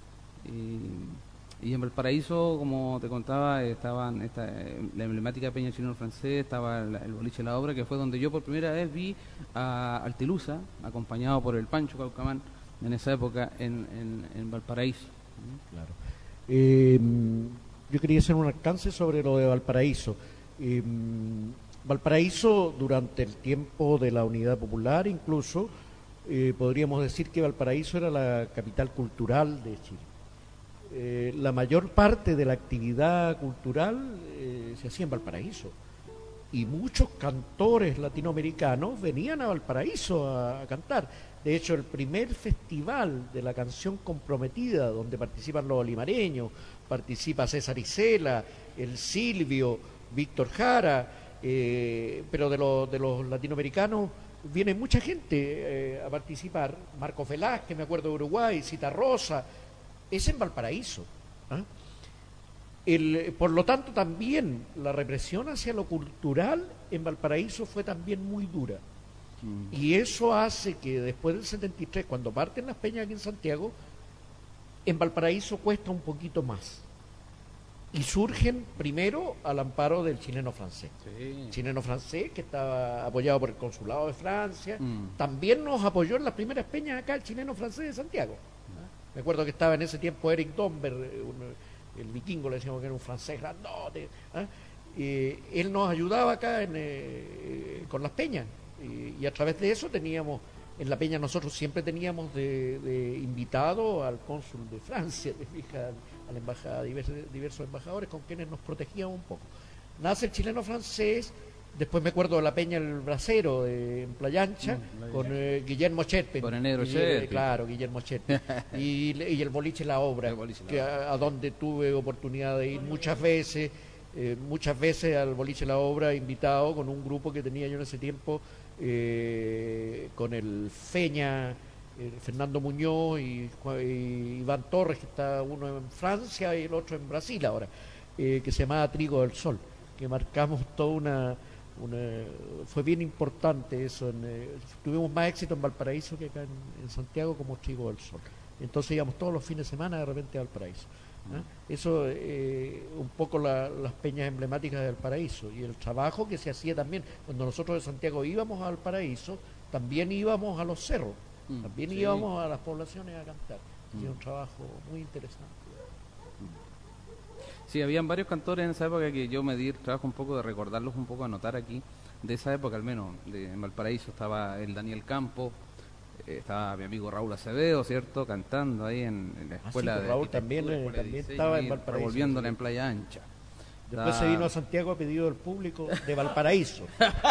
Y en Valparaíso, como te contaba, estaban la emblemática peña chileno francés, estaba el boliche La Obra, que fue donde yo por primera vez vi a Altilusa, acompañado por el Pancho Caucamán, en esa época en Valparaíso. Claro. Yo quería hacer un alcance sobre lo de Valparaíso. Valparaíso, durante el tiempo de la Unidad Popular, incluso, podríamos decir que Valparaíso era la capital cultural de Chile. La mayor parte de la actividad cultural se hacía en Valparaíso. Y muchos cantores latinoamericanos venían a Valparaíso a cantar. De hecho, el primer festival de la canción comprometida, donde participan los olimareños, participa César Isela, el Silvio, Víctor Jara, pero de los latinoamericanos viene mucha gente a participar. Marco Velázquez, me acuerdo de Uruguay, Cita Rosa, es en Valparaíso. Por lo tanto, también la represión hacia lo cultural en Valparaíso fue también muy dura. Y eso hace que después del 73, cuando parten las peñas aquí en Santiago, en Valparaíso cuesta un poquito más. y surgen primero al amparo del chileno francés. Sí. Chileno francés que estaba apoyado por el Consulado de Francia, también nos apoyó en las primeras peñas acá el chileno francés de Santiago. Me acuerdo que estaba en ese tiempo Eric Domber, el vikingo, le decíamos que era un francés grandote. Él nos ayudaba acá con las peñas, y a través de eso teníamos, en la peña nosotros siempre teníamos de invitado al cónsul de Francia, te fijas, a la embajada, diversos embajadores con quienes nos protegían un poco. Nace el chileno francés, después me acuerdo de la peña El Bracero en Playa Ancha, con Guillermo Cherpen. Con el negro Cherpen. Claro, Guillermo Cherpen. y el boliche La Obra, a donde tuve oportunidad de ir muchas veces al boliche La Obra, invitado con un grupo que tenía yo en ese tiempo, con el Feña, Fernando Muñoz y Iván Torres, que está uno en Francia y el otro en Brasil ahora, que se llamaba Trigo del Sol, que marcamos toda fue bien importante eso. Tuvimos más éxito en Valparaíso que acá en Santiago como Trigo del Sol. Entonces íbamos todos los fines de semana de repente a Valparaíso. Eso, un poco las peñas emblemáticas de Valparaíso, y el trabajo que se hacía también cuando nosotros de Santiago íbamos a Valparaíso, también íbamos a los cerros, también íbamos a las poblaciones a cantar. Y un trabajo muy interesante. Sí, habían varios cantores en esa época que yo me di el trabajo un poco de recordarlos, un poco anotar aquí, de esa época al menos. En Valparaíso estaba el Daniel Campo, estaba mi amigo Raúl Acevedo, ¿cierto?, cantando ahí en la escuela pues de Raúl también estaba en Valparaíso, revolviéndola en Playa Ancha. Después se vino a Santiago a pedido del público de Valparaíso.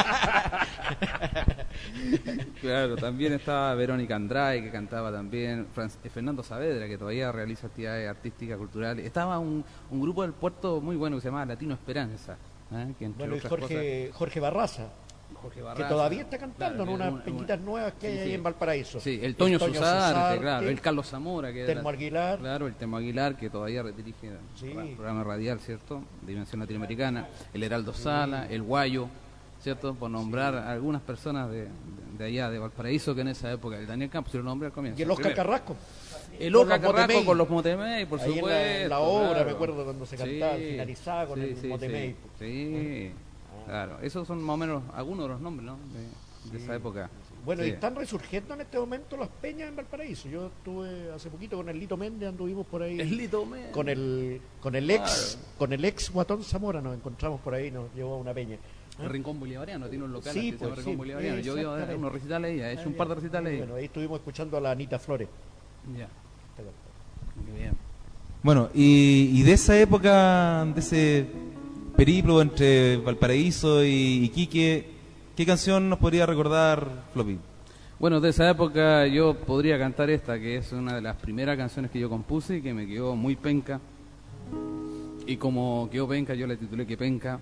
Claro, también estaba Verónica Andrade, que cantaba también, Fernando Saavedra, que todavía realiza actividades artísticas, culturales. Estaba un grupo del puerto muy bueno que se llamaba Latino Esperanza. Que bueno, y Jorge Barraza, que todavía está cantando, claro, en unas peñitas nuevas que hay ahí en Valparaíso. Sí, el Toño Susarte, claro, el Carlos Zamora, que Telmo Aguilar. Claro, el Telmo Aguilar, que todavía dirige el programa radial, ¿cierto?, Dimensión Latinoamericana, el Heraldo Sala, el Guayo, ¿cierto?, por nombrar a algunas personas de allá, de Valparaíso, que en esa época, el Daniel Campos, se lo nombré al comienzo. Y el Oscar Carrasco. El Oscar Carrasco con los Motemey, por ahí supuesto. En la obra, claro, me acuerdo cuando se cantaba, finalizaba con el Motemey. Sí. Claro, esos son más o menos algunos de los nombres, ¿no?, de esa época. Bueno, y están resurgiendo en este momento las peñas en Valparaíso. Yo estuve hace poquito con el Lito Méndez, anduvimos por ahí. El Lito Méndez. Con el ex Guatón Zamora nos encontramos por ahí, nos llevó a una peña. El Rincón Bolivariano, tiene un local sí, que se llama Rincón Bolivariano. Yo vi unos recitales ahí, he hecho un par de recitales ahí. Bueno, ahí estuvimos escuchando a la Anita Flores. Ya. Muy bien. Bueno, y de esa época, de ese periplo entre Valparaíso y Iquique, ¿qué canción nos podría recordar, Floppy? Bueno, de esa época yo podría cantar esta, que es una de las primeras canciones que yo compuse y que me quedó muy penca. Y como quedó penca, yo le titulé Que Penca.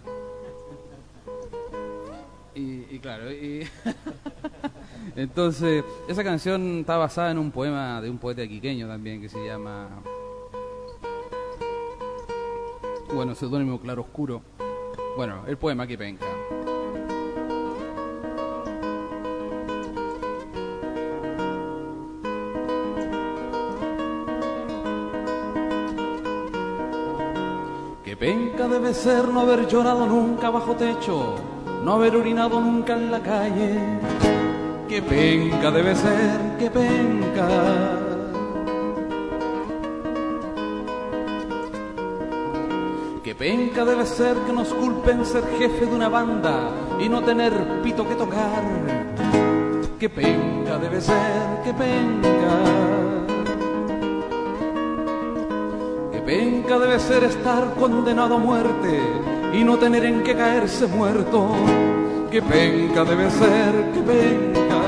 Y claro, entonces esa canción está basada en un poema de un poeta iquiqueño también que se llama, bueno, seudónimo Claroscuro. Bueno, el poema Que Penca. Que penca debe ser no haber llorado nunca bajo techo, no haber orinado nunca en la calle. Que penca debe ser, que penca. Que penca debe ser que nos culpen ser jefe de una banda y no tener pito que tocar. Que penca debe ser, que penca. Que penca debe ser estar condenado a muerte y no tener en qué caerse muerto. Que penca debe ser, que penca.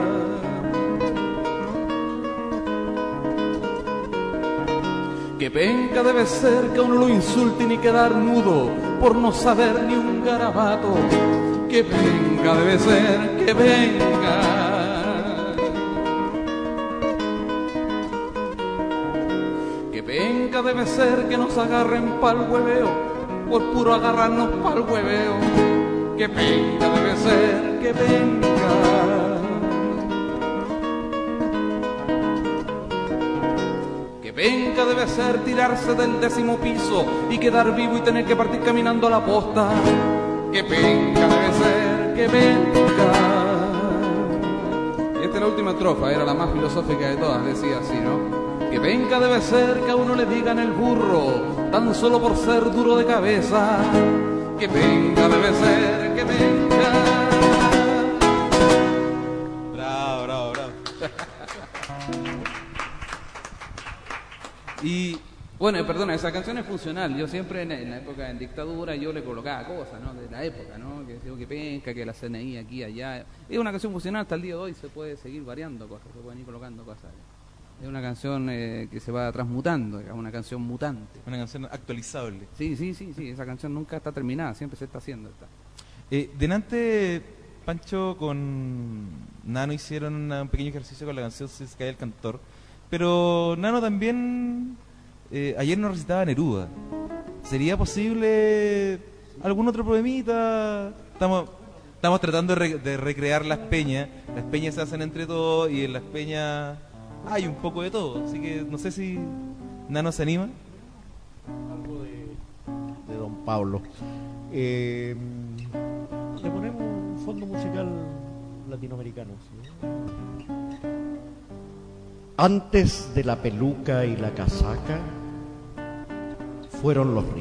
Que penca debe ser que a uno lo insulten y quedar mudo por no saber ni un garabato. Que penca debe ser, que penca. Que penca debe ser que nos agarren pa'l hueveo por puro agarrarnos pa'l hueveo. Que penca debe ser, que penca. Que penca penca debe ser tirarse del 10º piso y quedar vivo y tener que partir caminando a la posta. Qué penca debe ser, qué penca. Y esta es la última estrofa, era la más filosófica de todas, decía así, ¿no? Qué penca debe ser que a uno le digan el burro, tan solo por ser duro de cabeza. Qué penca debe ser, qué penca. Bravo, bravo, bravo. Y bueno, perdona, esa canción es funcional. Yo siempre en la época en dictadura yo le colocaba cosas, ¿no? De la época, ¿no? Que digo que penca, que la CNI aquí, allá. Es una canción funcional, hasta el día de hoy se puede seguir variando cosas, se pueden ir colocando cosas. Es una canción que se va transmutando, es una canción mutante. una canción actualizable. Sí, esa canción nunca está terminada, siempre se está haciendo. Delante, Pancho con Nano hicieron un pequeño ejercicio con la canción Se cae el cantor, pero Nano también ayer nos recitaba Neruda. ¿Sería posible algún otro problemita? Estamos tratando de recrear las peñas se hacen entre todos y en las peñas hay un poco de todo, así que no sé si Nano se anima. Algo de Don Pablo. Le ponemos un fondo musical latinoamericano, ¿sí? Antes de la peluca y la casaca fueron los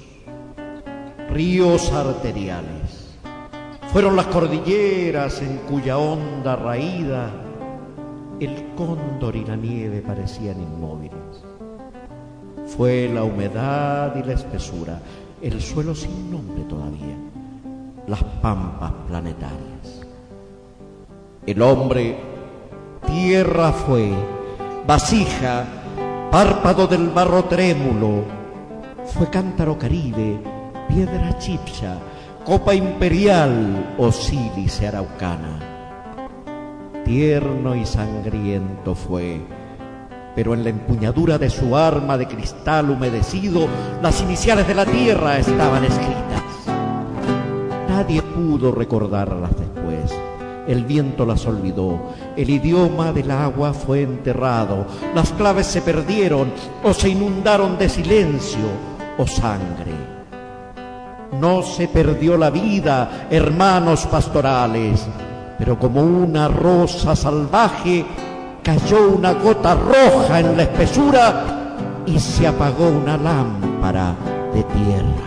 ríos arteriales. Fueron las cordilleras en cuya honda raída el cóndor y la nieve parecían inmóviles. Fue la humedad y la espesura, el suelo sin nombre todavía, las pampas planetarias. El hombre, tierra fue, vasija, párpado del barro trémulo, fue cántaro caribe, piedra chipcha, copa imperial o sílice araucana. Tierno y sangriento fue, pero en la empuñadura de su arma de cristal humedecido, las iniciales de la tierra estaban escritas. Nadie pudo recordarlas después. El viento las olvidó, el idioma del agua fue enterrado, las claves se perdieron o se inundaron de silencio o sangre. No se perdió la vida, hermanos pastorales, pero como una rosa salvaje cayó una gota roja en la espesura y se apagó una lámpara de tierra.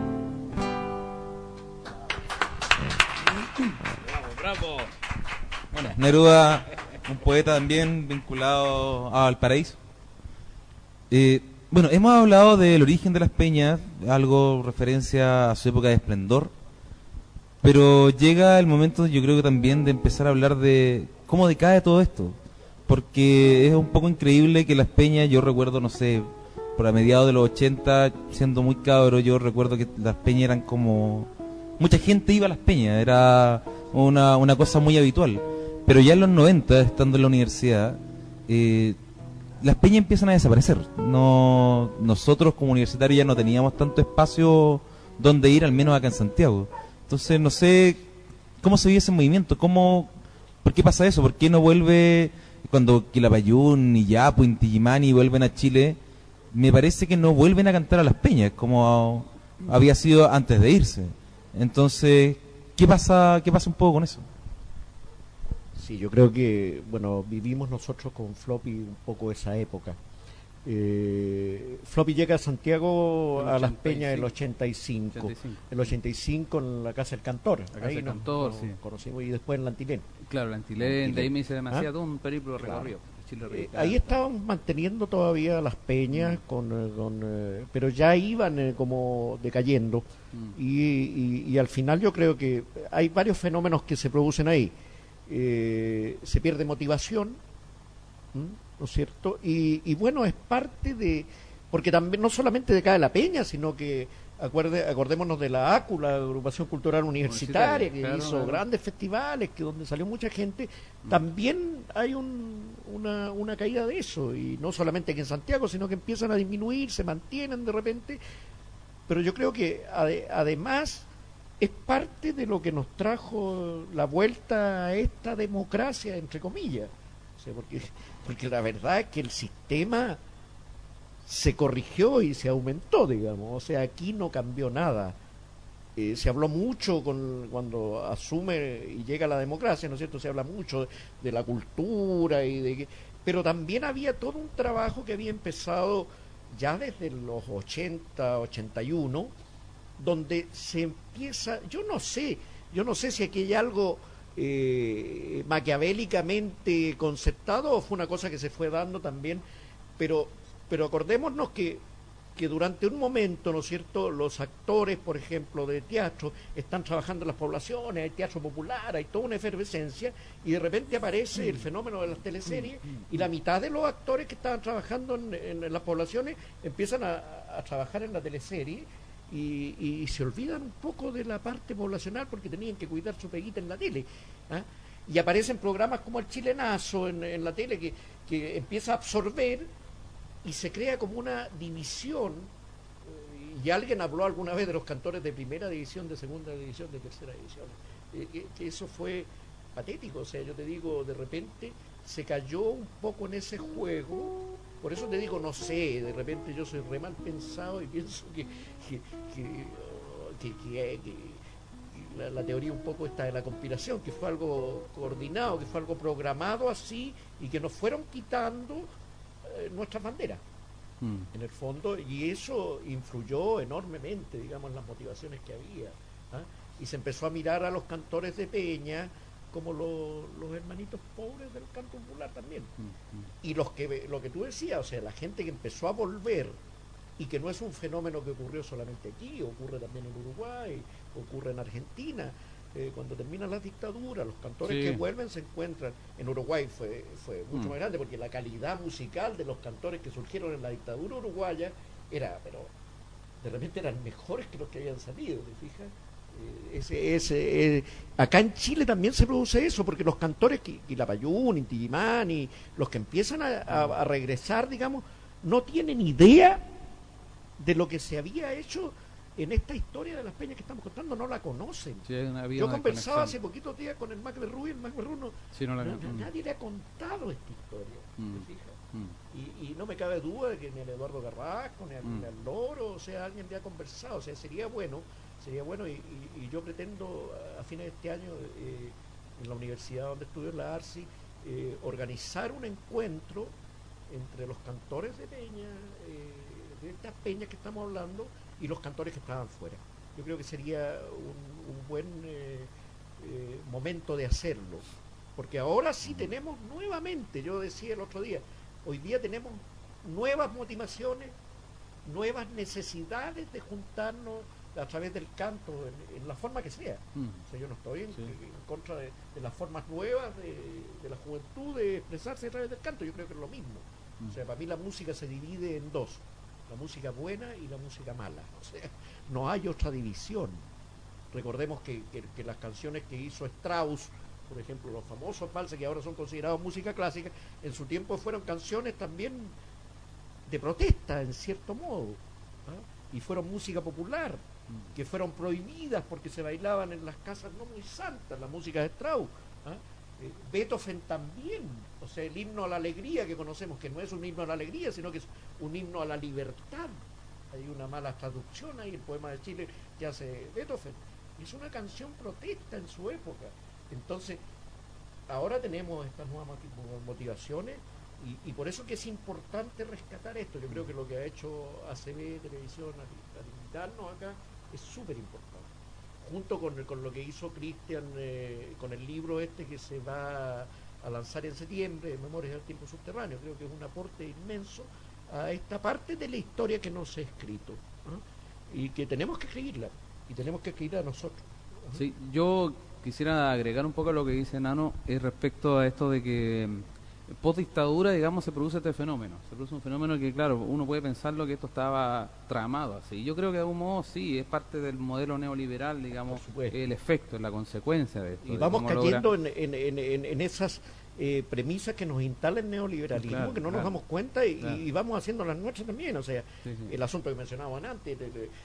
Bravo. Bueno, Neruda, un poeta también vinculado a Valparaíso. Bueno, hemos hablado del origen de las peñas, algo referencia a su época de esplendor, pero llega el momento, yo creo que también, de empezar a hablar de cómo decae todo esto, porque es un poco increíble que las peñas, yo recuerdo, no sé, por a mediados de los 80, siendo muy cabro, yo recuerdo que las peñas eran como... mucha gente iba a las peñas, era una cosa muy habitual, pero ya en los 90, estando en la universidad, las peñas empiezan a desaparecer. Nosotros como universitarios ya no teníamos tanto espacio donde ir, al menos acá en Santiago. Entonces no sé cómo se vive ese movimiento, por qué pasa eso, por qué no vuelve cuando Quilapayún, Iyapu, Inti Illimani vuelven a Chile. Me parece que no vuelven a cantar a las peñas como había sido antes de irse. Entonces, ¿qué pasa un poco con eso? Sí, yo creo que, bueno, vivimos nosotros con Floppy un poco esa época. Floppy llega a Santiago a las peñas del 85. El 85 en la Casa del Cantor. Ahí nos conocimos, y después en la Antilén. Claro, la Antilén, de ahí me hice demasiado un periplo recorrido. Chile, ahí estaban manteniendo todavía las peñas, pero ya iban como decayendo. Y al final yo creo que hay varios fenómenos que se producen ahí. Se pierde motivación, ¿no es cierto? Y bueno, es parte de... porque también no solamente decae la peña, sino que acordémonos de la ACU, la Agrupación Cultural Universitaria, que hizo grandes festivales, donde salió mucha gente. También hay una caída de eso, y no solamente aquí en Santiago, sino que empiezan a disminuir, se mantienen de repente. Pero yo creo que además es parte de lo que nos trajo la vuelta a esta democracia, entre comillas. O sea, porque la verdad es que el sistema se corrigió y se aumentó, digamos. O sea, aquí no cambió nada. Se habló mucho cuando asume y llega la democracia, ¿no es cierto? Se habla mucho de la cultura pero también había todo un trabajo que había empezado ya desde los 80, 81, donde se empieza, yo no sé si aquí hay algo maquiavélicamente conceptado o fue una cosa que se fue dando también, pero acordémonos que durante un momento, ¿no es cierto?, los actores, por ejemplo, de teatro, están trabajando en las poblaciones, hay teatro popular, hay toda una efervescencia, y de repente aparece el fenómeno de las teleseries, y la mitad de los actores que estaban trabajando en las poblaciones empiezan a trabajar en la teleserie, y se olvidan un poco de la parte poblacional porque tenían que cuidar su peguita en la tele. ¿Ah? Y aparecen programas como El Chilenazo en la tele que empieza a absorber y se crea como una división, y alguien habló alguna vez de los cantores de primera división, de segunda división, de tercera división, que eso fue patético. O sea, yo te digo, de repente se cayó un poco en ese juego. Por eso te digo, no sé, de repente yo soy re mal pensado y pienso que la teoría un poco está de la conspiración, que fue algo coordinado, que fue algo programado así, y que nos fueron quitando nuestras banderas, en el fondo, y eso influyó enormemente, digamos, en las motivaciones que había. ¿Ah? Y se empezó a mirar a los cantores de peña como los hermanitos pobres del canto popular también. Y lo que tú decías, o sea, la gente que empezó a volver, y que no es un fenómeno que ocurrió solamente aquí, ocurre también en Uruguay, ocurre en Argentina. Cuando terminan las dictaduras, los cantores que vuelven se encuentran. En Uruguay fue mucho más grande, porque la calidad musical de los cantores que surgieron en la dictadura uruguaya pero de repente eran mejores que los que habían salido, ¿te fijas? Acá en Chile también se produce eso, porque los cantores, Quilapayún, Inti Illimani, los que empiezan a regresar, digamos, no tienen idea de lo que se había hecho en esta historia de las peñas que estamos contando, no la conocen. Sí, yo conversaba hace poquitos días con el Mac Berrú, y el Mac Berrú nadie le ha contado esta historia, ¿te fijas? Y no me cabe duda de que ni al Eduardo Carrasco, ni al Loro, o sea, alguien le ha conversado. O sea, sería bueno, y yo pretendo a fines de este año, en la universidad donde estudio, en la ARCI, organizar un encuentro entre los cantores de peña, de estas peñas que estamos hablando, y los cantores que estaban fuera. Yo creo que sería un buen momento de hacerlo, porque ahora sí tenemos nuevamente, yo decía el otro día, hoy día tenemos nuevas motivaciones, nuevas necesidades de juntarnos a través del canto, en la forma que sea. O sea, yo no estoy en contra de las formas nuevas de la juventud de expresarse a través del canto, yo creo que es lo mismo. O sea, para mí la música se divide en dos: la música buena y la música mala. O sea, no hay otra división. Recordemos que las canciones que hizo Strauss, por ejemplo, los famosos valses, que ahora son considerados música clásica, en su tiempo fueron canciones también de protesta, en cierto modo, y fueron música popular, que fueron prohibidas porque se bailaban en las casas no muy santas, la música de Strauss. Beethoven también, o sea, el himno a la alegría que conocemos, que no es un himno a la alegría, sino que es un himno a la libertad. Hay una mala traducción ahí, el poema de Chile que hace Beethoven. Es una canción protesta en su época. Entonces, ahora tenemos estas nuevas motivaciones, y por eso que es importante rescatar esto. Yo creo que lo que ha hecho ACB, Televisión, al invitarnos acá, es súper importante. Junto con lo que hizo Cristian con el libro que se va a lanzar en septiembre, Memorias del Tiempo Subterráneo. Creo que es un aporte inmenso a esta parte de la historia que no se ha escrito, y que tenemos que escribirla, y tenemos que escribirla nosotros. Sí, yo quisiera agregar un poco a lo que dice Nano respecto a esto de que post dictadura, digamos, se produce este fenómeno. Se produce un fenómeno que, claro, uno puede pensarlo que esto estaba tramado así. Yo creo que de algún modo sí, es parte del modelo neoliberal, digamos, el efecto, la consecuencia de esto. Y vamos cayendo en esas premisas que nos instala el neoliberalismo, claro, que no nos damos cuenta, y vamos haciendo las nuestras también. O sea, el asunto que mencionaban antes,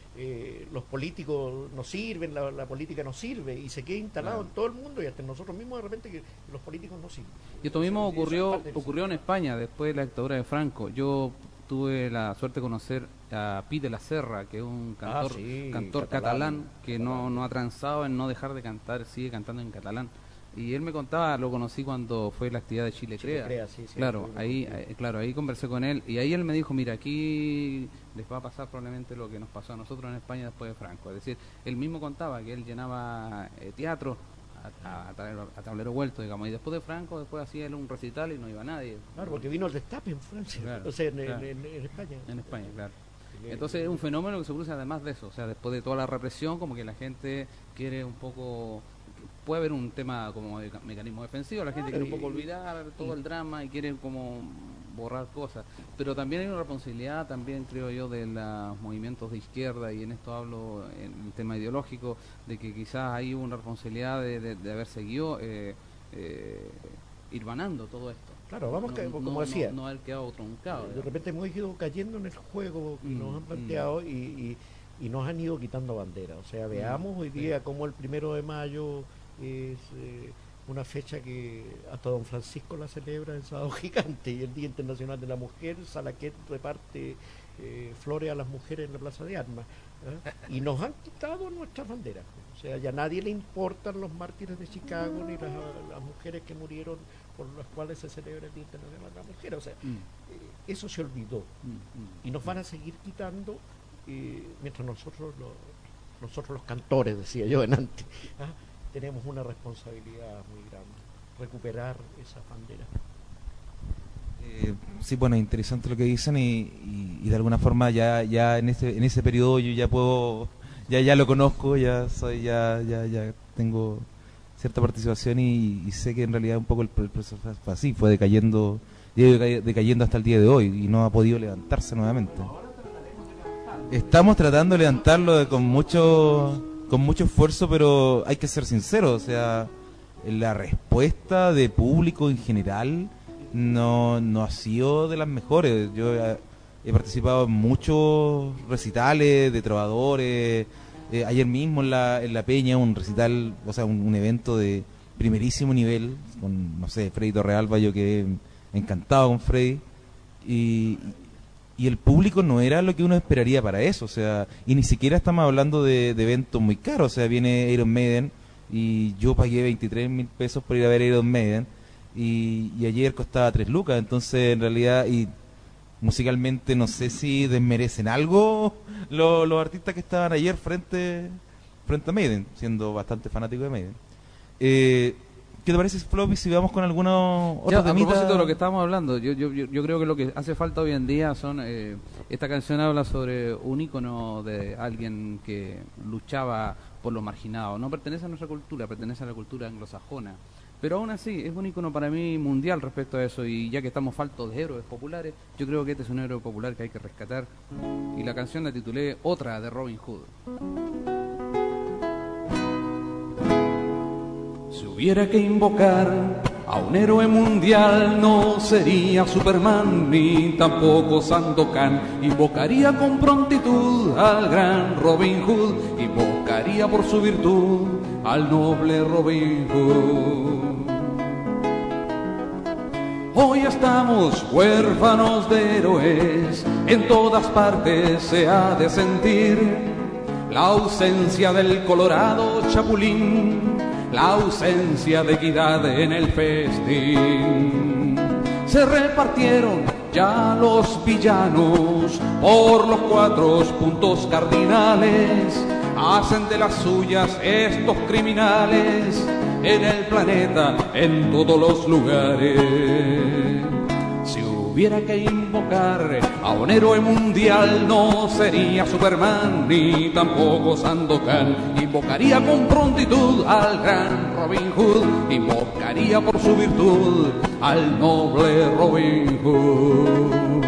los políticos no sirven, la política no sirve, y se queda instalado en todo el mundo, y hasta en nosotros mismos de repente, que los políticos no sirven. Y esto mismo ocurrió en España después de la dictadura de Franco. Yo tuve la suerte de conocer a Pi de la Serra, que es un cantor catalán que no ha transado en no dejar de cantar, sigue cantando en catalán. Y él me contaba, lo conocí cuando fue la actividad de Chile Crea. Sí, claro, ahí conversé con él y ahí él me dijo, mira, aquí les va a pasar probablemente lo que nos pasó a nosotros en España después de Franco. Es decir, él mismo contaba que él llenaba teatro a tablero vuelto, digamos, y después de Franco, después hacía él un recital y no iba nadie. Claro, porque vino el destape en Francia, claro, o sea, en España. En España, claro. Entonces es un fenómeno que se produce además de eso, o sea, después de toda la represión, como que la gente quiere un poco... Puede haber un tema como de mecanismo defensivo, la gente quiere un poco olvidar todo el drama y quiere como borrar cosas, pero también hay una responsabilidad, también creo yo, de los movimientos de izquierda, y en esto hablo en el tema ideológico, de que quizás hay una responsabilidad de haber seguido irvanando todo esto. Claro, vamos, como decía, no haber quedado truncado. De repente hemos ido cayendo en el juego que nos han planteado y nos han ido quitando banderas. O sea, veamos hoy día como el 1 de mayo es una fecha que hasta Don Francisco la celebra en Sábado Gigante, y el Día Internacional de la Mujer, Salaquet reparte flores a las mujeres en la Plaza de Armas, y nos han quitado nuestras banderas. O sea, ya a nadie le importan los mártires de Chicago ni las mujeres que murieron por las cuales se celebra el Día Internacional de la Mujer. O sea, eso se olvidó, y nos van a seguir quitando mientras nosotros los cantores, decía yo en antes, tenemos una responsabilidad muy grande, recuperar esas banderas. Sí, bueno, interesante lo que dicen, y de alguna forma ya en ese periodo yo ya puedo, ya lo conozco, ya tengo cierta participación, y sé que en realidad un poco el proceso fue así, fue decayendo hasta el día de hoy, y no ha podido levantarse nuevamente. Estamos tratando de levantarlo con mucho esfuerzo, pero hay que ser sinceros, o sea, la respuesta de público en general no ha sido de las mejores. Yo he participado en muchos recitales de trovadores, ayer mismo en la Peña, un recital, o sea, un evento de primerísimo nivel, con, no sé, Freddy Torrealba, yo quedé encantado con Freddy, y el público no era lo que uno esperaría para eso, o sea, y ni siquiera estamos hablando de eventos muy caros, o sea, viene Iron Maiden, y yo pagué 23.000 pesos por ir a ver Iron Maiden, y ayer costaba 3 lucas, entonces en realidad, y musicalmente no sé si desmerecen algo los artistas que estaban ayer frente a Maiden, siendo bastante fanático de Maiden. ¿Qué te parece, Floppy, si vamos con alguna otra temita? A propósito de lo que estábamos hablando, yo creo que lo que hace falta hoy en día son... esta canción habla sobre un ícono de alguien que luchaba por los marginados. No pertenece a nuestra cultura, pertenece a la cultura anglosajona. Pero aún así, es un ícono para mí mundial respecto a eso, y ya que estamos faltos de héroes populares, yo creo que este es un héroe popular que hay que rescatar. Y la canción la titulé Otra, de Robin Hood. Si hubiera que invocar a un héroe mundial, no sería Superman ni tampoco Sandokan. Invocaría con prontitud al gran Robin Hood, invocaría por su virtud al noble Robin Hood. Hoy estamos huérfanos de héroes, en todas partes se ha de sentir la ausencia del colorado chapulín, la ausencia de equidad en el festín. Se repartieron ya los villanos por los 4 puntos cardinales, hacen de las suyas estos criminales en el planeta, en todos los lugares. Si hubiera que invocar a un héroe mundial, no sería Superman ni tampoco Sandokan. Invocaría con prontitud al gran Robin Hood, invocaría por su virtud al noble Robin Hood.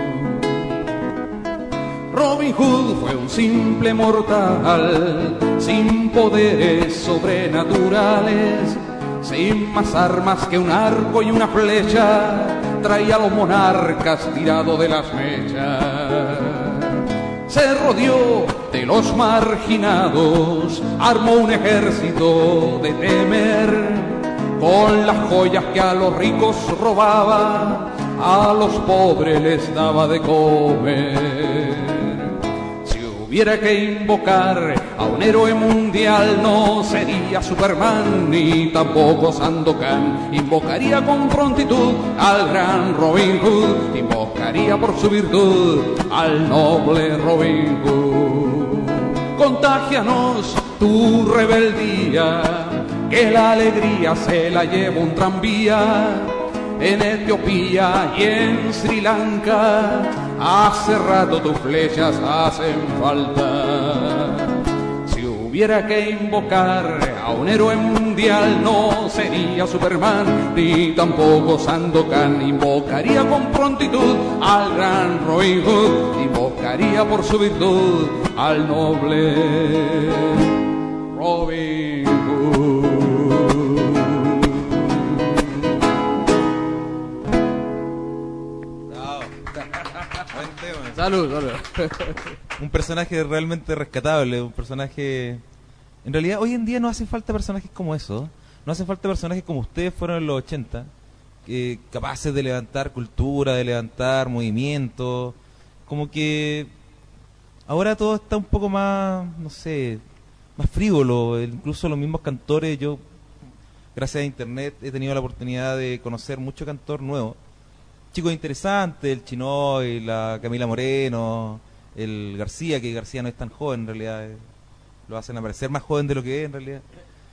Robin Hood fue un simple mortal, sin poderes sobrenaturales, sin más armas que un arco y una flecha, traía a los monarcas tirado de las mechas. Se rodeó de los marginados, armó un ejército de temer, con las joyas que a los ricos robaba, a los pobres les daba de comer. Si hubiera que invocar a un héroe mundial, no sería Superman ni tampoco Sandokan. Invocaría con prontitud al gran Robin Hood, invocaría por su virtud al noble Robin Hood. Contágianos tu rebeldía, que la alegría se la lleva un tranvía. En Etiopía y en Sri Lanka hace rato tus flechas hacen falta. Si hubiera que invocar a un héroe mundial, no sería Superman ni tampoco Sandokan. Invocaría con prontitud al gran Robin Hood, invocaría por su virtud al noble Robin Hood. Salud, salud. Un personaje realmente rescatable, un personaje... En realidad, hoy en día no hacen falta personajes como eso. No hacen falta personajes como ustedes fueron en los 80, capaces de levantar cultura, de levantar movimiento. Como que ahora todo está un poco más, no sé, más frívolo. Incluso los mismos cantores, yo, gracias a internet, he tenido la oportunidad de conocer mucho cantor nuevo. Chicos interesantes, el Chinoy, la Camila Moreno, el García, que García no es tan joven en realidad, lo hacen aparecer más joven de lo que es en realidad.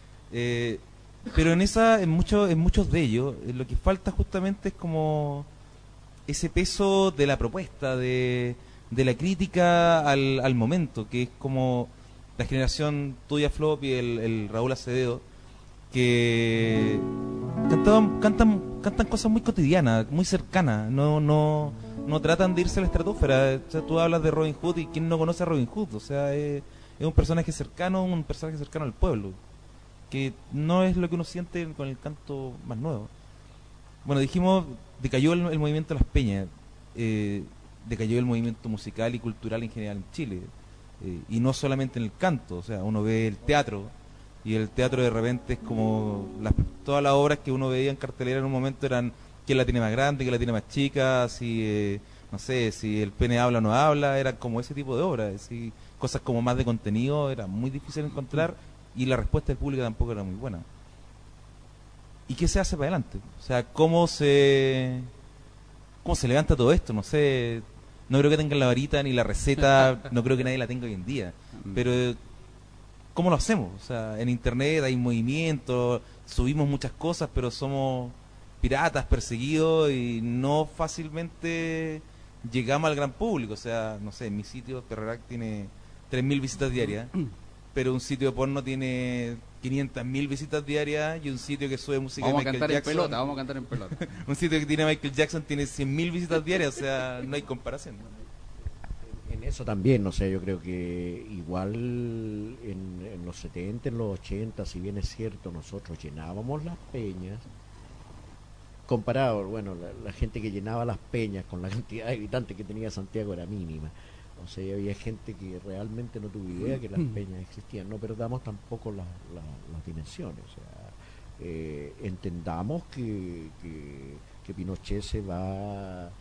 Pero en muchos de ellos, lo que falta justamente es como ese peso de la propuesta, de la crítica al momento, que es como la generación tuya, Flop, y el Raúl Acevedo, que cantan cosas muy cotidianas, muy cercanas, no tratan de irse a la estratosfera. O sea, tú hablas de Robin Hood y ¿quién no conoce a Robin Hood? O sea, es un personaje cercano al pueblo, que no es lo que uno siente con el canto más nuevo. Bueno, dijimos, decayó el movimiento de las peñas, decayó el movimiento musical y cultural en general en Chile, y no solamente en el canto. O sea, uno ve el teatro, y el teatro de repente es como todas las obras que uno veía en cartelera en un momento eran quién la tiene más grande, quién la tiene más chica, si no sé, si el pene habla o no habla, era como ese tipo de obras. Si cosas como más de contenido era muy difícil encontrar, y la respuesta del público tampoco era muy buena. ¿Y qué se hace para adelante? O sea, ¿cómo se levanta todo esto? No sé, no creo que tengan la varita ni la receta, no creo que nadie la tenga hoy en día, pero ¿cómo lo hacemos? O sea, en internet hay movimientos, subimos muchas cosas, pero somos piratas, perseguidos, y no fácilmente llegamos al gran público. O sea, no sé, mi sitio, Perrerac, tiene 3.000 visitas diarias, pero un sitio de porno tiene 500.000 visitas diarias, y un sitio que sube música de Michael Jackson... Vamos a cantar en pelota. Un sitio que tiene Michael Jackson tiene 100.000 visitas diarias, o sea, no hay comparación. En eso también, no sé, yo creo que igual en los 70, en los 80, si bien es cierto, nosotros llenábamos las peñas, comparado, bueno, la gente que llenaba las peñas con la cantidad de habitantes que tenía Santiago era mínima. O sea, había gente que realmente no tuvo idea que las peñas existían. No perdamos tampoco las dimensiones. O sea, entendamos que Pinochet se va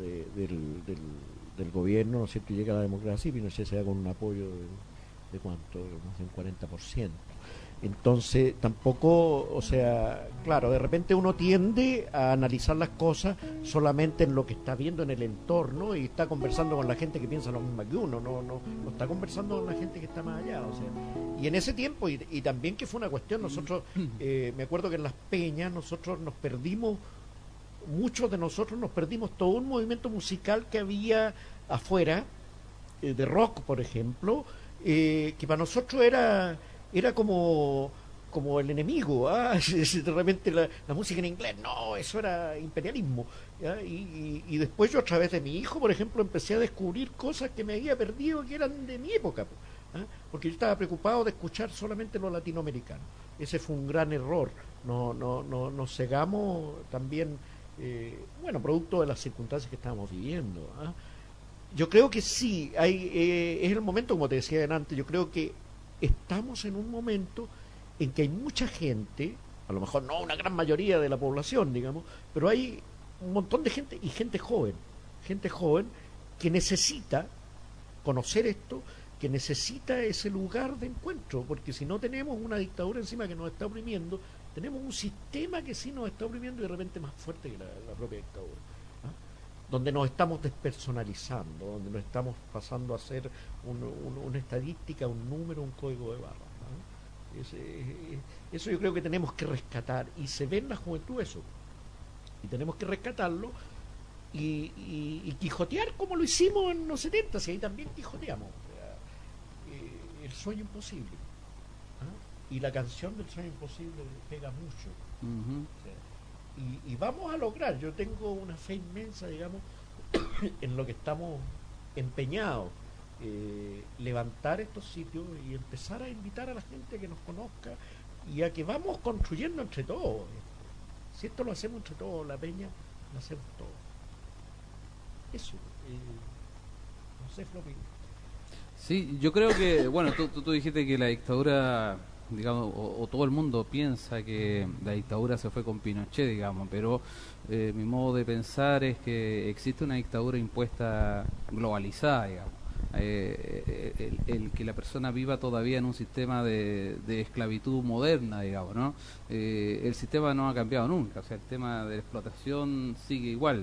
del gobierno, ¿no es cierto?, y llega a la democracia, y Pinochet se da con un apoyo de cuánto, no sé, un 40%. Entonces, tampoco, o sea, claro, de repente uno tiende a analizar las cosas solamente en lo que está viendo en el entorno, y está conversando con la gente que piensa lo mismo que uno, no está conversando con la gente que está más allá. O sea, y en ese tiempo, y también que fue una cuestión, nosotros, me acuerdo que en las peñas nosotros nos perdimos, muchos de nosotros nos perdimos todo un movimiento musical que había afuera, de rock, por ejemplo, que para nosotros era como el enemigo. De repente la música en inglés, no, eso era imperialismo, ¿ya? Y después yo, a través de mi hijo, por ejemplo, empecé a descubrir cosas que me había perdido, que eran de mi época, porque yo estaba preocupado de escuchar solamente lo latinoamericano. Ese fue un gran error. Nos cegamos también, bueno, producto de las circunstancias que estábamos viviendo. Yo creo que sí, es el momento, como te decía antes, yo creo que estamos en un momento en que hay mucha gente, a lo mejor no una gran mayoría de la población, digamos, pero hay un montón de gente, y gente joven que necesita conocer esto, que necesita ese lugar de encuentro, porque si no tenemos una dictadura encima que nos está oprimiendo, tenemos un sistema que sí nos está oprimiendo y de repente más fuerte que la propia dictadura, ¿ah? Donde nos estamos despersonalizando, donde nos estamos pasando a ser una estadística, un número, un código de barras, ¿ah? Eso yo creo que tenemos que rescatar, y se ve en la juventud eso, y tenemos que rescatarlo y quijotear como lo hicimos en los 70, y ahí también quijoteamos. El sueño imposible, ¿ah? Y la canción del sueño imposible pega mucho. Uh-huh. O sea, y vamos a lograr, yo tengo una fe inmensa, digamos, en lo que estamos empeñados, levantar estos sitios y empezar a invitar a la gente que nos conozca y a que vamos construyendo entre todos. Si esto lo hacemos entre todos, la peña, lo hacemos todos. Eso, no sé, Floppy. Sí, yo creo que, bueno, tú dijiste que la dictadura, digamos, o todo el mundo piensa que la dictadura se fue con Pinochet, digamos, pero mi modo de pensar es que existe una dictadura impuesta globalizada, digamos. El que la persona viva todavía en un sistema de esclavitud moderna, digamos, ¿no? El sistema no ha cambiado nunca, o sea, el tema de la explotación sigue igual.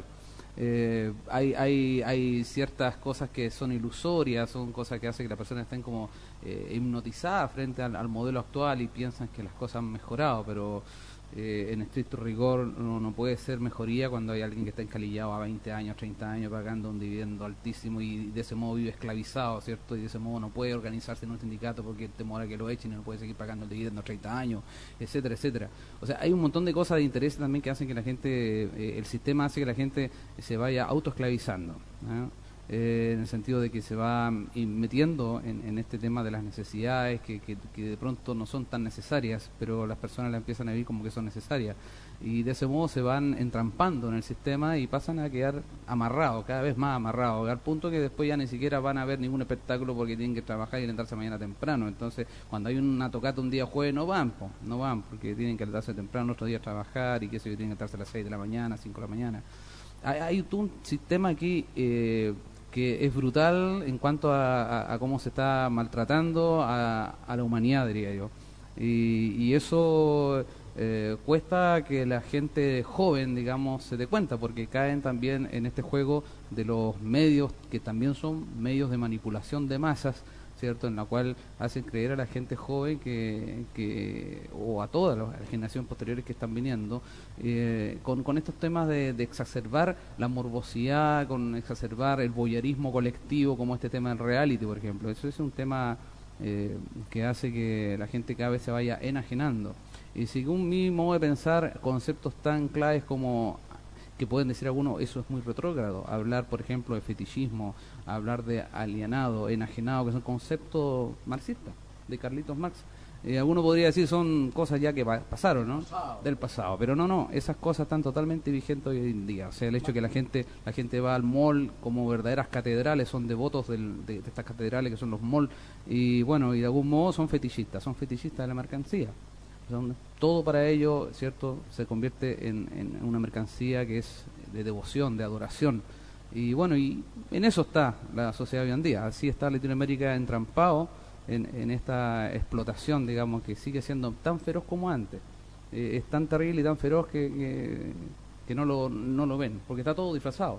Hay ciertas cosas que son ilusorias, son cosas que hacen que la persona estén como hipnotizada frente al modelo actual y piensan que las cosas han mejorado, pero en estricto rigor no puede ser mejoría cuando hay alguien que está encalillado a 20 años, 30 años pagando un dividendo altísimo y de ese modo vive esclavizado, ¿cierto? Y de ese modo no puede organizarse en un sindicato porque temor a que lo echen y no puede seguir pagando el dividendo a 30 años, etcétera, etcétera. O sea, hay un montón de cosas de interés también que hacen que la gente, el sistema hace que la gente se vaya autoesclavizando, ¿no? En el sentido de que se va metiendo en este tema de las necesidades que de pronto no son tan necesarias, pero las personas la empiezan a vivir como que son necesarias, y de ese modo se van entrampando en el sistema y pasan a quedar amarrados, cada vez más amarrados, al punto que después ya ni siquiera van a ver ningún espectáculo porque tienen que trabajar y levantarse mañana temprano. Entonces, cuando hay una tocata un día jueves, no van porque tienen que levantarse temprano, otro día trabajar y qué sé yo, tienen que levantarse a las 6 de la mañana, 5 de la mañana. Hay un sistema aquí que es brutal en cuanto a cómo se está maltratando a la humanidad, diría yo. Y eso cuesta que la gente joven, digamos, se dé cuenta, porque caen también en este juego de los medios, que también son medios de manipulación de masas, ¿cierto? En la cual hacen creer a la gente joven o a todas las generaciones posteriores que están viniendo, con estos temas de exacerbar la morbosidad, con exacerbar el voyeurismo colectivo, como este tema del reality, por ejemplo. Eso es un tema que hace que la gente cada vez se vaya enajenando. Y según mi modo de pensar, conceptos tan claves como que pueden decir algunos, eso es muy retrógrado, hablar por ejemplo de fetichismo, hablar de alienado, enajenado, que son conceptos marxistas de Carlitos Marx. Alguno podría decir son cosas ya que pasaron, ¿no? Del pasado, pero no, esas cosas están totalmente vigentes hoy en día. O sea, el hecho que la gente va al mall como verdaderas catedrales, son devotos de estas catedrales que son los malls, y bueno, y de algún modo son fetichistas de la mercancía. Todo para ello, ¿cierto?, se convierte en una mercancía que es de devoción, de adoración. Y bueno, y en eso está la sociedad hoy en día. Así está Latinoamérica entrampado en esta explotación, digamos, que sigue siendo tan feroz como antes. Es tan terrible y tan feroz que no lo ven, porque está todo disfrazado,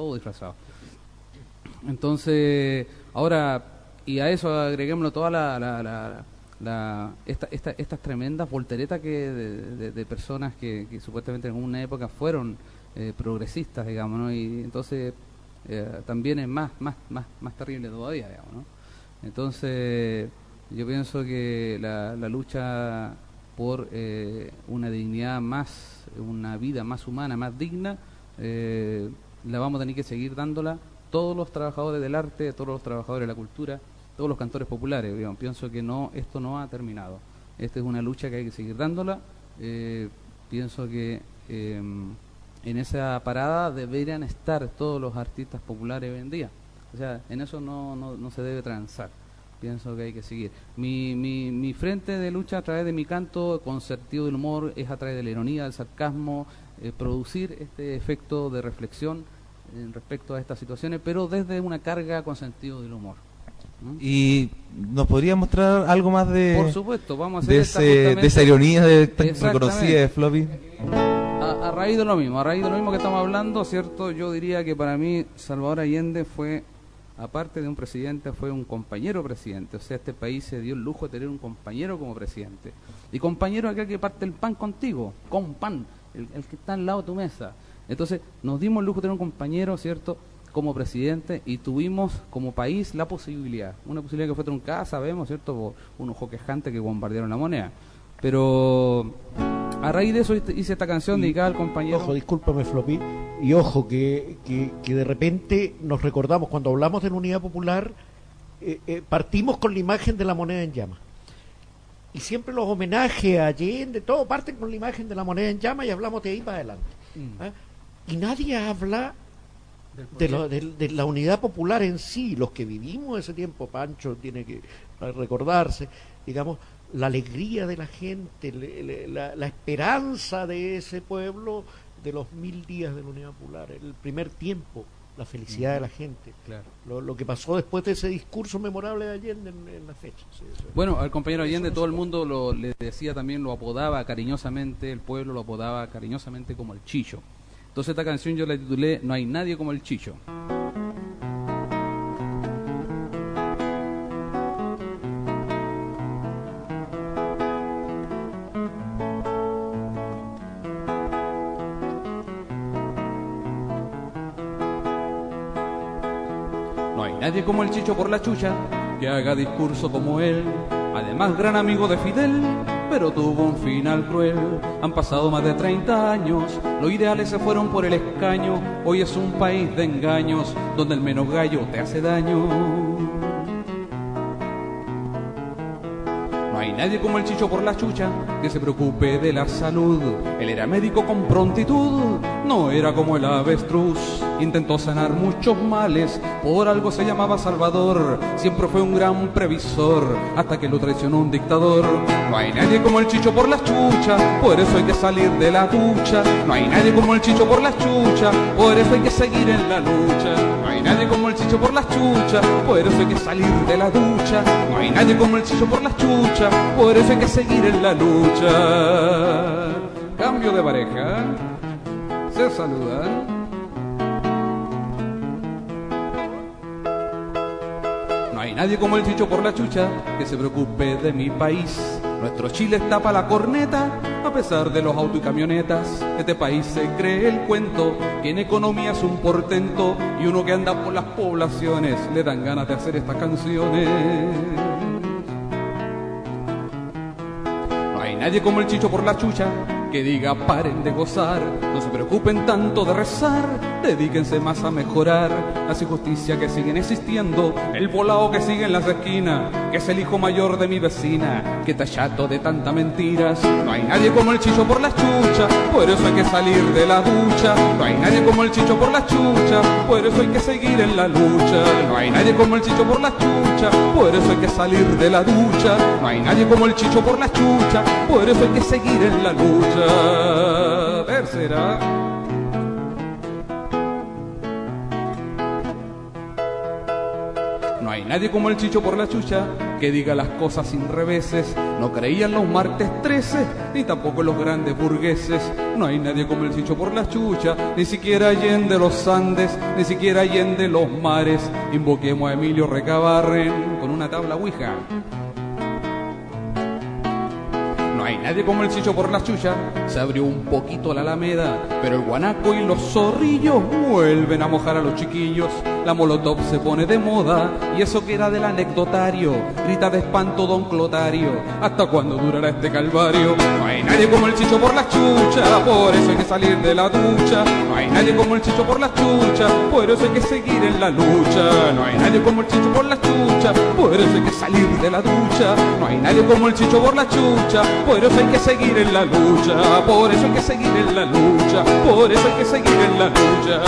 Entonces, ahora, y a eso agreguémoslo toda estas tremendas volteretas de personas que supuestamente en una época fueron progresistas, digamos, ¿no? Y entonces también es más terrible todavía, digamos, ¿no? Entonces yo pienso que la lucha por una dignidad más, una vida más humana, más digna, la vamos a tener que seguir dándola todos los trabajadores del arte, todos los trabajadores de la cultura, todos los cantores populares, digamos. Pienso que esto no ha terminado. Esta es una lucha que hay que seguir dándola. Pienso que en esa parada deberían estar todos los artistas populares hoy en día. O sea, en eso no se debe transar. Pienso que hay que seguir. Mi frente de lucha a través de mi canto, con sentido del humor, es a través de la ironía, del sarcasmo, producir este efecto de reflexión respecto a estas situaciones, pero desde una carga con sentido del humor. ¿Y nos podría mostrar algo más de, por supuesto, vamos a hacer de esa ironía tan reconocida de Floppy? A raíz de lo mismo que estamos hablando, ¿cierto? Yo diría que para mí Salvador Allende fue, aparte de un presidente, fue un compañero presidente. O sea, este país se dio el lujo de tener un compañero como presidente. Y compañero aquel que parte el pan contigo, con pan, el que está al lado de tu mesa. Entonces, nos dimos el lujo de tener un compañero, ¿cierto?, como presidente, y tuvimos como país la posibilidad, una posibilidad que fue truncada, sabemos, ¿cierto?, por unos joquejantes que bombardearon la moneda. Pero a raíz de eso hice esta canción dedicada al compañero. Ojo, discúlpame, Floppy, y ojo que de repente nos recordamos, cuando hablamos de la Unidad Popular, partimos con la imagen de la moneda en llamas. Y siempre los homenajes a Allende, todo parten con la imagen de la moneda en llamas y hablamos de ahí para adelante. ¿Ah? Y nadie habla de la Unidad Popular en sí, los que vivimos ese tiempo. Pancho tiene que recordarse, digamos, la alegría de la gente, la esperanza de ese pueblo, de los 1000 días de la Unidad Popular, el primer tiempo, la felicidad de la gente, claro. Lo que pasó después de ese discurso memorable de Allende en la fecha. Sí, bueno, al compañero Allende todo el mundo le decía también, lo apodaba cariñosamente, el pueblo lo apodaba cariñosamente como el Chicho. Entonces esta canción yo la titulé No hay nadie como el Chicho. No hay nadie como el Chicho por la chucha que haga discurso como él. Además, gran amigo de Fidel, pero tuvo un final cruel. Han pasado más de 30 años, los ideales se fueron por el escaño. Hoy es un país de engaños, donde el menos gallo te hace daño. No hay nadie como el Chicho por la chucha que se preocupe de la salud. Él era médico con prontitud, no era como el avestruz. Intentó sanar muchos males, por algo se llamaba Salvador. Siempre fue un gran previsor, hasta que lo traicionó un dictador. No hay nadie como el Chicho por la chucha, por eso hay que salir de la ducha. No hay nadie como el Chicho por la chucha, por eso hay que seguir en la lucha. No hay nadie como el Chicho por la chucha, por eso hay que salir de la ducha. No hay nadie como el Chicho por la chucha, por eso hay que seguir en la lucha. Cambio de pareja, se saludan. No hay nadie como el Chicho por la chucha que se preocupe de mi país. Nuestro Chile está pa' la corneta, a pesar de los autos y camionetas. Este país se cree el cuento, que en economía es un portento, y uno que anda por las poblaciones le dan ganas de hacer estas canciones. No hay nadie como el Chicho por la chucha que diga paren de gozar, no se preocupen tanto de rezar, dedíquense más a mejorar las injusticias que siguen existiendo, el volado que sigue en las esquinas, que es el hijo mayor de mi vecina, que está chato de tanta mentiras. No hay nadie como el Chicho por la chucha, por eso hay que salir de la ducha. No hay nadie como el Chicho por la chucha, por eso hay que seguir en la lucha. No hay nadie como el Chicho por la chucha, por eso hay que salir de la ducha. No hay nadie como el Chicho por la chucha, por eso hay que seguir en la lucha. Tercera. No hay nadie como el Chicho por la chucha que diga las cosas sin reveses. No creía en los martes 13, ni tampoco en los grandes burgueses. No hay nadie como el Chicho por la chucha, ni siquiera Allende los Andes, ni siquiera Allende los mares. Invoquemos a Emilio Recabarren con una tabla ouija. No hay nadie como el Chicho por la chucha, se abrió un poquito la alameda, pero el guanaco y los zorrillos vuelven a mojar a los chiquillos. La molotov se pone de moda, y eso que era del anecdotario, grita de espanto don Clotario, ¿hasta cuándo durará este calvario? No hay nadie como el Chicho por la chucha, por eso hay que salir de la ducha. No hay nadie como el Chicho por la chucha, por eso hay que seguir en la lucha. No hay nadie como el Chicho por la chucha, por eso hay que salir de la ducha. No hay nadie como el Chicho por la chucha, por eso hay que seguir en la lucha. Por eso hay que seguir en la lucha, por eso hay que seguir en la lucha.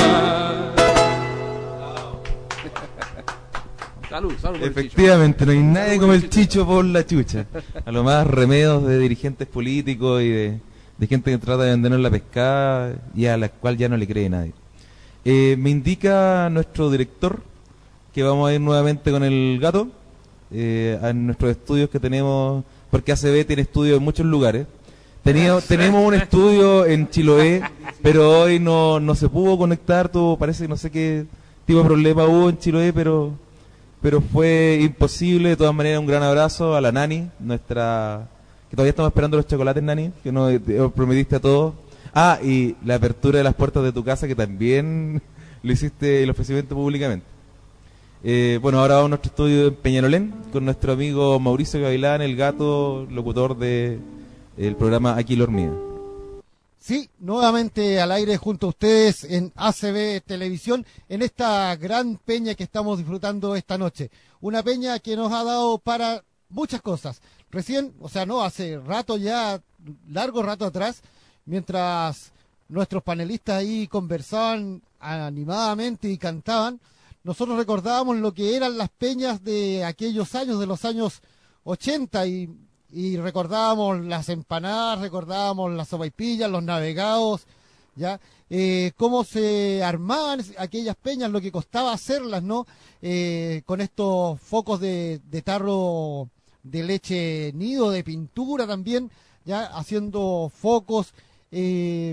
Salud, salud. Efectivamente, no hay nadie como el Chicho por la chucha. A lo más remedios de dirigentes políticos y de de gente que trata de vendernos la pescada y a la cual ya no le cree nadie. Me indica nuestro director que vamos a ir nuevamente con el gato a nuestros estudios que tenemos, porque ACB tiene estudios en muchos lugares. Tenemos un estudio en Chiloé, pero hoy no se pudo conectar, parece que no sé qué tipo de problema hubo en Chiloé, pero fue imposible. De todas maneras, un gran abrazo a la Nani, que todavía estamos esperando los chocolates, Nani, que nos prometiste a todos. Y la apertura de las puertas de tu casa, que también lo hiciste el ofrecimiento públicamente. Bueno, ahora vamos a nuestro estudio en Peñalolén con nuestro amigo Mauricio Gavilán, el gato, locutor del programa Aquí la Hormiga. Sí, nuevamente al aire junto a ustedes en ACB Televisión, en esta gran peña que estamos disfrutando esta noche. Una peña que nos ha dado para muchas cosas. Recién, hace rato ya, largo rato atrás, mientras nuestros panelistas ahí conversaban animadamente y cantaban, nosotros recordábamos lo que eran las peñas de aquellos años, de los años 80, y recordábamos las empanadas, recordábamos las sopaipillas, los navegados, ¿ya? Cómo se armaban aquellas peñas, lo que costaba hacerlas, ¿no? Con estos focos de tarro de leche nido, de pintura también, ya haciendo focos, y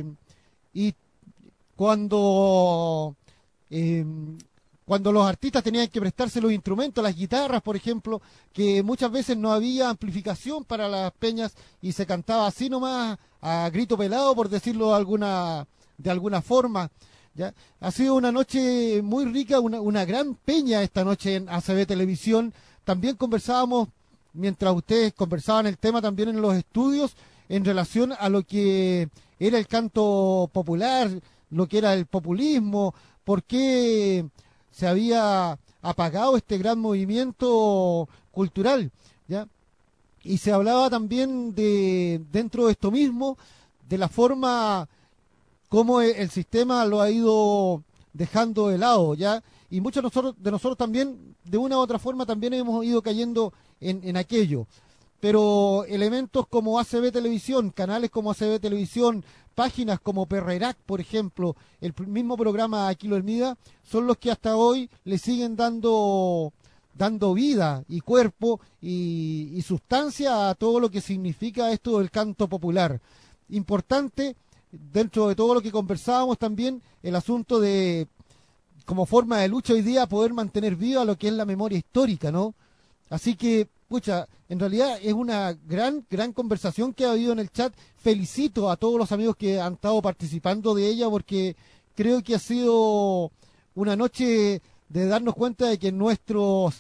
cuando los artistas tenían que prestarse los instrumentos, las guitarras, por ejemplo, que muchas veces no había amplificación para las peñas y se cantaba así nomás a grito pelado, por decirlo de alguna forma, ¿ya? Ha sido una noche muy rica, una gran peña esta noche en ACB Televisión. También conversábamos, mientras ustedes conversaban el tema también en los estudios, en relación a lo que era el canto popular, lo que era el populismo, por qué se había apagado este gran movimiento cultural, ¿ya? Y se hablaba también dentro de esto mismo, de la forma como el sistema lo ha ido dejando de lado, ¿ya? Y muchos de nosotros también, de una u otra forma, también hemos ido cayendo en aquello. Pero elementos como ACB Televisión, canales como ACB Televisión, páginas como Perrerac, por ejemplo, el mismo programa Aquí la Hormiga, son los que hasta hoy le siguen dando vida y cuerpo y sustancia a todo lo que significa esto del canto popular. Importante, dentro de todo lo que conversábamos también, el asunto de, como forma de lucha hoy día, poder mantener viva lo que es la memoria histórica, ¿no? Así que, en realidad es una gran conversación que ha habido en el chat. Felicito a todos los amigos que han estado participando de ella, porque creo que ha sido una noche de darnos cuenta de que nuestros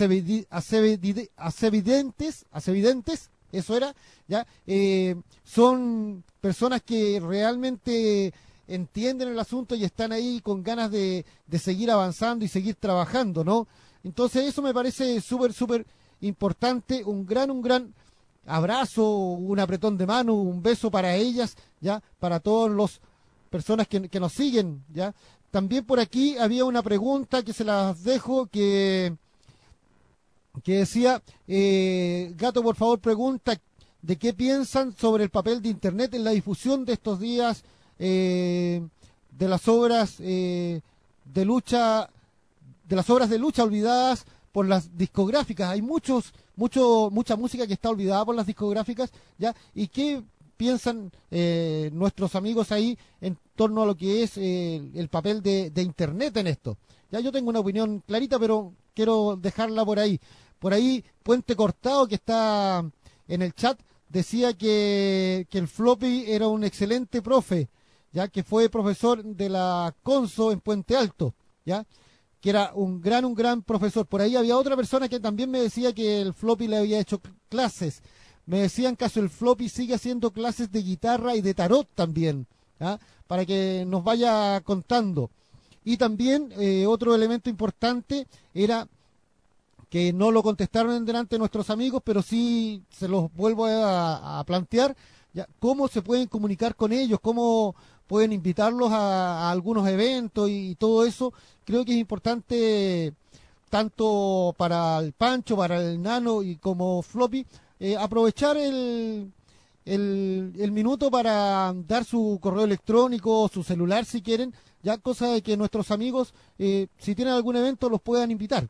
acevidentes, eso era, ¿ya? Son personas que realmente entienden el asunto y están ahí con ganas de seguir avanzando y seguir trabajando, ¿no? Entonces eso me parece súper importante. Un gran abrazo, un apretón de mano, un beso para ellas, ya, para todas las personas que nos siguen, ya. También por aquí había una pregunta que se las dejo, que decía, Gato, por favor, pregunta de qué piensan sobre el papel de Internet en la difusión de estos días, de las obras de lucha olvidadas por las discográficas. Hay mucha música que está olvidada por las discográficas, ¿ya? ¿Y qué piensan nuestros amigos ahí en torno a lo que es el papel de Internet en esto? Ya, yo tengo una opinión clarita, pero quiero dejarla por ahí. Por ahí, Puente Cortado, que está en el chat, decía que el Floppy era un excelente profe, ya que fue profesor de la Conso en Puente Alto, ya, que era un gran profesor. Por ahí había otra persona que también me decía que el Floppy le había hecho clases. Me decían que el Floppy sigue haciendo clases de guitarra y de tarot también, ¿ya? Para que nos vaya contando. Y también otro elemento importante era que no lo contestaron delante de nuestros amigos, pero sí se los vuelvo a plantear, ¿ya? Cómo se pueden comunicar con ellos, cómo pueden invitarlos a algunos eventos y todo eso. Creo que es importante, tanto para el Pancho, para el Nano y como Floppy, aprovechar el minuto para dar su correo electrónico, su celular si quieren, ya cosa de que nuestros amigos, si tienen algún evento, los puedan invitar.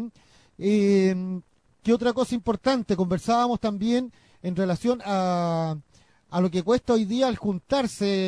¿Qué otra cosa importante? Conversábamos también en relación a lo que cuesta hoy día el juntar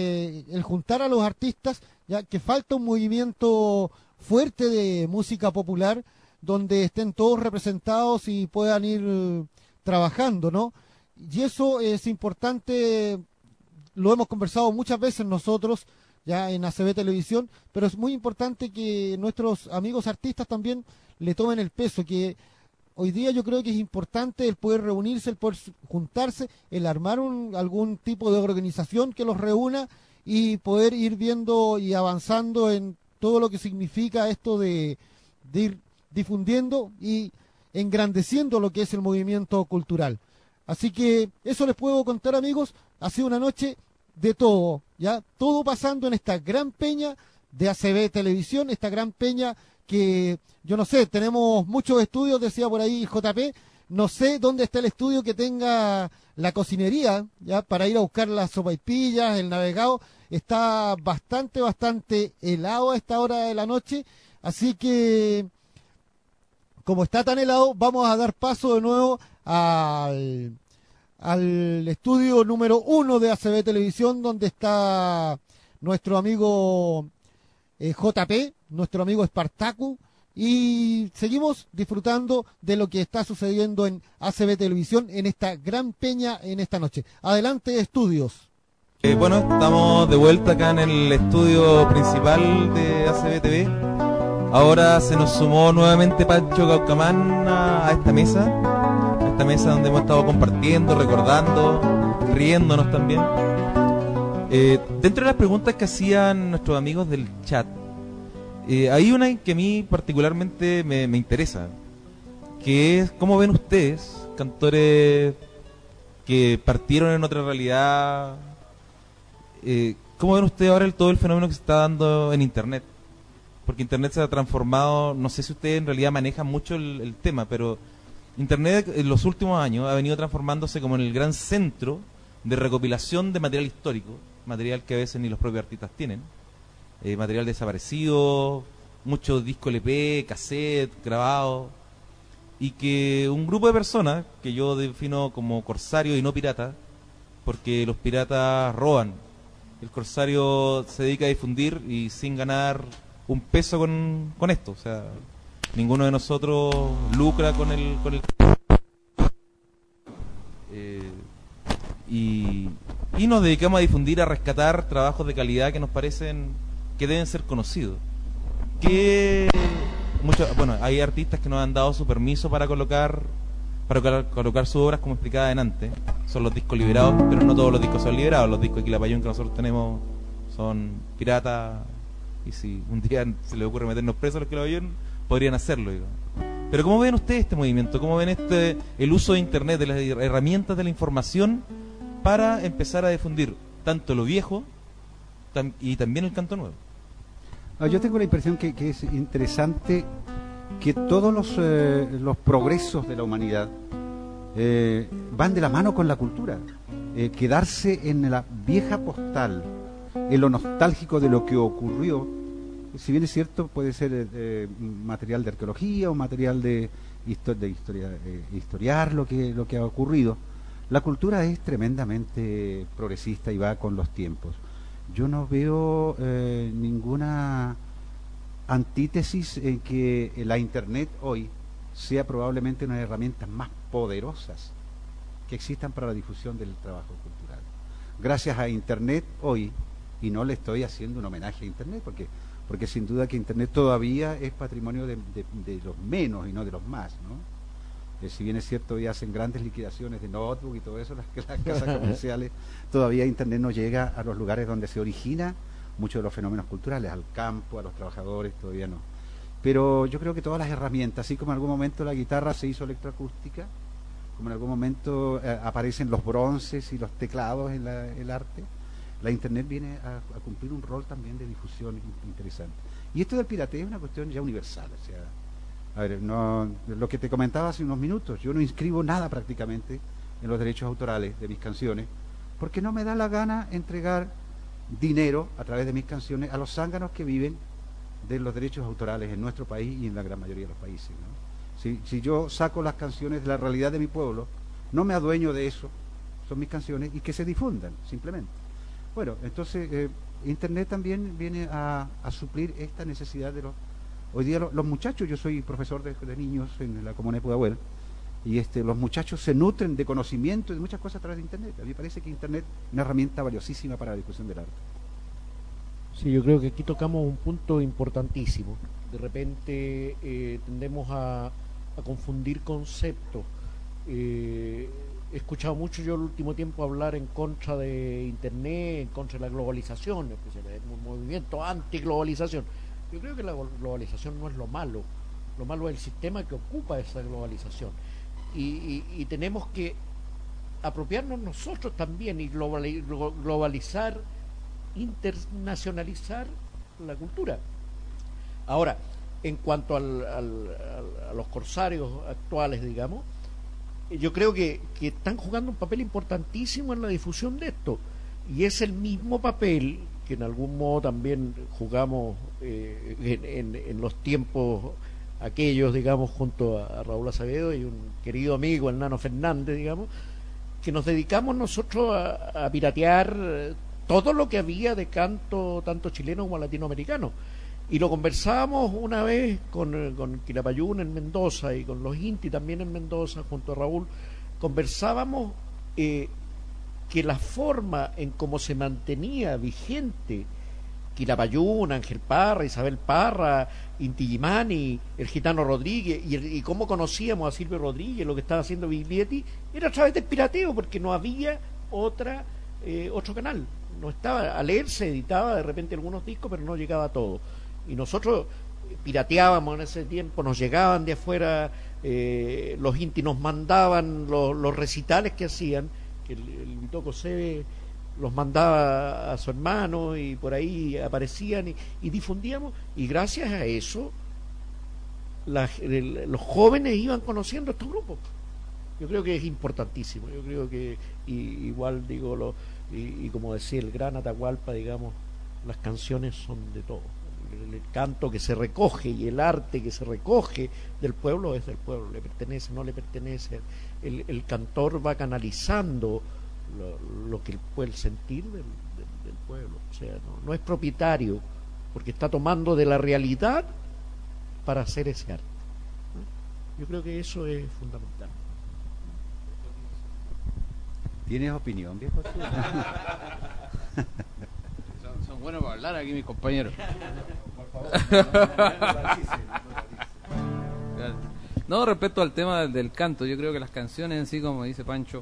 a los artistas, ya que falta un movimiento fuerte de música popular donde estén todos representados y puedan ir trabajando, ¿no? Y eso es importante, lo hemos conversado muchas veces nosotros ya en ACB Televisión, pero es muy importante que nuestros amigos artistas también le tomen el peso, que hoy día yo creo que es importante el poder reunirse, el poder juntarse, el armar algún tipo de organización que los reúna y poder ir viendo y avanzando en todo lo que significa esto de ir difundiendo y engrandeciendo lo que es el movimiento cultural. Así que eso les puedo contar, amigos, ha sido una noche de todo, ya todo pasando en esta gran peña de ACB Televisión, esta gran peña que, yo no sé, tenemos muchos estudios, decía por ahí JP, no sé dónde está el estudio que tenga la cocinería, ya para ir a buscar las sopaipillas, el navegado, está bastante helado a esta hora de la noche, así que, como está tan helado, vamos a dar paso de nuevo al estudio número 1 de ACB Televisión, donde está nuestro amigo JP, nuestro amigo Espartaco, y seguimos disfrutando de lo que está sucediendo en ACB Televisión en esta gran peña en esta noche. Adelante, estudios. Bueno, estamos de vuelta acá en el estudio principal de ACB TV. Ahora se nos sumó nuevamente Pancho Caucamán a esta mesa donde hemos estado compartiendo, recordando, riéndonos también. Dentro de las preguntas que hacían nuestros amigos del chat, hay una que a mí particularmente me interesa, que es cómo ven ustedes, cantores que partieron en otra realidad, cómo ven ustedes ahora todo el fenómeno que se está dando en Internet. Porque Internet se ha transformado, no sé si ustedes en realidad manejan mucho el tema, pero Internet en los últimos años ha venido transformándose como en el gran centro de recopilación de material histórico, material que a veces ni los propios artistas tienen, material desaparecido, muchos discos LP, cassette, grabados, y que un grupo de personas, que yo defino como corsario y no pirata, porque los piratas roban, el corsario se dedica a difundir y sin ganar un peso con esto, o sea, ninguno de nosotros lucra con el y nos dedicamos a difundir, a rescatar trabajos de calidad que nos parecen que deben ser conocidos. Bueno, hay artistas que nos han dado su permiso para colocar sus obras, como explicaba antes. Son los discos liberados, pero no todos los discos son liberados. Los discos de Quilapayún que nosotros tenemos son piratas, y si un día se les ocurre meternos presos a los Quilapayún, podrían hacerlo, digo. Pero ¿cómo ven ustedes este movimiento? ¿Cómo ven el uso de Internet, de las herramientas de la información para empezar a difundir tanto lo viejo y también el canto nuevo? Yo tengo la impresión que es interesante que todos los progresos de la humanidad van de la mano con la cultura. Quedarse en la vieja postal, en lo nostálgico de lo que ocurrió, si bien es cierto, puede ser material de arqueología o material de historiar lo que ha ocurrido. La cultura es tremendamente progresista y va con los tiempos. Yo no veo ninguna antítesis en que la Internet hoy sea probablemente una de las herramientas más poderosas que existan para la difusión del trabajo cultural. Gracias a Internet hoy, y no le estoy haciendo un homenaje a Internet, porque sin duda que Internet todavía es patrimonio de los menos y no de los más, ¿no? Si bien es cierto, hoy hacen grandes liquidaciones de notebook y todo eso, las casas comerciales, todavía Internet no llega a los lugares donde se origina muchos de los fenómenos culturales, al campo, a los trabajadores, todavía no. Pero yo creo que todas las herramientas, así como en algún momento la guitarra se hizo electroacústica, como en algún momento aparecen los bronces y los teclados en el arte, la Internet viene a cumplir un rol también de difusión interesante. Y esto del pirateo es una cuestión ya universal, o sea, a ver, lo que te comentaba hace unos minutos, yo no inscribo nada prácticamente en los derechos autorales de mis canciones, porque no me da la gana entregar dinero a través de mis canciones a los zánganos que viven de los derechos autorales en nuestro país y en la gran mayoría de los países, ¿no? Si yo saco las canciones de la realidad de mi pueblo, no me adueño de eso, son mis canciones, y que se difundan, simplemente. Bueno, entonces Internet también viene a suplir esta necesidad de hoy día los muchachos. Yo soy profesor de niños en la comuna de Pudahuel, y los muchachos se nutren de conocimiento y de muchas cosas a través de Internet. A mí me parece que Internet es una herramienta valiosísima para la difusión del arte. Sí, yo creo que aquí tocamos un punto importantísimo. De repente tendemos a confundir conceptos. He escuchado mucho yo el último tiempo hablar en contra de Internet, en contra de la globalización, especialmente un movimiento anti-globalización. Yo creo que la globalización no es lo malo es el sistema que ocupa esa globalización. Y tenemos que apropiarnos nosotros también y globalizar, internacionalizar la cultura. Ahora, en cuanto a los corsarios actuales, digamos, yo creo que están jugando un papel importantísimo en la difusión de esto, y es el mismo papel que en algún modo también jugamos en los tiempos aquellos, digamos, junto a Raúl Acevedo y un querido amigo, el Nano Fernández, digamos, que nos dedicamos nosotros a piratear todo lo que había de canto, tanto chileno como latinoamericano. Y lo conversábamos una vez con Quilapayún en Mendoza y con los Inti también en Mendoza, junto a Raúl. Conversábamos que la forma en cómo se mantenía vigente Quilapayún, Ángel Parra, Isabel Parra, Inti Gimani, el Gitano Rodríguez, y cómo conocíamos a Silvio Rodríguez, lo que estaba haciendo Biglietti, era a través del pirateo, porque no había otro canal. No estaba, a leer se editaba de repente algunos discos, pero no llegaba a todo. Y nosotros pirateábamos en ese tiempo, nos llegaban de afuera, los Inti nos mandaban los recitales que hacían, que el Vitoco Seve los mandaba a su hermano y por ahí aparecían y difundíamos, y gracias a eso los jóvenes iban conociendo estos grupos. Yo creo que es importantísimo. Yo creo que igual digo y como decía el gran Atahualpa, digamos, las canciones son de todo. El canto que se recoge y el arte que se recoge del pueblo es del pueblo, le pertenece, no le pertenece. El cantor va canalizando lo que el sentir del pueblo, o sea, no es propietario, porque está tomando de la realidad para hacer ese arte, ¿no? Yo creo que eso es fundamental. ¿Tienes opinión, viejo? Son buenos para hablar aquí mis compañeros. No, respecto al tema del canto, yo creo que las canciones en sí, como dice Pancho,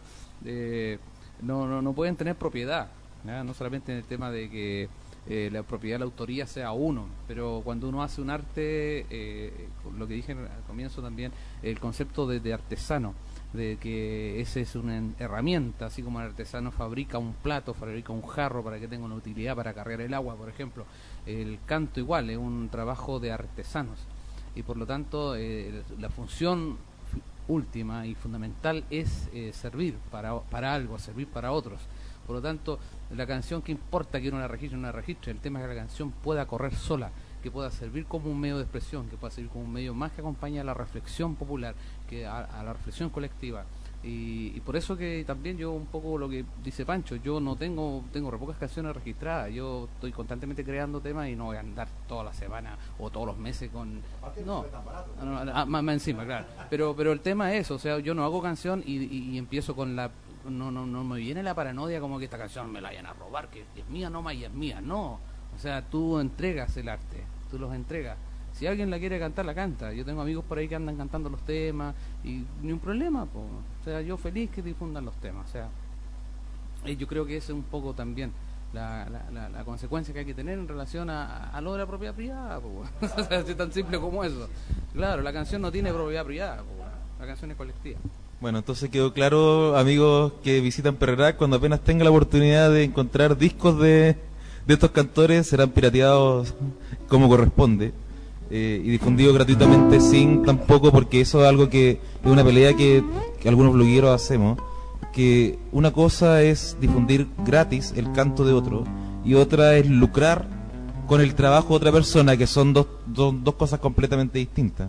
no pueden tener propiedad, ¿no? No solamente en el tema de que la propiedad de la autoría sea uno, pero cuando uno hace un arte, lo que dije al comienzo también, el concepto de artesano, de que esa es una herramienta, así como el artesano fabrica un plato, fabrica un jarro para que tenga una utilidad para cargar el agua, por ejemplo. El canto igual es un trabajo de artesanos, y por lo tanto la función última y fundamental es servir para algo, servir para otros. Por lo tanto, la canción, que importa que uno la registre, el tema es que la canción pueda correr sola, que pueda servir como un medio de expresión, que pueda servir como un medio más que acompañe a la reflexión popular, que a la reflexión colectiva. Y por eso que también yo, un poco lo que dice Pancho, yo no tengo re pocas canciones registradas. Yo estoy constantemente creando temas y no voy a andar toda la semana o todos los meses con... No, más encima, claro. Pero el tema es, o sea, yo no hago canción y empiezo con la... No me viene la paranoia como que esta canción me la vayan a robar, que es mía nomás y es mía. No, o sea, tú entregas el arte, tú los entregas. Si alguien la quiere cantar, la canta. Yo tengo amigos por ahí que andan cantando los temas y ni un problema, po. O sea, yo feliz que difundan los temas. O sea, yo creo que ese es un poco también la consecuencia que hay que tener en relación a lo de la propiedad privada, po. O sea, es tan simple como eso. Claro, la canción no tiene propiedad privada, po. La canción es colectiva. Bueno, entonces quedó claro, amigos que visitan Perrerac, cuando apenas tenga la oportunidad de encontrar discos de estos cantores, serán pirateados como corresponde. Y difundido gratuitamente, sin tampoco, porque eso es algo que es una pelea que algunos blogueros hacemos, que una cosa es difundir gratis el canto de otro y otra es lucrar con el trabajo de otra persona, que son dos cosas completamente distintas.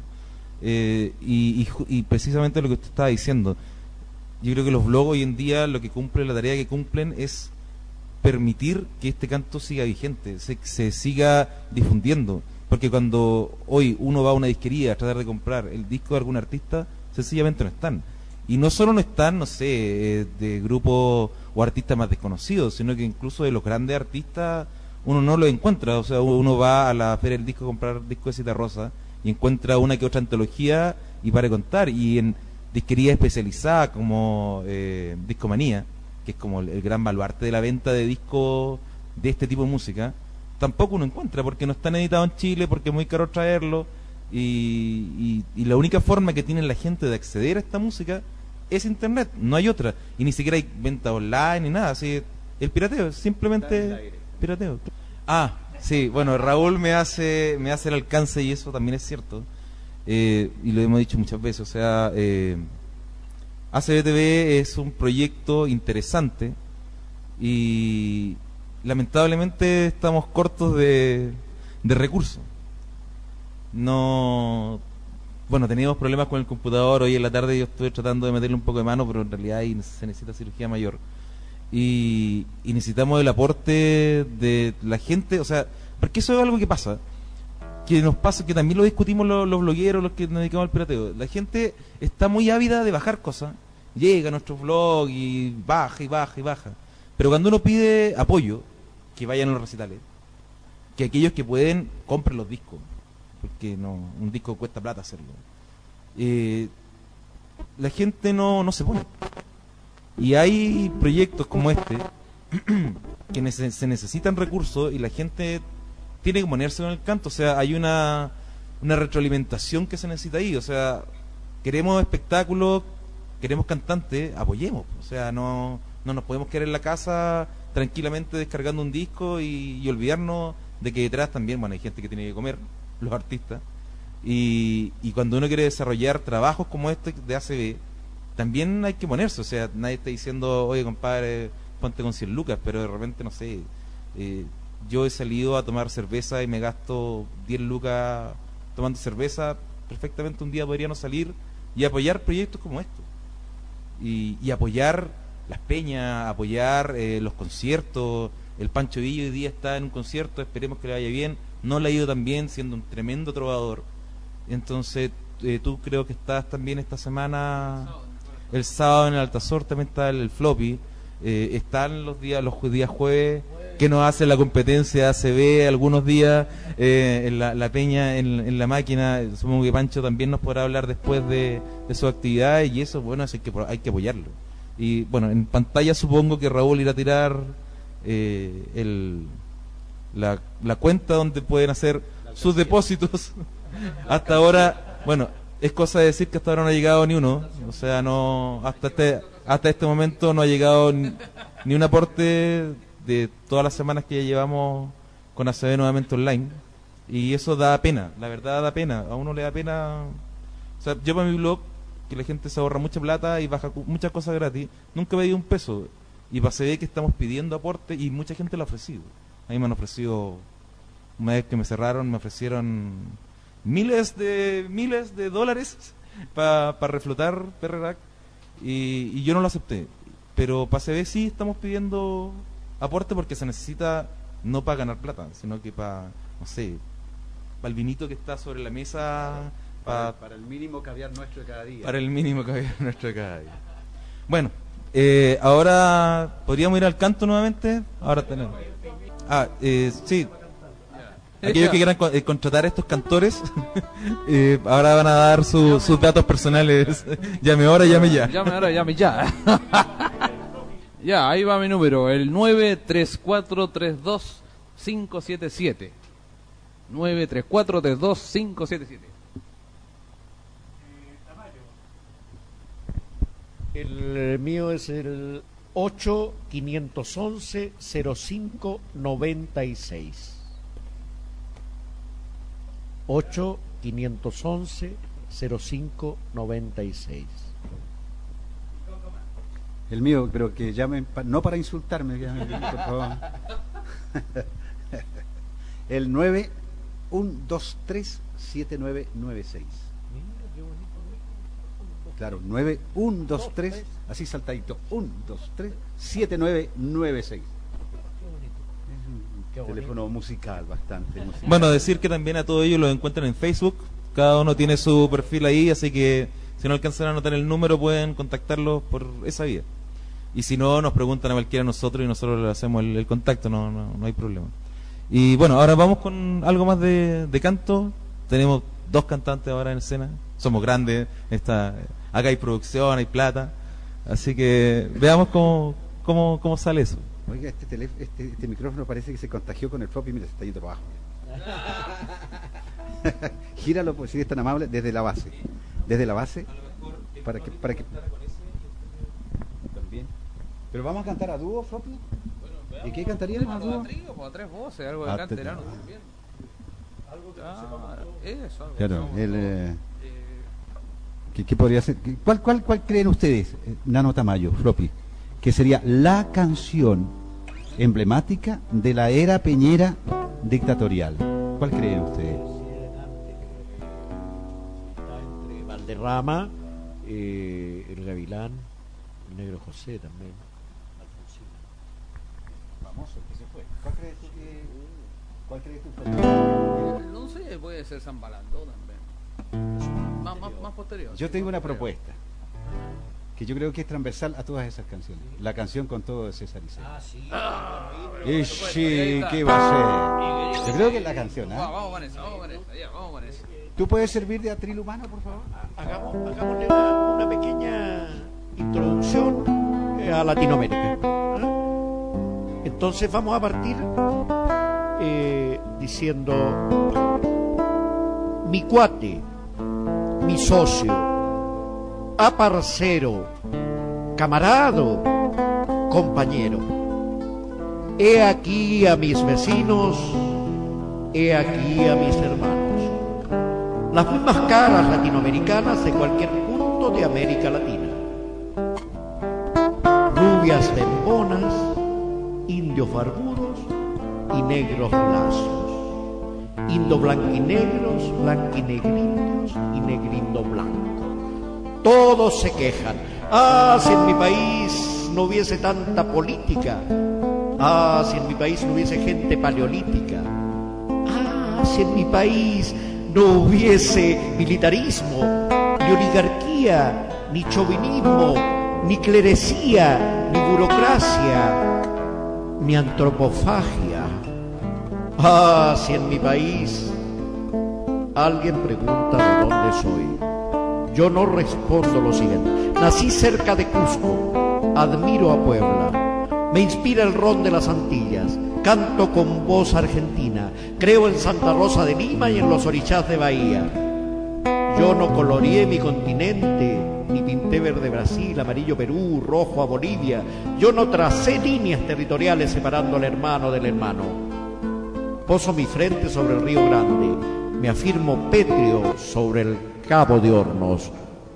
Y precisamente lo que usted estaba diciendo, yo creo que los blogs hoy en día lo que cumplen, la tarea que cumplen es permitir que este canto siga vigente, se siga difundiendo, porque cuando hoy uno va a una disquería a tratar de comprar el disco de algún artista, sencillamente no están. Y no solo no están, no sé, de grupos o artistas más desconocidos, sino que incluso de los grandes artistas uno no los encuentra. O sea, uno va a la feria del disco a comprar disco de Citarrosa y encuentra una que otra antología y para contar. Y en disquerías especializadas como Discomanía, que es como el gran baluarte de la venta de discos de este tipo de música, tampoco uno encuentra, porque no están editados en Chile, porque es muy caro traerlo. Y la única forma que tiene la gente de acceder a esta música es internet, no hay otra, y ni siquiera hay venta online ni nada, así el pirateo es simplemente pirateo. Ah, sí, bueno, Raúl me hace el alcance y eso también es cierto, y lo hemos dicho muchas veces, o sea, ACBTV es un proyecto interesante y lamentablemente estamos cortos de recursos. No, bueno, teníamos problemas con el computador. Hoy en la tarde yo estuve tratando de meterle un poco de mano, pero en realidad ahí se necesita cirugía mayor y necesitamos el aporte de la gente, o sea, porque eso es algo que pasa, que también lo discutimos los blogueros, los que nos dedicamos al pirateo. La gente está muy ávida de bajar cosas, llega a nuestro blog y baja y baja y baja, pero cuando uno pide apoyo, que vayan a los recitales, que aquellos que pueden compren los discos, porque no, un disco cuesta plata hacerlo. La gente no se pone. Y hay proyectos como este que se necesitan recursos y la gente tiene que ponerse con el canto. O sea, hay una retroalimentación que se necesita ahí. O sea, queremos espectáculos, queremos cantantes, apoyemos. O sea, no nos podemos quedar en la casa tranquilamente descargando un disco y olvidarnos de que detrás también, bueno, hay gente que tiene que comer, los artistas, y cuando uno quiere desarrollar trabajos como este de ACB, también hay que ponerse. O sea, nadie está diciendo, oye compadre, ponte con 100 lucas, pero de repente, no sé, yo he salido a tomar cerveza y me gasto 10 lucas tomando cerveza, perfectamente un día podría no salir y apoyar proyectos como estos, y apoyar las peñas, apoyar los conciertos. El Pancho Villa hoy día está en un concierto, esperemos que le vaya bien. No le ha ido tan bien, siendo un tremendo trovador. Entonces, tú creo que estás también esta semana, el sábado en el Altazor, también está el Floppy. Están los días jueves, que nos hace la competencia ACB algunos días, en la peña, en la máquina. Supongo que Pancho también nos podrá hablar después de su actividad, y eso, bueno, hay que apoyarlo. Y bueno, en pantalla supongo que Raúl irá a tirar la cuenta donde pueden hacer sus depósitos. Hasta ahora, bueno, es cosa de decir que hasta ahora no ha llegado ni uno, o sea, no, hasta este momento no ha llegado ni un aporte de todas las semanas que ya llevamos con ACB nuevamente online, y eso da pena, la verdad da pena, a uno le da pena. O sea, yo para mi blog, que la gente se ahorra mucha plata y baja muchas cosas gratis, nunca me dio un peso, y para ACB que estamos pidiendo aporte y mucha gente lo ha ofrecido. A mí me han ofrecido, una vez que me cerraron, me ofrecieron miles de dólares para reflotar PRRAC, y yo no lo acepté. Pero para ACB sí estamos pidiendo aporte, porque se necesita, no para ganar plata, sino que para, no sé, para el vinito que está sobre la mesa, para el mínimo caviar nuestro de cada día. Para el mínimo caviar nuestro de cada día. Bueno, ahora podríamos ir al canto nuevamente. Ahora tenemos. Sí. Aquellos que quieran contratar a estos cantores, ahora van a dar sus datos personales. Llame ahora, llame ya. Llame ahora, llame ya. Ya, ahí va mi número, el 93432-577. 93432-577. El mío es el 8-511-0596. 8-511-0596. El mío, pero que llamen, no para insultarme, por favor. El 91237996. Claro, 9123, así saltadito, 1237996. Es un teléfono musical, bastante musical. Bueno, decir que también a todos ellos los encuentran en Facebook. Cada uno tiene su perfil ahí, así que si no alcanzan a anotar el número pueden contactarlos por esa vía. Y si no, nos preguntan a cualquiera de nosotros y nosotros le hacemos el contacto, no hay problema. Y bueno, ahora vamos con algo más de canto. Tenemos 2 cantantes ahora en escena. Somos grandes, acá hay producción, hay plata. Así que veamos cómo sale eso. Oiga, este micrófono parece que se contagió con el floppy. Mira, se está yendo para abajo. Gíralo, pues, si es tan amable, desde la base. Desde la base, para que también. Pero vamos a cantar a dúo, floppy. ¿Y qué cantarían a dúo? A 3 voces, algo de canterano también. Claro, ¿qué podría ser? ¿Cuál creen ustedes, Nano Tamayo, floppy, que sería la canción emblemática de la era peñera dictatorial? ¿Cuál creen ustedes? Está entre Valderrama, el Gavilán, el Negro José también, Alfonsina. Famoso, que se fue. ¿Cuál crees tú? No sé, puede ser San Balandó también. Más posterior. Yo tengo una propuesta que yo creo que es transversal a todas esas canciones. La canción con todo de César Isela. Y sí, ¿qué va a ser? Yo creo que es la canción, ¿ah? Vamos con eso. ¿Tú puedes servir de atril humano, por favor? Hagámosle una pequeña introducción a Latinoamérica. Entonces vamos a partir diciendo: mi cuate, mi socio, parcero, camarado, compañero. He aquí a mis vecinos, he aquí a mis hermanos. Las mismas caras latinoamericanas de cualquier punto de América Latina. Rubias bembonas, indios barbudos y negros lazos. Indo blanquinegros, blanquinegrindios y negrindo blanco. Todos se quejan. Si en mi país no hubiese tanta política. Si en mi país no hubiese gente paleolítica. Si en mi país no hubiese militarismo, ni oligarquía, ni chauvinismo, ni clerecía, ni burocracia, ni antropofagia. Si en mi país alguien pregunta de dónde soy, yo no respondo lo siguiente: nací cerca de Cusco, admiro a Puebla, me inspira el ron de las Antillas, canto con voz argentina, creo en Santa Rosa de Lima y en los orichás de Bahía. Yo no coloreé mi continente, ni pinté verde Brasil, amarillo Perú, rojo a Bolivia. Yo no tracé líneas territoriales separando al hermano del hermano. Poso mi frente sobre el Río Grande, me afirmo pétreo sobre el Cabo de Hornos.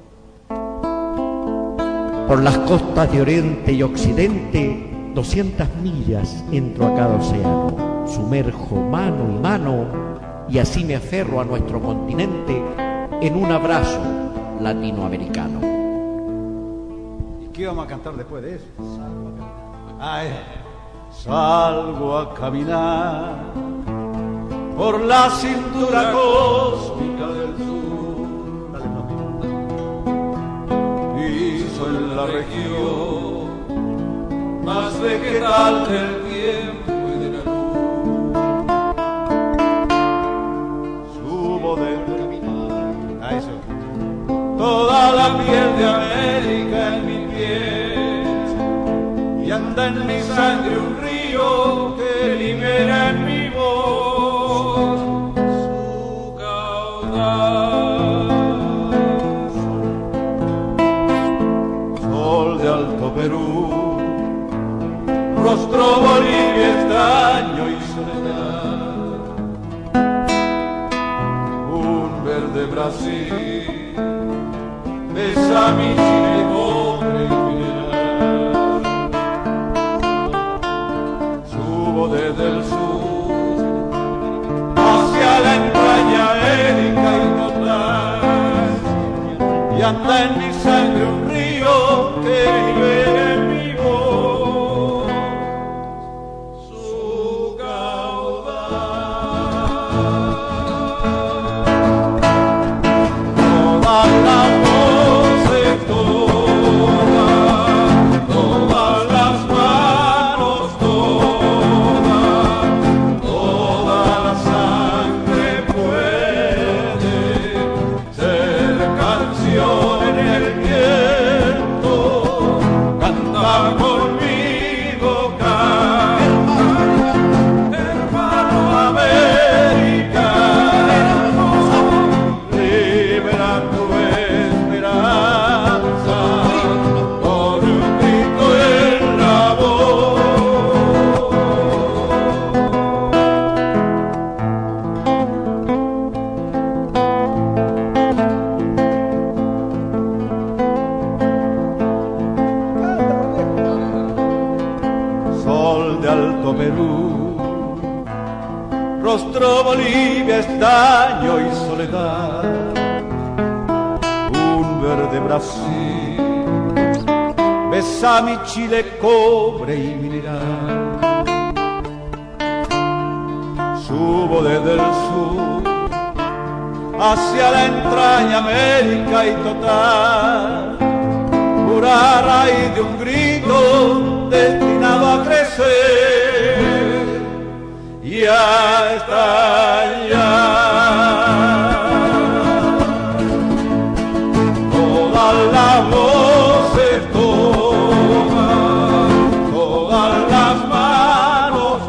Por las costas de Oriente y Occidente, 200 millas entro a cada océano, sumerjo mano y mano y así me aferro a nuestro continente en un abrazo latinoamericano. ¿Y qué vamos a cantar después de eso? Salgo a caminar por la cintura cósmica del sur. Piso en la región más vegetal del tiempo y de la luz. Subo del caminar, eso. Toda la piel de América en mi piel, y anda en mi sangre un río que libera en mi voz su caudal. Sol de Alto Perú, rostro Bolivia, estaño y soledad. Un verde Brasil besa mi Chile pobre y general. Alto Perú. Rostro Bolivia, estaño y soledad, un verde Brasil, besa mi Chile, cobre y mineral. Subo desde el sur hacia la entraña América y total, pura raíz de un grito destinado a crecer. Ya está ya todas las voces, todas las manos,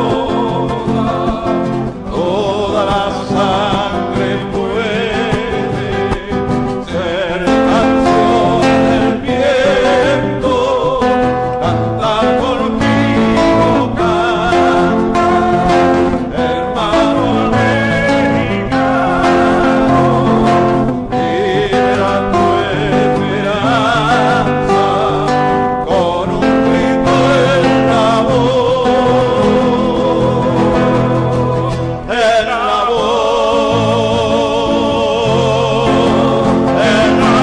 toda la sangre puede ser canción del viento, cantar conmigo, hermano americano, libera tu esperanza con un grito en la voz, en la voz, en la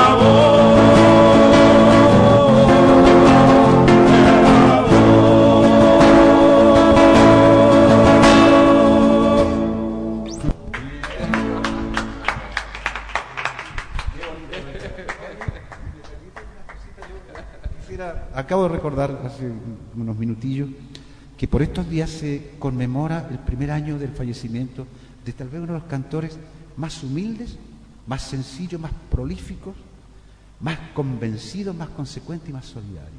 Acabo de recordar hace unos minutillos que por estos días se conmemora el primer año del fallecimiento de tal vez uno de los cantores más humildes, más sencillos, más prolíficos, más convencidos, más consecuentes y más solidarios.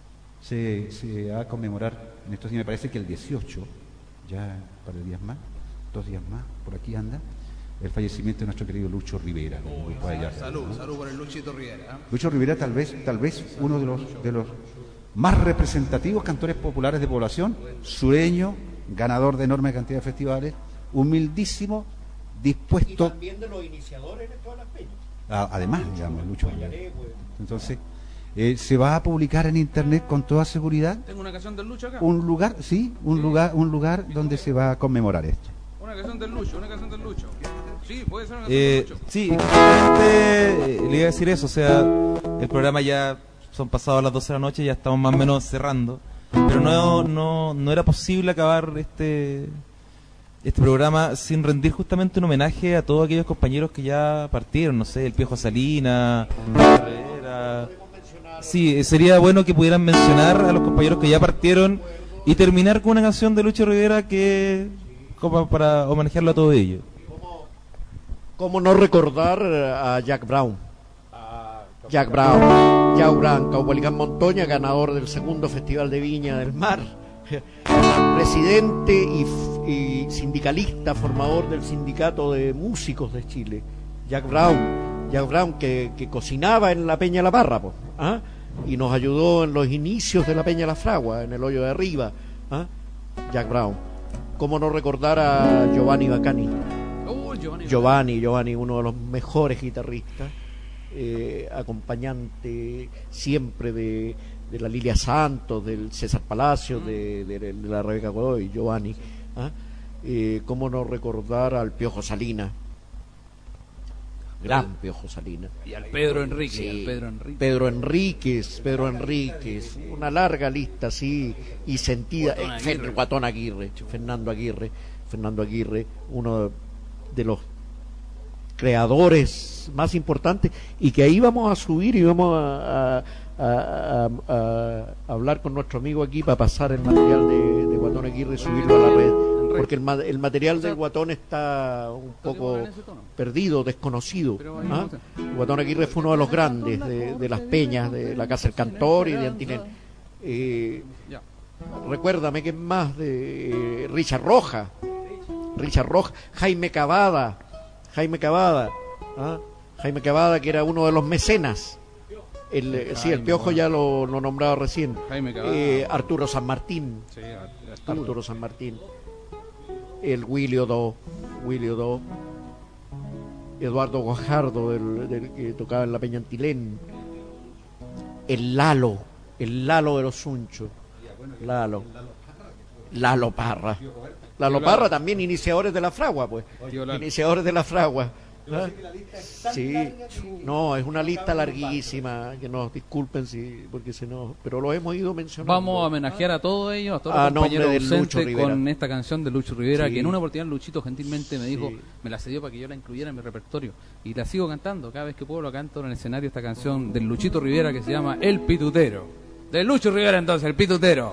Se va a conmemorar en estos días, me parece que el 18, ya un par de días más, 2 días más, por aquí anda, el fallecimiento de nuestro querido Lucho Rivera. Salud por el Luchito Rivera. Lucho Rivera tal vez uno de los más representativos cantores populares de población, sureño, ganador de enorme cantidad de festivales, humildísimo, dispuesto. Y también de los iniciadores de todas las peñas. Además, digamos, Lucho Rivera. Entonces, se va a publicar en internet con toda seguridad. Tengo una canción del Lucho acá. Un lugar donde se va a conmemorar esto. Una canción del Lucho. Sí, puede ser una canción del Lucho. Sí, justamente le iba a decir eso, o sea, el programa ya son pasados las 12 de la noche, ya estamos más o menos cerrando, pero no era posible acabar este programa sin rendir justamente un homenaje a todos aquellos compañeros que ya partieron, no sé, el Piojo Salina, Herrera. Sí, sería bueno que pudieran mencionar a los compañeros que ya partieron y terminar con una canción de Lucho Rivera que como para homenajearlo a todos ellos. ¿Cómo no recordar a Jack Brown? Jack Brown, Caupolicán Montoña, ganador del segundo Festival de Viña del Mar, presidente y sindicalista, formador del Sindicato de Músicos de Chile. Jack Brown que cocinaba en la Peña La Parra, y nos ayudó en los inicios de la Peña La Fragua, en el hoyo de arriba. Jack Brown. ¿Cómo no recordar a Giovanni Baccani? Giovanni, uno de los mejores guitarristas, acompañante siempre de la Lilia Santos, del César Palacios, de la Rebeca Godoy, Giovanni. ¿Cómo no recordar al Piojo Salina? Gran Piojo Salina. Y al Pedro Enríquez. Sí, Pedro Enríquez, una larga lista así y sentida. Guatón Aguirre, Fernando Aguirre, uno de los creadores más importantes, y que ahí vamos a subir y vamos a hablar con nuestro amigo aquí para pasar el material de Guatón Aguirre y subirlo a la red, porque el material del Guatón está un poco perdido, desconocido. Guatón Aguirre fue uno de los grandes de las peñas de la Casa del Cantor y de Antinel. Recuérdame que es más de Richard Roja, Jaime Cavada, que era uno de los mecenas. El Piojo ya lo nombraba recién. Arturo San Martín. Sí, Arturo San Martín. El Wilio Do. Eduardo Guajardo, del que tocaba en la Peña Antilén. El Lalo de los Sunchos. Lalo Parra. Lalo Parra también, iniciadores de la fragua, pues. Iniciadores de la fragua. ¿Ah? Sí, no, es una lista larguísima, que nos disculpen porque se nos, pero lo hemos ido mencionando. Vamos a homenajear a todos ellos, a todos los compañeros ausentes con esta canción de Lucho Rivera, que en una oportunidad Luchito gentilmente me dijo, me la cedió para que yo la incluyera en mi repertorio, y la sigo cantando, cada vez que puedo la canto en el escenario, esta canción del Luchito Rivera que se llama El Pitutero. De Lucho Rivera entonces, El Pitutero.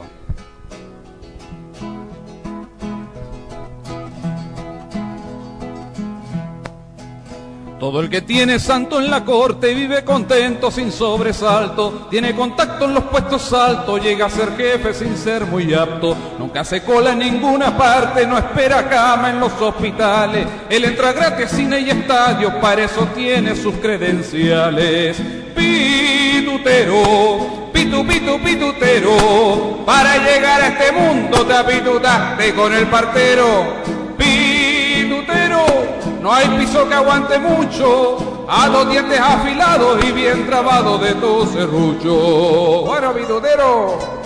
Todo el que tiene santo en la corte vive contento sin sobresalto, tiene contacto en los puestos altos, llega a ser jefe sin ser muy apto, nunca se cola en ninguna parte, no espera cama en los hospitales, él entra gratis a cine y estadios, para eso tiene sus credenciales. Pitutero, pitutero, para llegar a este mundo te apitutaste con el partero. Pitutero, no hay piso que aguante mucho, a los dientes afilados y bien trabados de tu serrucho. Bueno, pitutero.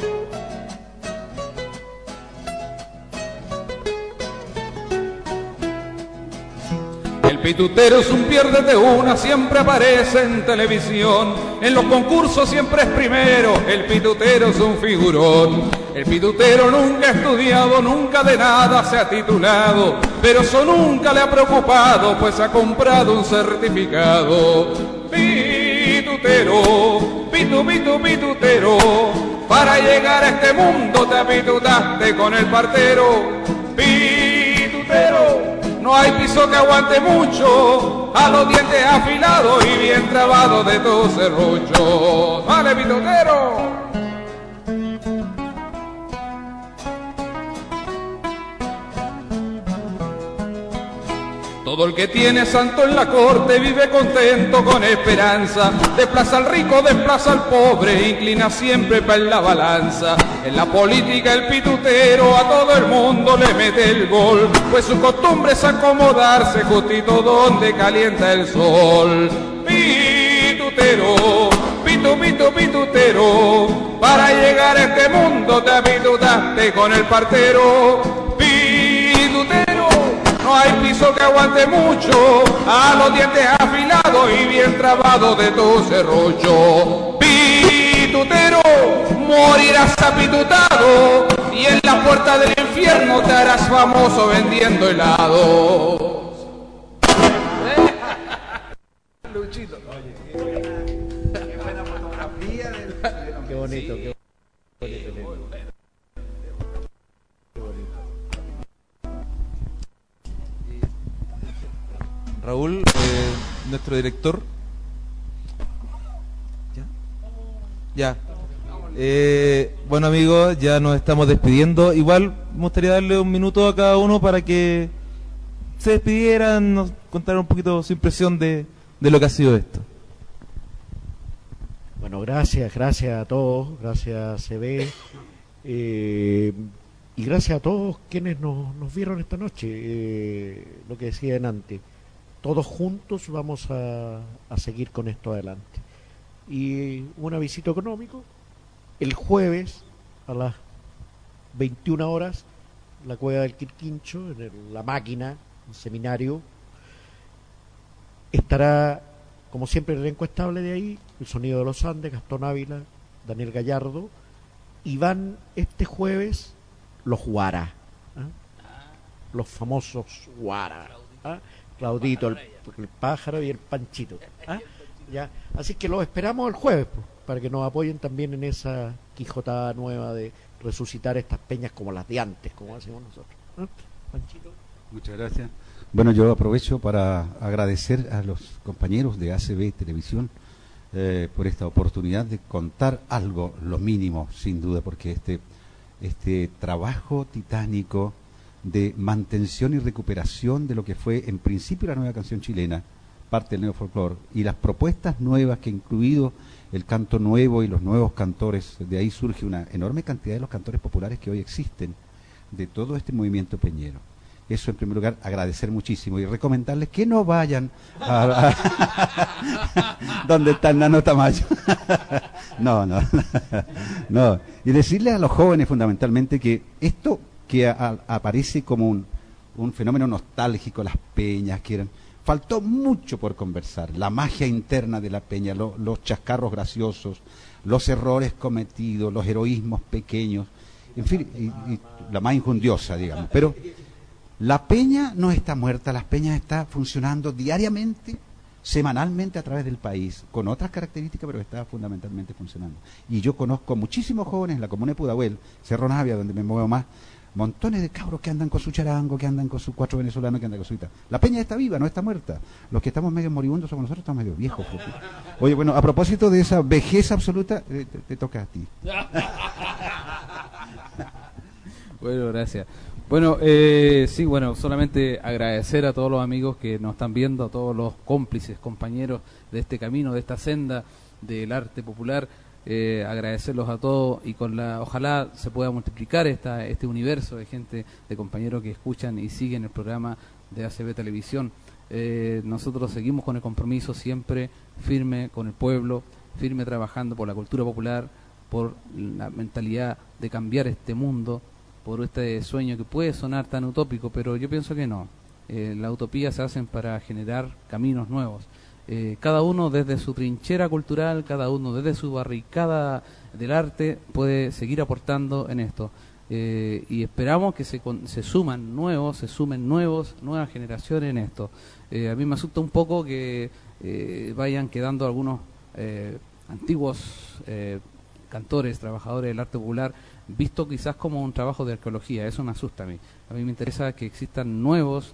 El pitutero es un piérdete una, siempre aparece en televisión, en los concursos siempre es primero, el pitutero es un figurón. El pitutero nunca ha estudiado, nunca de nada se ha titulado, pero eso nunca le ha preocupado, pues ha comprado un certificado. Pitutero, pitutero, para llegar a este mundo te apitutaste con el partero. Pitutero, no hay piso que aguante mucho, a los dientes afilados y bien trabados de tu serrucho. ¡Vale, pitutero! Todo el que tiene santo en la corte vive contento con esperanza, desplaza al rico, desplaza al pobre, inclina siempre para la balanza. En la política el pitutero a todo el mundo le mete el gol, pues su costumbre es acomodarse justito donde calienta el sol. Pitutero, pitutero, para llegar a este mundo te apitutaste con el partero. Pitutero, no hay piso que aguante mucho, a los dientes afilados y bien trabados de tu serrucho. Pitutero, morirás apitutado y en la puerta del infierno te harás famoso vendiendo helados. Luchito. Qué buena fotografía del... Qué bonito, qué bonito. Raúl, nuestro director. Ya. Bueno, amigos, ya nos estamos despidiendo. Igual me gustaría darle un minuto a cada uno para que se despidieran, nos contaran un poquito su impresión de lo que ha sido esto. Bueno, gracias a todos, gracias CB, y gracias a todos quienes nos vieron esta noche. Lo que decían antes, todos juntos vamos a seguir con esto adelante. Y un avisito económico, el jueves a las 21 horas, la Cueva del Quirquincho, en La Máquina, un seminario, estará, como siempre, el elenco estable de ahí, El Sonido de los Andes, Gastón Ávila, Daniel Gallardo, y van este jueves los Guara, los famosos Guara, Claudito, el pájaro y el Panchito, ya. Así que los esperamos el jueves, pues, para que nos apoyen también en esa quijotada nueva de resucitar estas peñas como las de antes, como hacemos nosotros. Panchito. Muchas gracias. Bueno, yo aprovecho para agradecer a los compañeros de ACB Televisión por esta oportunidad de contar algo, lo mínimo, sin duda, porque este trabajo titánico de mantención y recuperación de lo que fue en principio la nueva canción chilena, parte del neofolclore, y las propuestas nuevas que ha incluido el canto nuevo y los nuevos cantores, de ahí surge una enorme cantidad de los cantores populares que hoy existen, de todo este movimiento peñero. Eso, en primer lugar, agradecer muchísimo y recomendarles que no vayan a donde está el Nano Tamayo No, no, no. Y decirle a los jóvenes fundamentalmente que esto que aparece como un fenómeno nostálgico, las peñas, que eran, faltó mucho por conversar. La magia interna de la peña, los chascarros graciosos, los errores cometidos, los heroísmos pequeños, en fin, y la más injundiosa, digamos. Pero la peña no está muerta, las peñas están funcionando diariamente, semanalmente a través del país, con otras características, pero está fundamentalmente funcionando. Y yo conozco muchísimos jóvenes en la comuna de Pudahuel, Cerro Navia, donde me muevo más, montones de cabros que andan con su charango, que andan con sus 4 venezolanos, que andan con su guitarra. La peña está viva, no está muerta. Los que estamos medio moribundos somos nosotros, estamos medio viejos. Oye, bueno, a propósito de esa vejez absoluta, te toca a ti. Bueno, gracias. Bueno, sí, bueno, solamente agradecer a todos los amigos que nos están viendo, a todos los cómplices, compañeros de este camino, de esta senda del arte popular. Agradecerlos a todos y ojalá se pueda multiplicar este universo de gente, de compañeros que escuchan y siguen el programa de ACB Televisión. Nosotros seguimos con el compromiso siempre firme con el pueblo, firme trabajando por la cultura popular, por la mentalidad de cambiar este mundo, por este sueño que puede sonar tan utópico, pero yo pienso que no. Las utopías se hacen para generar caminos nuevos. Cada uno desde su trinchera cultural, cada uno desde su barricada del arte puede seguir aportando en esto. Y esperamos que se sumen nuevas generaciones en esto. A mí me asusta un poco que vayan quedando algunos antiguos cantores, trabajadores del arte popular, visto quizás como un trabajo de arqueología. Eso me asusta a mí. A mí me interesa que existan nuevos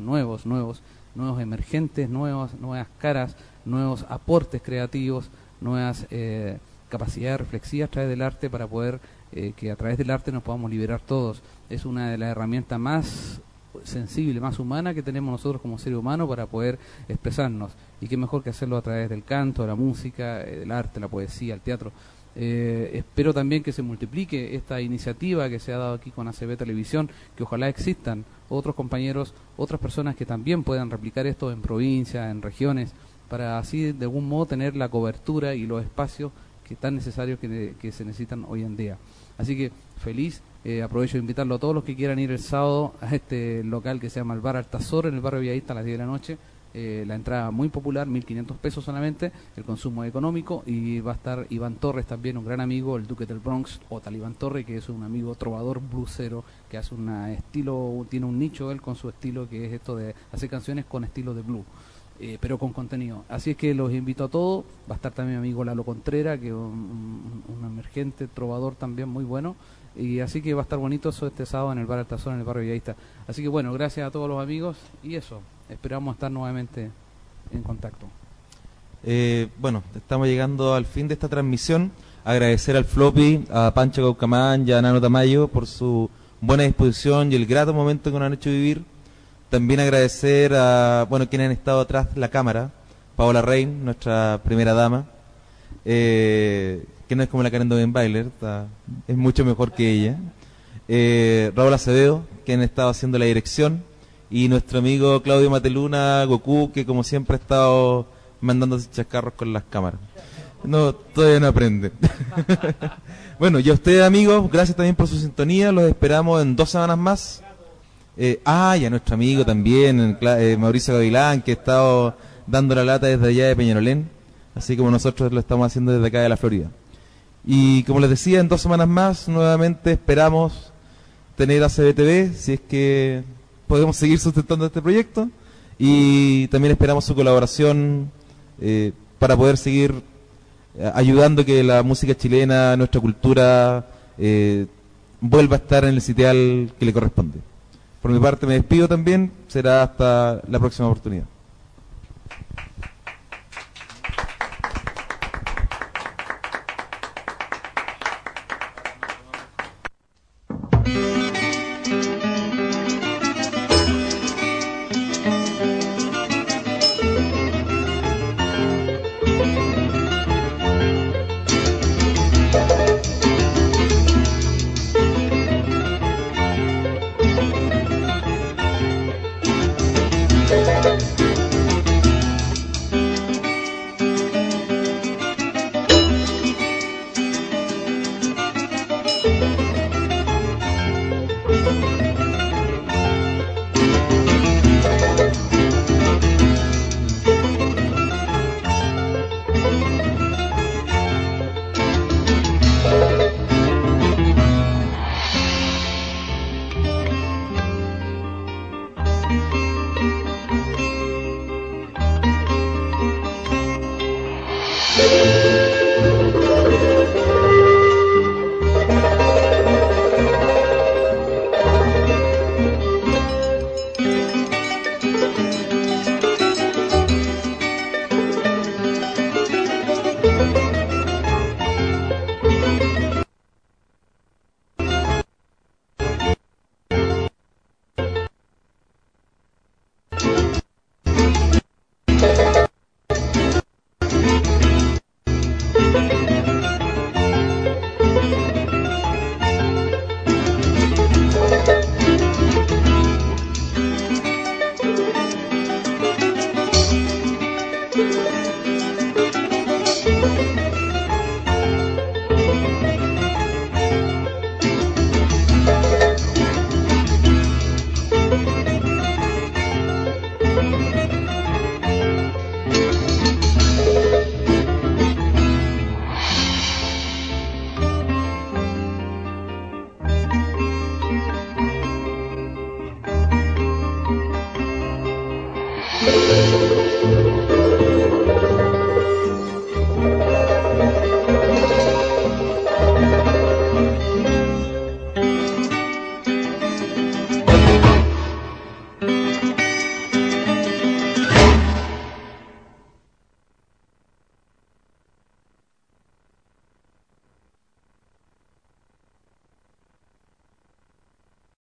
emergentes, nuevas caras, nuevos aportes creativos, nuevas capacidades reflexivas a través del arte para poder que a través del arte nos podamos liberar todos. Es una de las herramientas más sensibles, más humanas que tenemos nosotros como seres humanos para poder expresarnos. Y qué mejor que hacerlo a través del canto, de la música, del arte, la poesía, el teatro. Espero también que se multiplique esta iniciativa que se ha dado aquí con ACB Televisión, que ojalá existan otros compañeros, otras personas que también puedan replicar esto en provincias, en regiones, para así de algún modo tener la cobertura y los espacios que tan necesarios que se necesitan hoy en día. Así que feliz, aprovecho de invitarlo a todos los que quieran ir el sábado a este local que se llama el Bar Altazor en el barrio Villavista a las 10 de la noche. La entrada muy popular, 1.500 pesos solamente, el consumo económico, y va a estar Iván Torres también, un gran amigo, el Duque del Bronx, o Talibán Torres, que es un amigo trovador bluesero, que hace tiene un nicho él con su estilo, que es esto de hacer canciones con estilo de blues, pero con contenido. Así es que los invito a todos. Va a estar también mi amigo Lalo Contreras, que es un emergente trovador también muy bueno. Y así que va a estar bonito eso este sábado en el Bar Altazón, en el barrio Villavista. Así que bueno, gracias a todos los amigos y eso, esperamos estar nuevamente en contacto. Bueno, estamos llegando al fin de esta transmisión. Agradecer al Floppy, a Pancho Caucamán y a Nano Tamayo por su buena disposición y el grato momento que nos han hecho vivir. También agradecer a quienes han estado atrás de la cámara, Paola Rein, nuestra primera dama, que no es como la Karen Dogenbailer, es mucho mejor que ella. Raúl Acevedo, quien ha estado haciendo la dirección, y nuestro amigo Claudio Mateluna, Goku, que como siempre ha estado mandándose chascarros con las cámaras. No, todavía no aprende. Bueno, y a ustedes amigos, gracias también por su sintonía, los esperamos en 2 semanas más. Y a nuestro amigo también, Mauricio Gavilán, que ha estado dando la lata desde allá de Peñalolén, así como nosotros lo estamos haciendo desde acá de la Florida. Y como les decía, en 2 semanas más nuevamente esperamos tener a CBTV, si es que podemos seguir sustentando este proyecto, y también esperamos su colaboración para poder seguir ayudando que la música chilena, nuestra cultura, vuelva a estar en el sitial que le corresponde. Por mi parte me despido también, será hasta la próxima oportunidad.